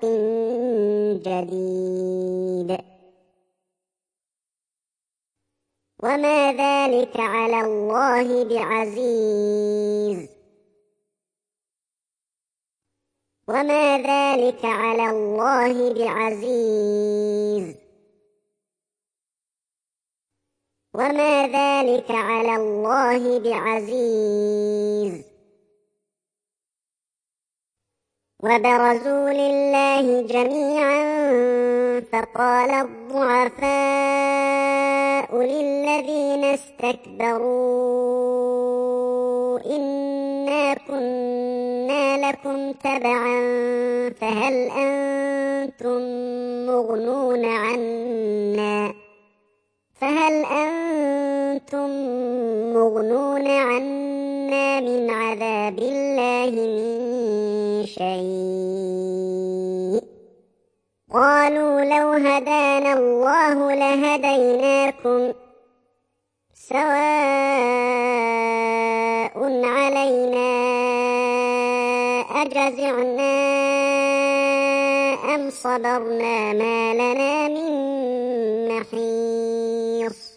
S1: جديد وما ذلك على الله بعزيز وما ذلك على الله بعزيز وما ذلك على الله بعزيز وبرزوا لله جميعا فقال الضعفاء للذين استكبروا إنا كنا لكم تبعا فهل أنتم مغنون عنا من عذاب الله من شيء قالوا لو هدانا الله لهديناكم سواء علينا أجزعنا أم صبرنا ما لنا من محيص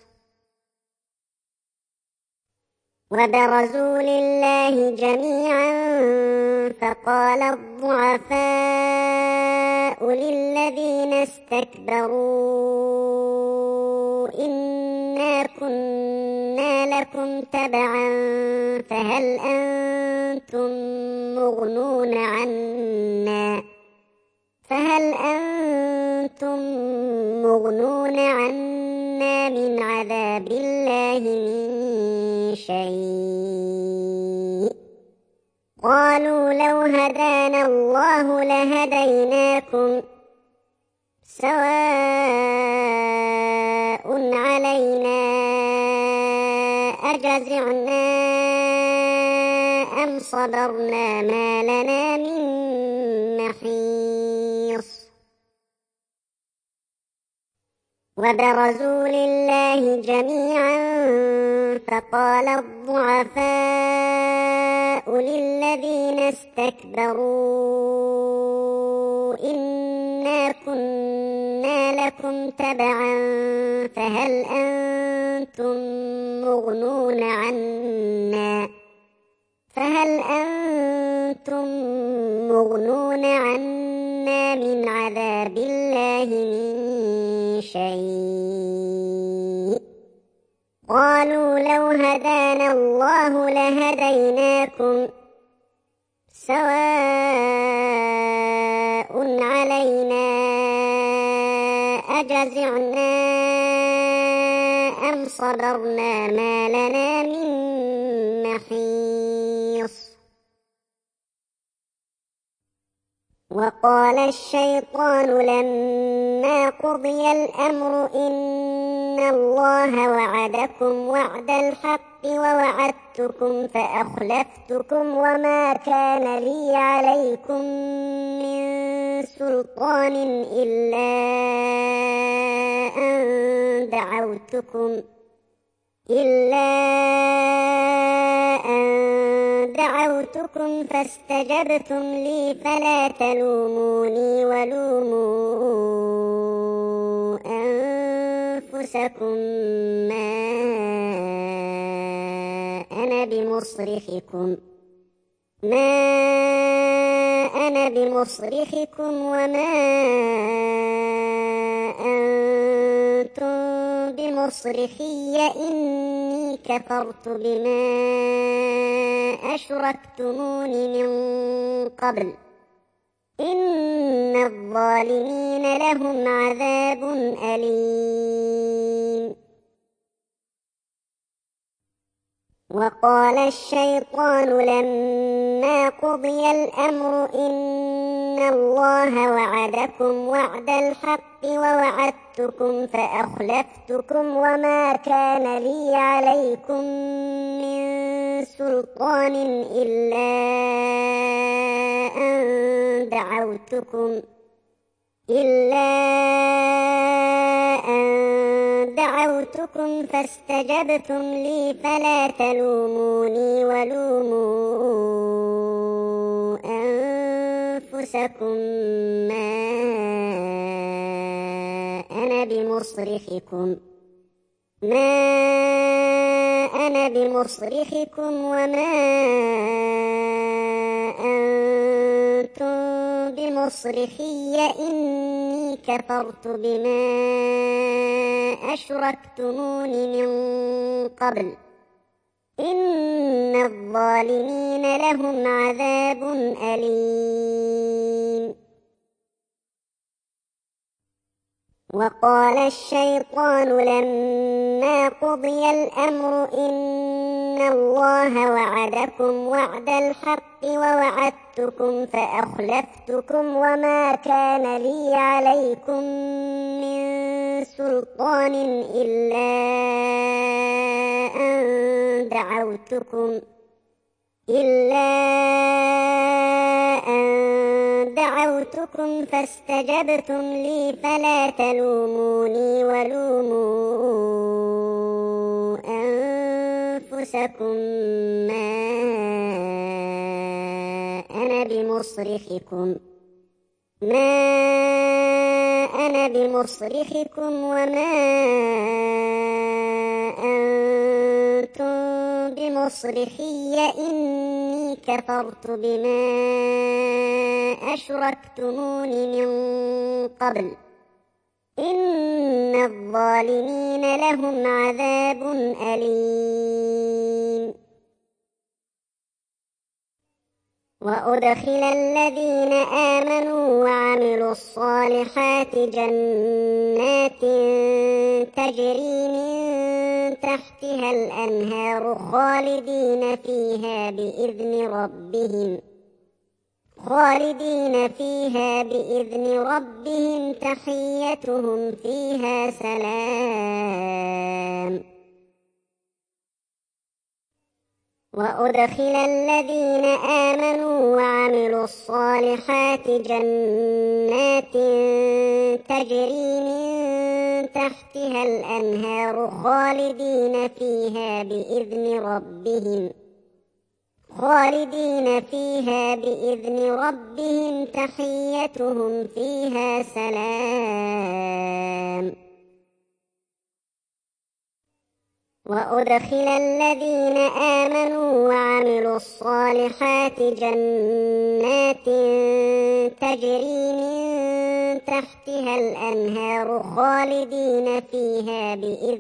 S1: وبرزوا لله جميعا فقال الضعفاء للذين استكبروا إنا كنا لكم تبعا فهل أنتم مغنون عنا من عذاب الله من شيء قالوا لو هدانا الله لهديناكم سواء علينا أجزعنا أم صبرنا ما لنا من محيص وبرزوا لله جميعا فقال الضعفاء للذين استكبروا إنا كنا لكم تبعا فهل أنتم مغنون عنا من عذاب الله من شيء قالوا لو هدانا الله لهديناكم سواء علينا أجزعنا أم صبرنا ما لنا من محيص وقال الشيطان لما قضي الأمر إن الله وعدكم وعد الحق ووعدتكم فأخلفتكم وما كان لي عليكم من سلطان إلا أن دعوتكم فاستجبتم لي فلا تلوموني ولوموا أنفسكم ما أنا بمصرخكم وما أنتم بمصرخي إني كفرت بما أشركتمون من قبل إن الظالمين لهم عذاب أليم. وقال الشيطان لما قضي الأمر إن الله وعدكم وعد الحق ووعدتكم فأخلفتكم وما كان لي عليكم من سلطان إلا أن دعوتكم فاستجبتم لي فلا تلوموني ولوموا أنفسكم ما أنا بمصرخكم وما أنتم بمصرخي إني كفرت بما أشركتمون من قبل إن الظالمين لهم عذاب أليم. وقال الشيطان لما قضي الأمر إن الله وعدكم وعد الحق ووعدتكم فأخلفتكم وما كان لي عليكم من سلطان إلا أن دعوتكم فاستجبتم لي فلا تلوموني ولوموا أنفسكم ما أنا بمصرخكم وما أنتم بمصرخي إني كفرت بما أشركتمون من قبل إن الظالمين لهم عذاب أليم. وأدخل الذين آمنوا وعملوا الصالحات جنات تجري من تحتها الأنهار خالدين فيها بإذن ربهم تحيتهم فيها سلام. وأدخل الذين آمنوا وعملوا الصالحات جنات تجري من تحتها الأنهار خالدين فيها بإذن ربهم تحيتهم فيها سلام. وأدخل الذين آمنوا وعملوا الصالحات جنات تجري من تحتها الأنهار خالدين فيها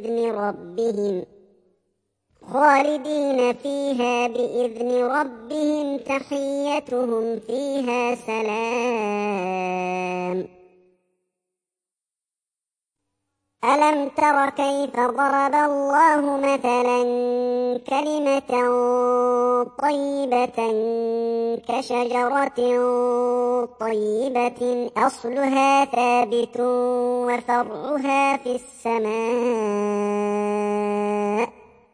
S1: بإذن ربهم تحيتهم فيها سلام. ألم تر كيف ضرب الله مثلا كلمة طيبة كشجرة طيبة أصلها ثابت وفرعها في السماء.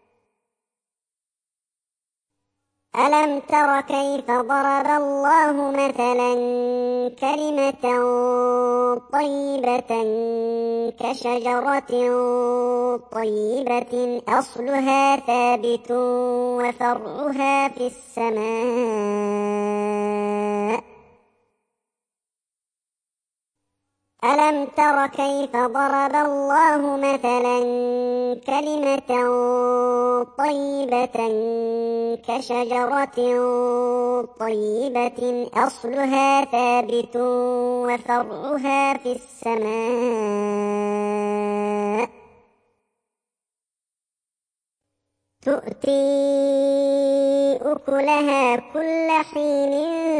S1: ألم تر كيف ضرب الله مثلا كلمة طيبة كشجرة طيبة أصلها ثابت وفرعها في السماء. ألم تر كيف ضرب الله مثلا كلمة طيبة كشجرة طيبة أصلها ثابت وفرعها في السماء. تؤتي أكلها كل حين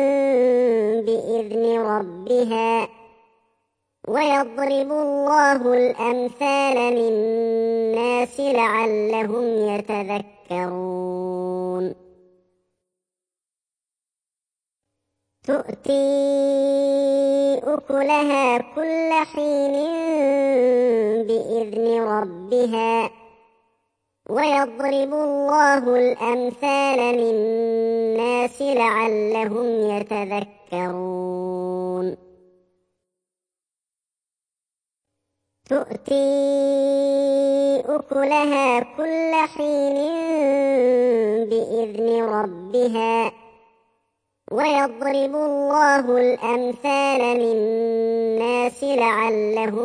S1: بإذن ربها ويضرب الله الأمثال للناس لعلهم يتذكرون. تؤتي أكلها كل حين بإذن ربها ويضرب الله الأمثال للناس لعلهم يتذكرون. تؤتي أكلها كل حين بإذن ربها ويضرب الله الأمثال للناس لعلهم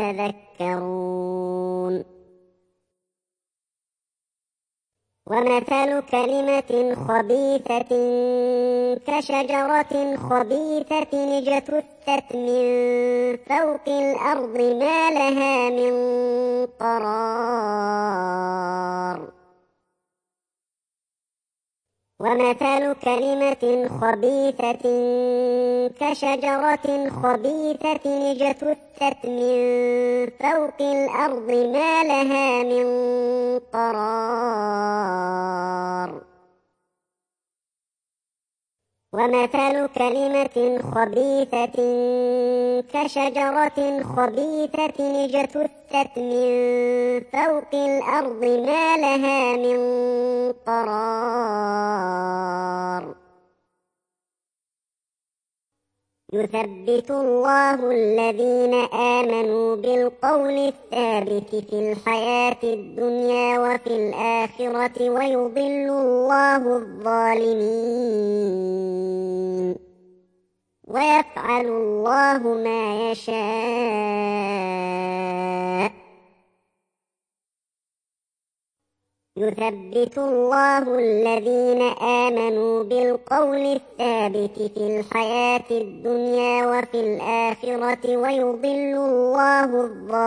S1: يتذكرون. ومثل كلمة خبيثة كشجرة خبيثة اجتثت من فوق الأرض ما لها من قرار. ومثل كلمة خبيثة كشجرة خبيثة اجتثت من فوق الأرض ما لها من قرار. ومثل كلمة خبيثة كشجرة خبيثة اجتثت من فوق الأرض ما لها من قرار. يثبت الله الذين آمنوا بالقول الثابت في الحياة الدنيا وفي الآخرة ويضل الله الظالمين ويفعل الله ما يشاء. يثبت الله الذين آمنوا بالقول الثابت في الحياة الدنيا وفي الآخرة ويضل الله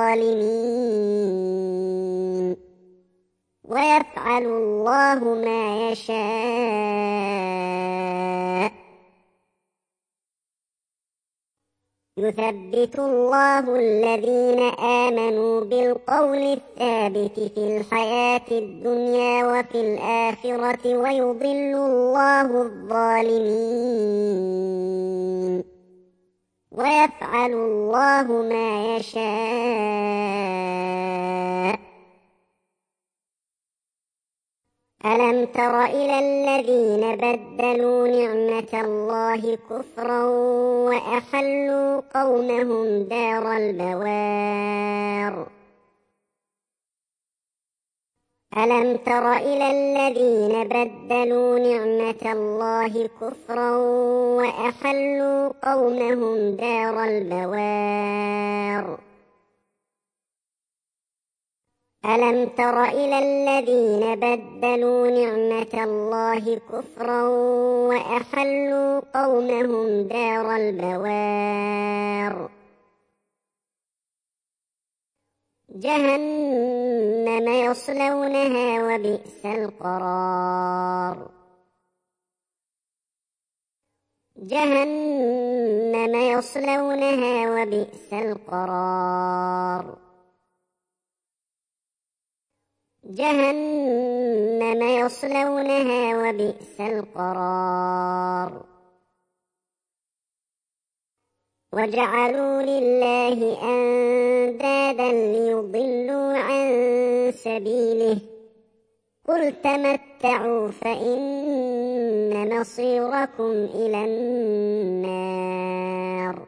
S1: الظالمين ويفعل الله ما يشاء. يثبت الله الذين آمنوا بالقول الثابت في الحياة الدنيا وفي الآخرة ويضل الله الظالمين ويفعل الله ما يشاء. ألم تر إلى الذين بدلوا نعمة الله كفرا وأحلوا قومهم دار البوار. ألم تر إلى الذين بدلوا نعمة الله كفرا وأحلوا قومهم دار البوار. ألم تر إلى الذين بدلوا نعمة الله كفرا وأحلوا قومهم دار البوار. جهنم يصلونها وبئس القرار. جهنم يصلونها وبئس القرار. جهنم يصلونها وبئس القرار وجعلوا لله أندادا ليضلوا عن سبيله قل تمتعوا فإن مصيركم إلى النار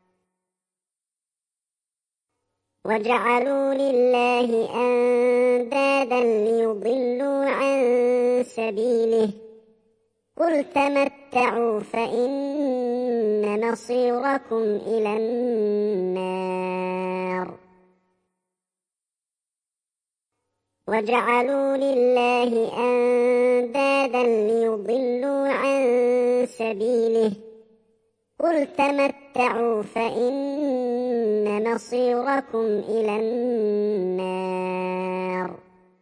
S1: وجعلوا لله أندادا ليضلوا عن سبيله قل تمتعوا فإن مصيركم إلى النار وجعلوا لله أندادا ليضلوا عن سبيله قل تمتعوا فإن مصيركم إلى النار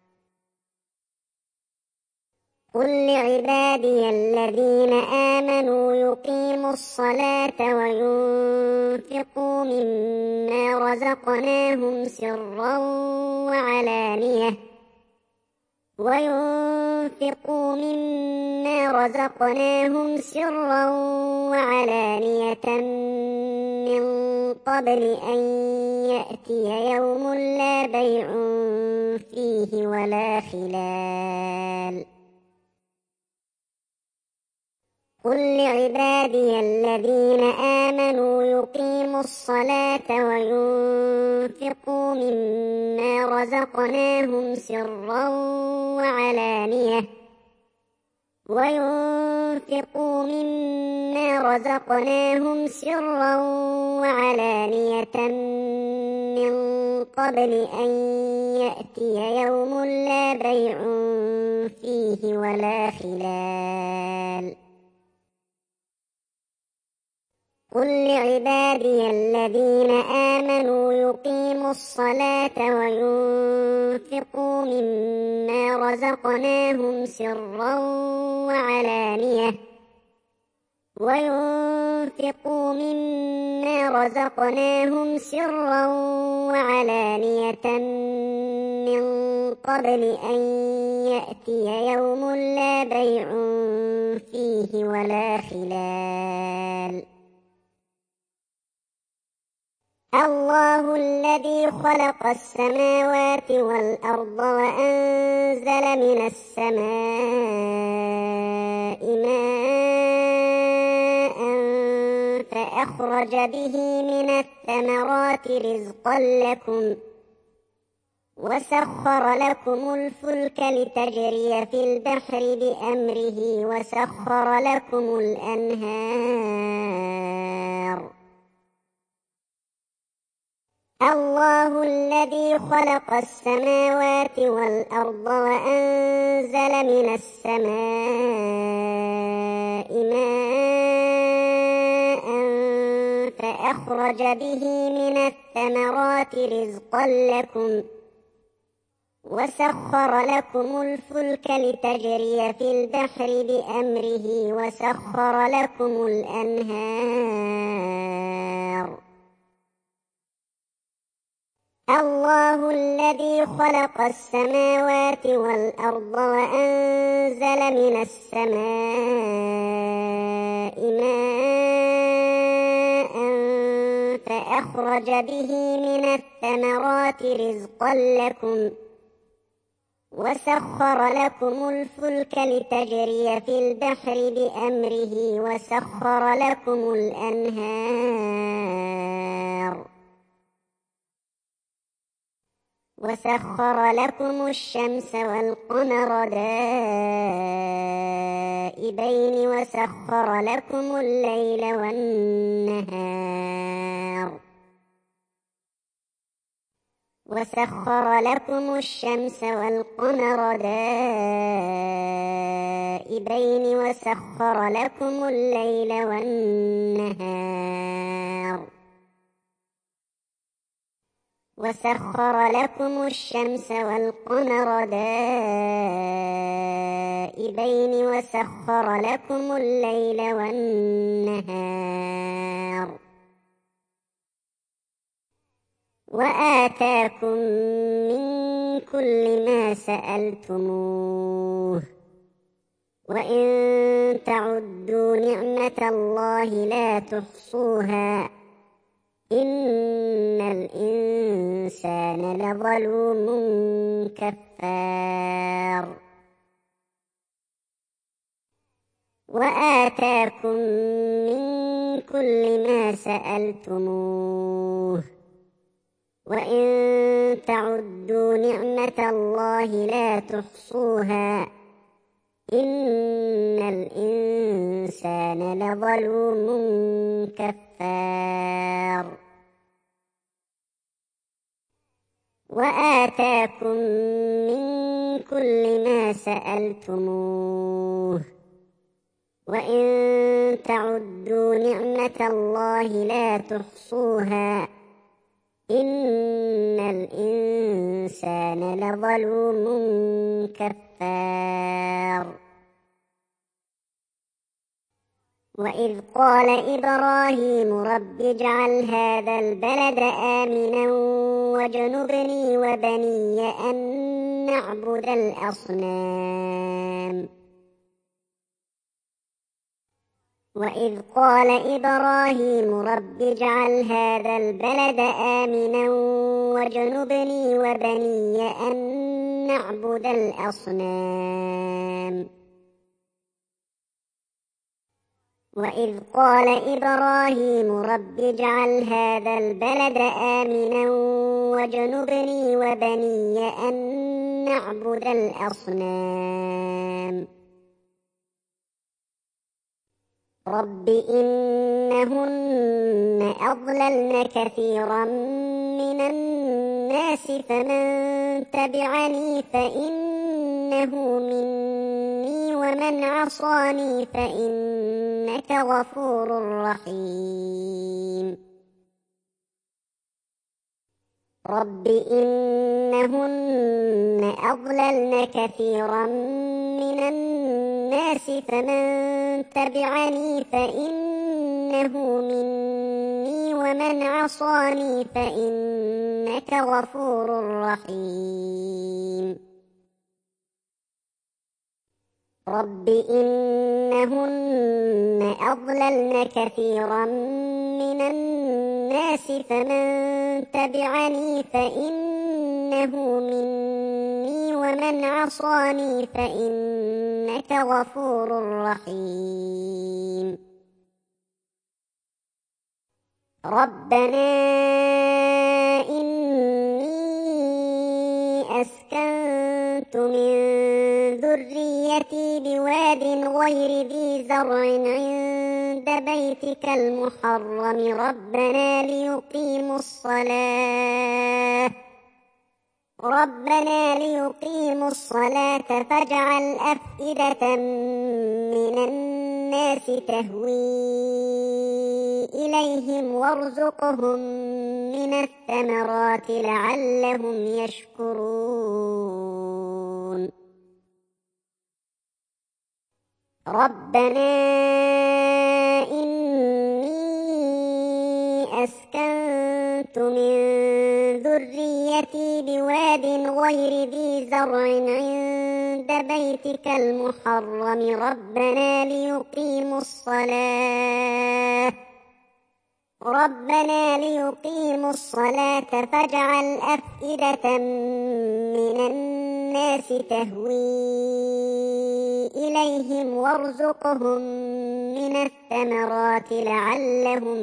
S1: قل لعبادي الذين آمنوا يقيموا الصلاة وينفقوا مما رزقناهم سرا وعلانية من قبل أن يأتي يوم لا بيع فيه ولا خلال قل لعبادي الذين آمنوا يقيموا الصلاة وينفقوا مما رزقناهم سرا وعلانية من قبل أن يأتي يوم لا بيع فيه ولا خلال قل لعبادي الذين آمنوا يقيموا الصلاة وينفقوا مما رزقناهم سرا وعلانية من قبل أن يأتي يوم لا بيع فيه ولا خلال الله الذي خلق السماوات والأرض وأنزل من السماء ماء فأخرج به من الثمرات رزقا لكم وسخر لكم الفلك لتجري في البحر بأمره وسخر لكم الأنهار الله الذي خلق السماوات والأرض وأنزل من السماء ماء فأخرج به من الثمرات رزقا لكم وسخر لكم الفلك لتجري في البحر بأمره وسخر لكم الأنهار الله الذي خلق السماوات والأرض وأنزل من السماء ماء فأخرج به من الثمرات رزقا لكم وسخر لكم الفلك لتجري في البحر بأمره وسخر لكم الأنهار وسخر لكم الشمس والقمر دائبين وسخر لكم الليل والنهار وسخر لكم الشمس والقمر دائبين وسخر لكم الليل والنهار وسخر لكم الشمس والقمر دائبين وسخر لكم الليل والنهار وآتاكم من كل ما سألتموه وإن تعدوا نعمة الله لا تحصوها إن الإنسان لظلوم كفار وآتاكم من كل ما سألتموه وإن تعدوا نعمة الله لا تحصوها إن الإنسان لظلوم كفار وآتاكم من كل ما سألتموه وإن تعدوا نعمة الله لا تحصوها إن الإنسان لظلوم كفار وإذ قال إبراهيم رب اجعل هذا البلد آمنا واجنبني وبني أن نعبد الأصنام وإذ قال إبراهيم رب اجعل هذا البلد آمنا واجنبني وبني أن نعبد الأصنام وإذ قال إبراهيم رب اجعل هذا البلد آمنا واجنبني وبني أن نعبد الأصنام رب إنهن أضللن كثيرا من الناس فمن تبعني فإنه مني ومن عصاني فإنك غفور رحيم رب إنهن أضللن كثيرا من الناس فمن تبعني فإنه مني ومن عصاني فإنك غفور رحيم رب إنهن أضللن كثيرا من الناس فمن تبعني فإنه مني ومن عصاني فإنك غفور رحيم ربنا إني أسكنت من ذريتي بواد غير ذي زرع عند بيتك المحرم ربنا ليقيموا الصلاة فاجعل أفئدة من الناس تهوي إليهم وارزقهم من الثمرات لعلهم يشكرون ربنا إني أسكنت من ذريتي بواد غير ذي زرع عند بيتك المحرم ربنا ليقيموا الصلاة فاجعل أفئدة من الناس تهوي إليهم وارزقهم من الثمرات لعلهم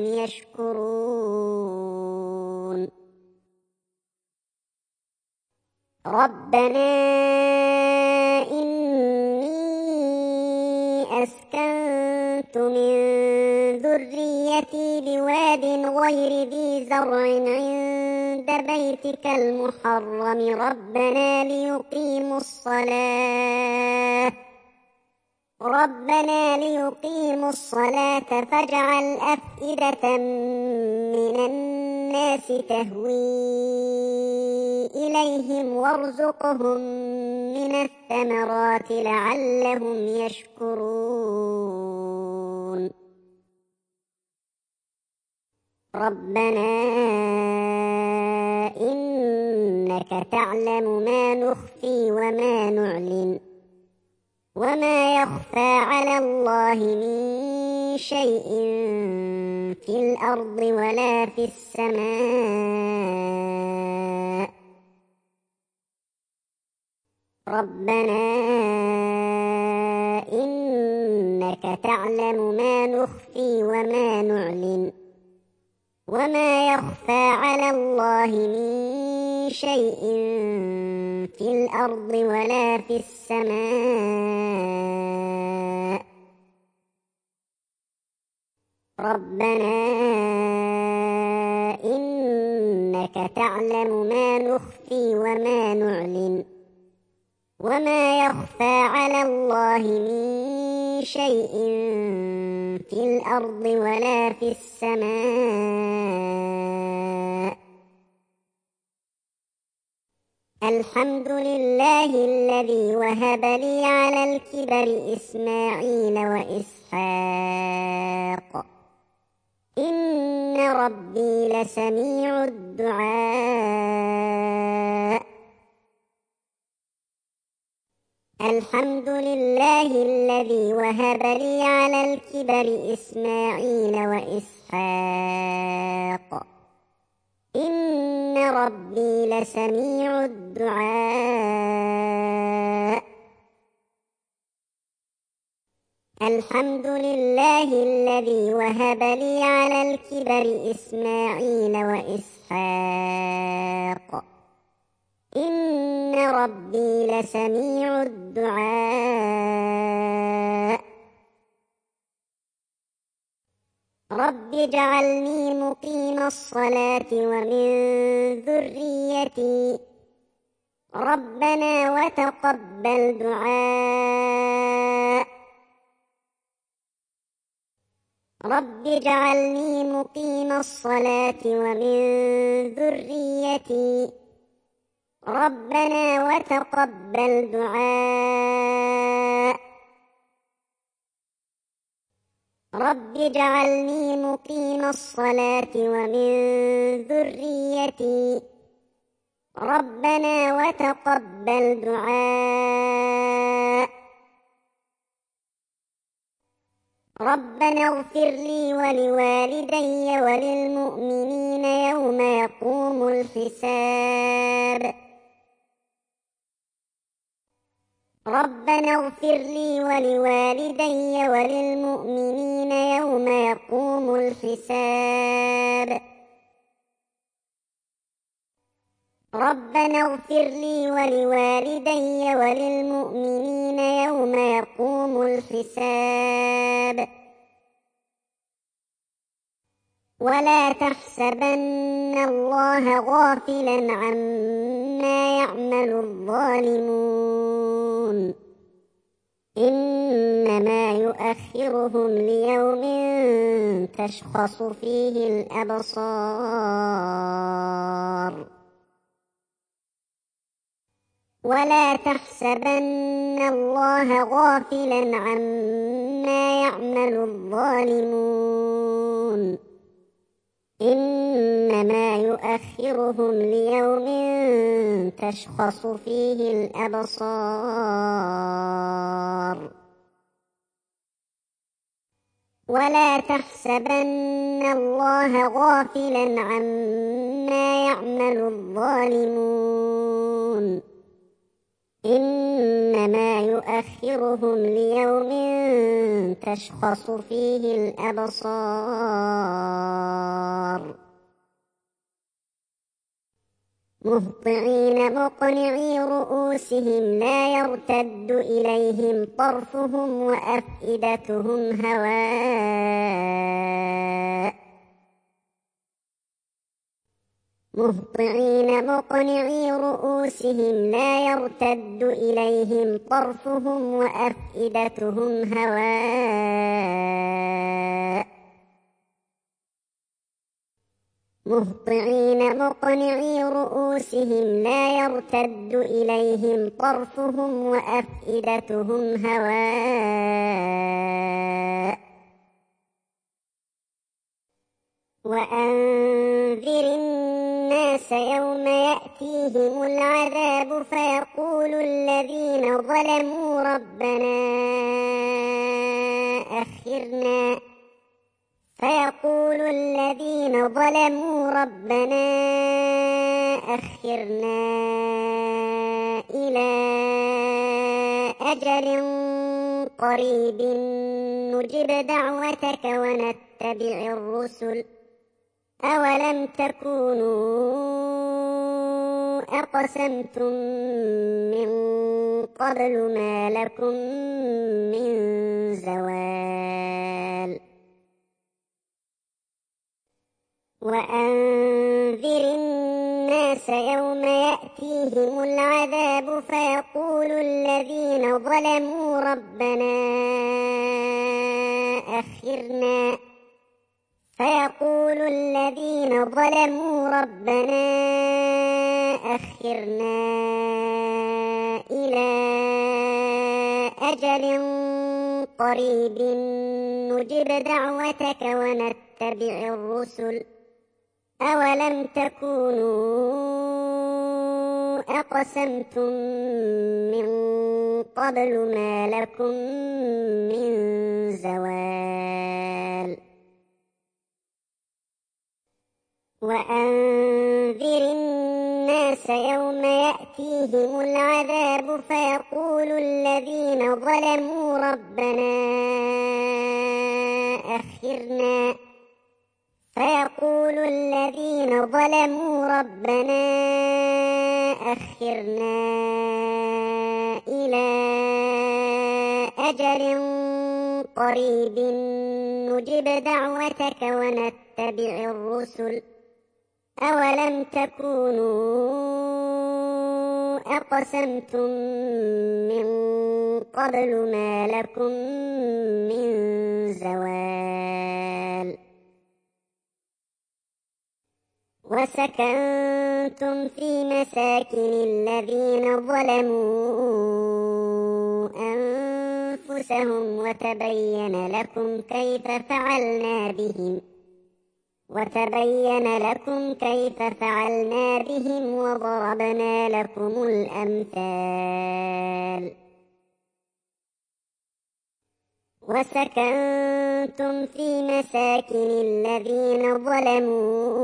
S1: يشكرون ربنا إني أسكنت من ذريتي بواد غير ذي زرع عند بيتك المحرم ربنا ليقيموا الصلاة فاجعل أفئدة من الناس تهوي إليهم وارزقهم من الثمرات لعلهم يشكرون ربنا إنك تعلم ما نخفي وما نعلن وما يخفى على الله من شيء في الأرض ولا في السماء. ربنا إنك تعلم ما نخفي وما نعلن وما يخفى على الله من شيء في الأرض ولا في السماء. ربنا إنك تعلم ما نخفي وما نعلن وما يخفى على الله من شيء في الأرض ولا في السماء. الحمد لله الذي وهب لي على الكبر إسماعيل وإسحاق إن ربي لسميع الدعاء. الحمد لله الذي وهب لي على الكبر إسماعيل وإسحاق إن ربي لسميع الدعاء. الحمد لله الذي وهب لي على الكبر إسماعيل وإسحاق إن ربي لسميع الدعاء. رب اجعلني مقيم الصلاة ومن ذريتي ربنا وتقبل دعاء. رب اجعلني مقيم الصلاة ومن ذريتي ربنا وتقبل دعاء. رب اجعلني مقيم الصلاة ومن ذريتي ربنا وتقبل دعاء. ربنا اغفر لي ولوالدي وللمؤمنين يوم يقوم الحساب. ربنا اغفر لي ولوالدي وللمؤمنين يوم يقوم الحساب. ربنا اغفر لي ولوالدي وللمؤمنين يوم يقوم الحساب. ولا تحسبن الله غافلا عما يعمل الظالمون إنما يؤخرهم ليوم تشخص فيه الأبصار. ولا تحسبن الله غافلا عما يعمل الظالمون إنما يؤخرهم ليوم تشخص فيه الأبصار. ولا تحسبن الله غافلا عما يعمل الظالمون إنما يؤخرهم ليوم تشخص فيه الأبصار. مهطعين مقنعي رؤوسهم لا يرتد إليهم طرفهم وأفئدتهم هواء. مهطعين مقنعي رؤوسهم لا يرتد إليهم طرفهم وأفئدتهم هواء. مهطعين مقنعي رؤوسهم لا يرتد إليهم طرفهم وأفئدتهم هواء. وأنذر الناس يوم يأتيهم العذاب فيقول الذين ظلموا ربنا أخرنا إلى أجل قريب نجب دعوتك ونتبع الرسل أولم تكونوا أقسمتم من قبل ما لكم من زوال وأنذر الناس يوم يأتيهم العذاب فيقول الذين ظلموا ربنا أخرنا إلى أجل قريب نجب دعوتك ونتبع الرسل أولم تكونوا أقسمتم من قبل ما لكم من زوال وأنذر الناس يوم يأتيهم العذاب فيقول الذين ظلموا ربنا أخرنا إلى أجل قريب نجب دعوتك ونتبع الرسل أولم تكونوا أقسمتم من قبل ما لكم من زوال وسكنتم في مساكن الذين ظلموا أنفسهم وتبين لكم كيف فعلنا بهم وضربنا لكم الأمثال وسكنتم في مساكن الذين ظلموا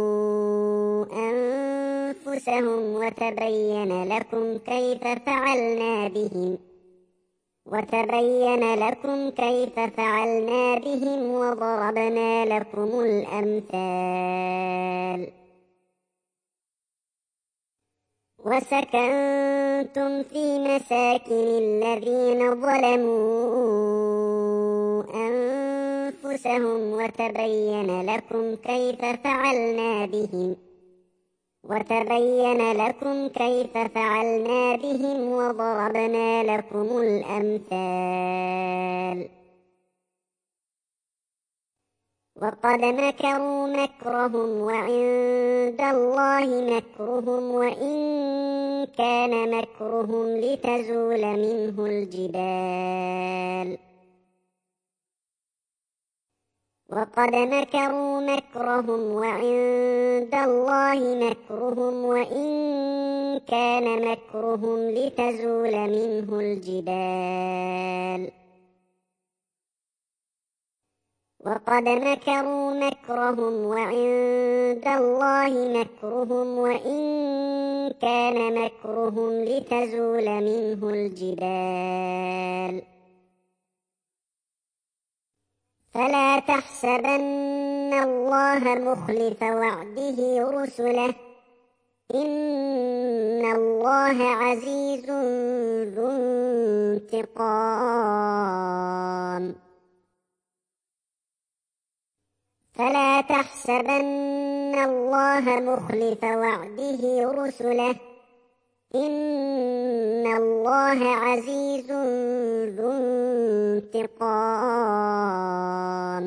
S1: أنفسهم وتبين لكم كيف فعلنا بهم وضربنا لكم الأمثال وسكنتم في مساكن الذين ظلموا أنفسهم وتبين لكم كيف فعلنا بهم وضربنا لكم الأمثال وقد مكروا مكرهم وعند الله مكرهم وإن كان مكرهم لتزول منه الجبال وقد مكروا مكرهم وعند الله مكرهم وإن كان مكرهم لتزول منه الجبال وقد مكروا مكرهم وعند الله مكرهم وإن كان مكرهم لتزول منه الجبال فلا تحسبن الله مخلف وعده رسله إن الله عزيز ذو انتقام فلا تحسبن الله مخلف وعده رسله إن الله عزيز ذو انتقام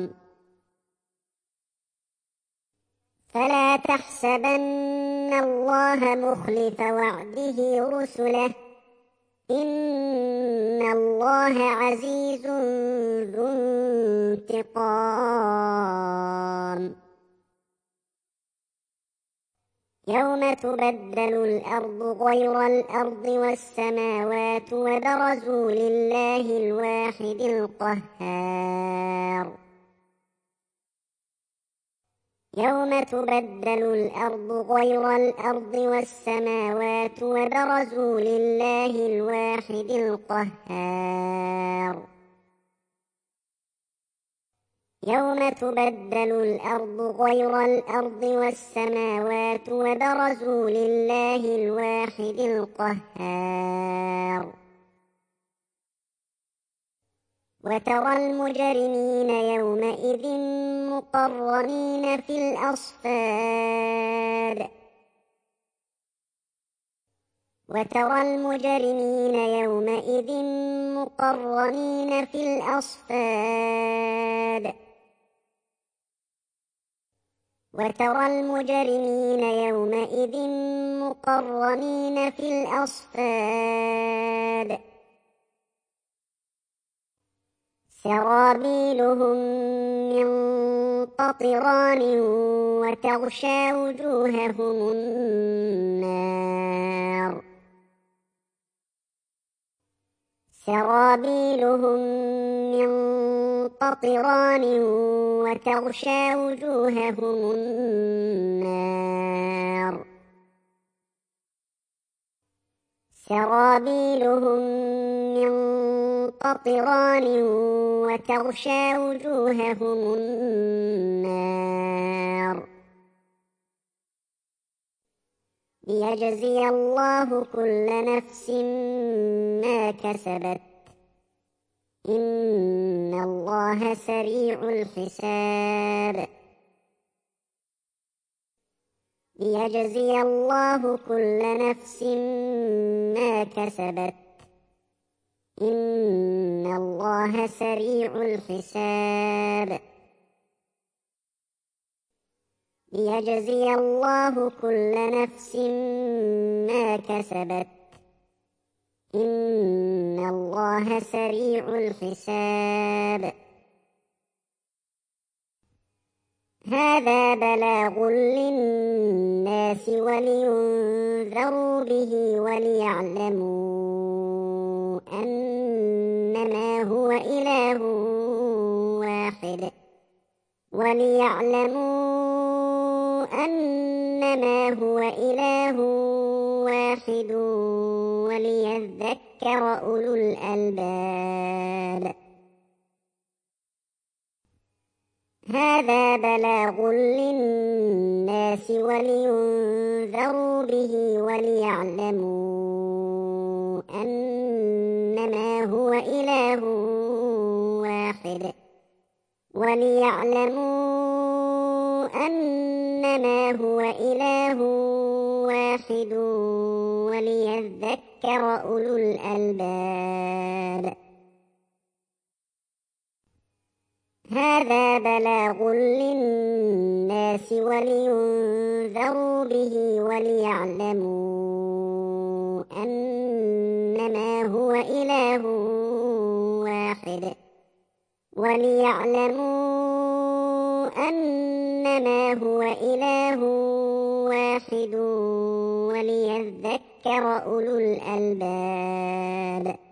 S1: فلا تحسبن الله مخلف وعده رسله إن الله عزيز ذو انتقام يوم تبدل الأرض غير الأرض والسماوات وبرزوا لله الواحد القهار يوم تبدل الأرض غير الأرض والسماوات وبرزوا لله الواحد القهار يوم تبدل الأرض غير الأرض والسماوات وبرزوا لله الواحد القهار وترى المجرمين يومئذ مقرنين في الأصفاد وترى المجرمين يومئذ مقرنين في الأصفاد وترى المجرمين يومئذ مقرنين في الأصفاد سرابيلهم من قطران وتغشى وجوههم النار سرابيلهم من قطران وتغشى وجوههم النار سرابيلهم من قطران وتغشى وجوههم النار ليجزي الله كل نفس ما كسبت إن الله سريع الحساب ليجزي الله كل نفس ما كسبت إن الله سريع الحساب ليجزي الله كل نفس ما كسبت إن الله سريع الحساب هذا بلاغ للناس ولينذروا به وليعلموا أنما هو إله واحد وليذكر أولو الألباب هذا بلاغ للناس ولينذروا به وليعلموا أنما هو إله واحد وليذكر أولو الألباب هذا بلاغ للناس ولينذروا به وليعلموا أنما هو إله واحد وليعلموا أنما هو إله واحد وليذكر أولو الألباب هذا بلاغ للناس ولينذروا به وليعلموا أنما هو إله واحد وليذكر أولو الألباب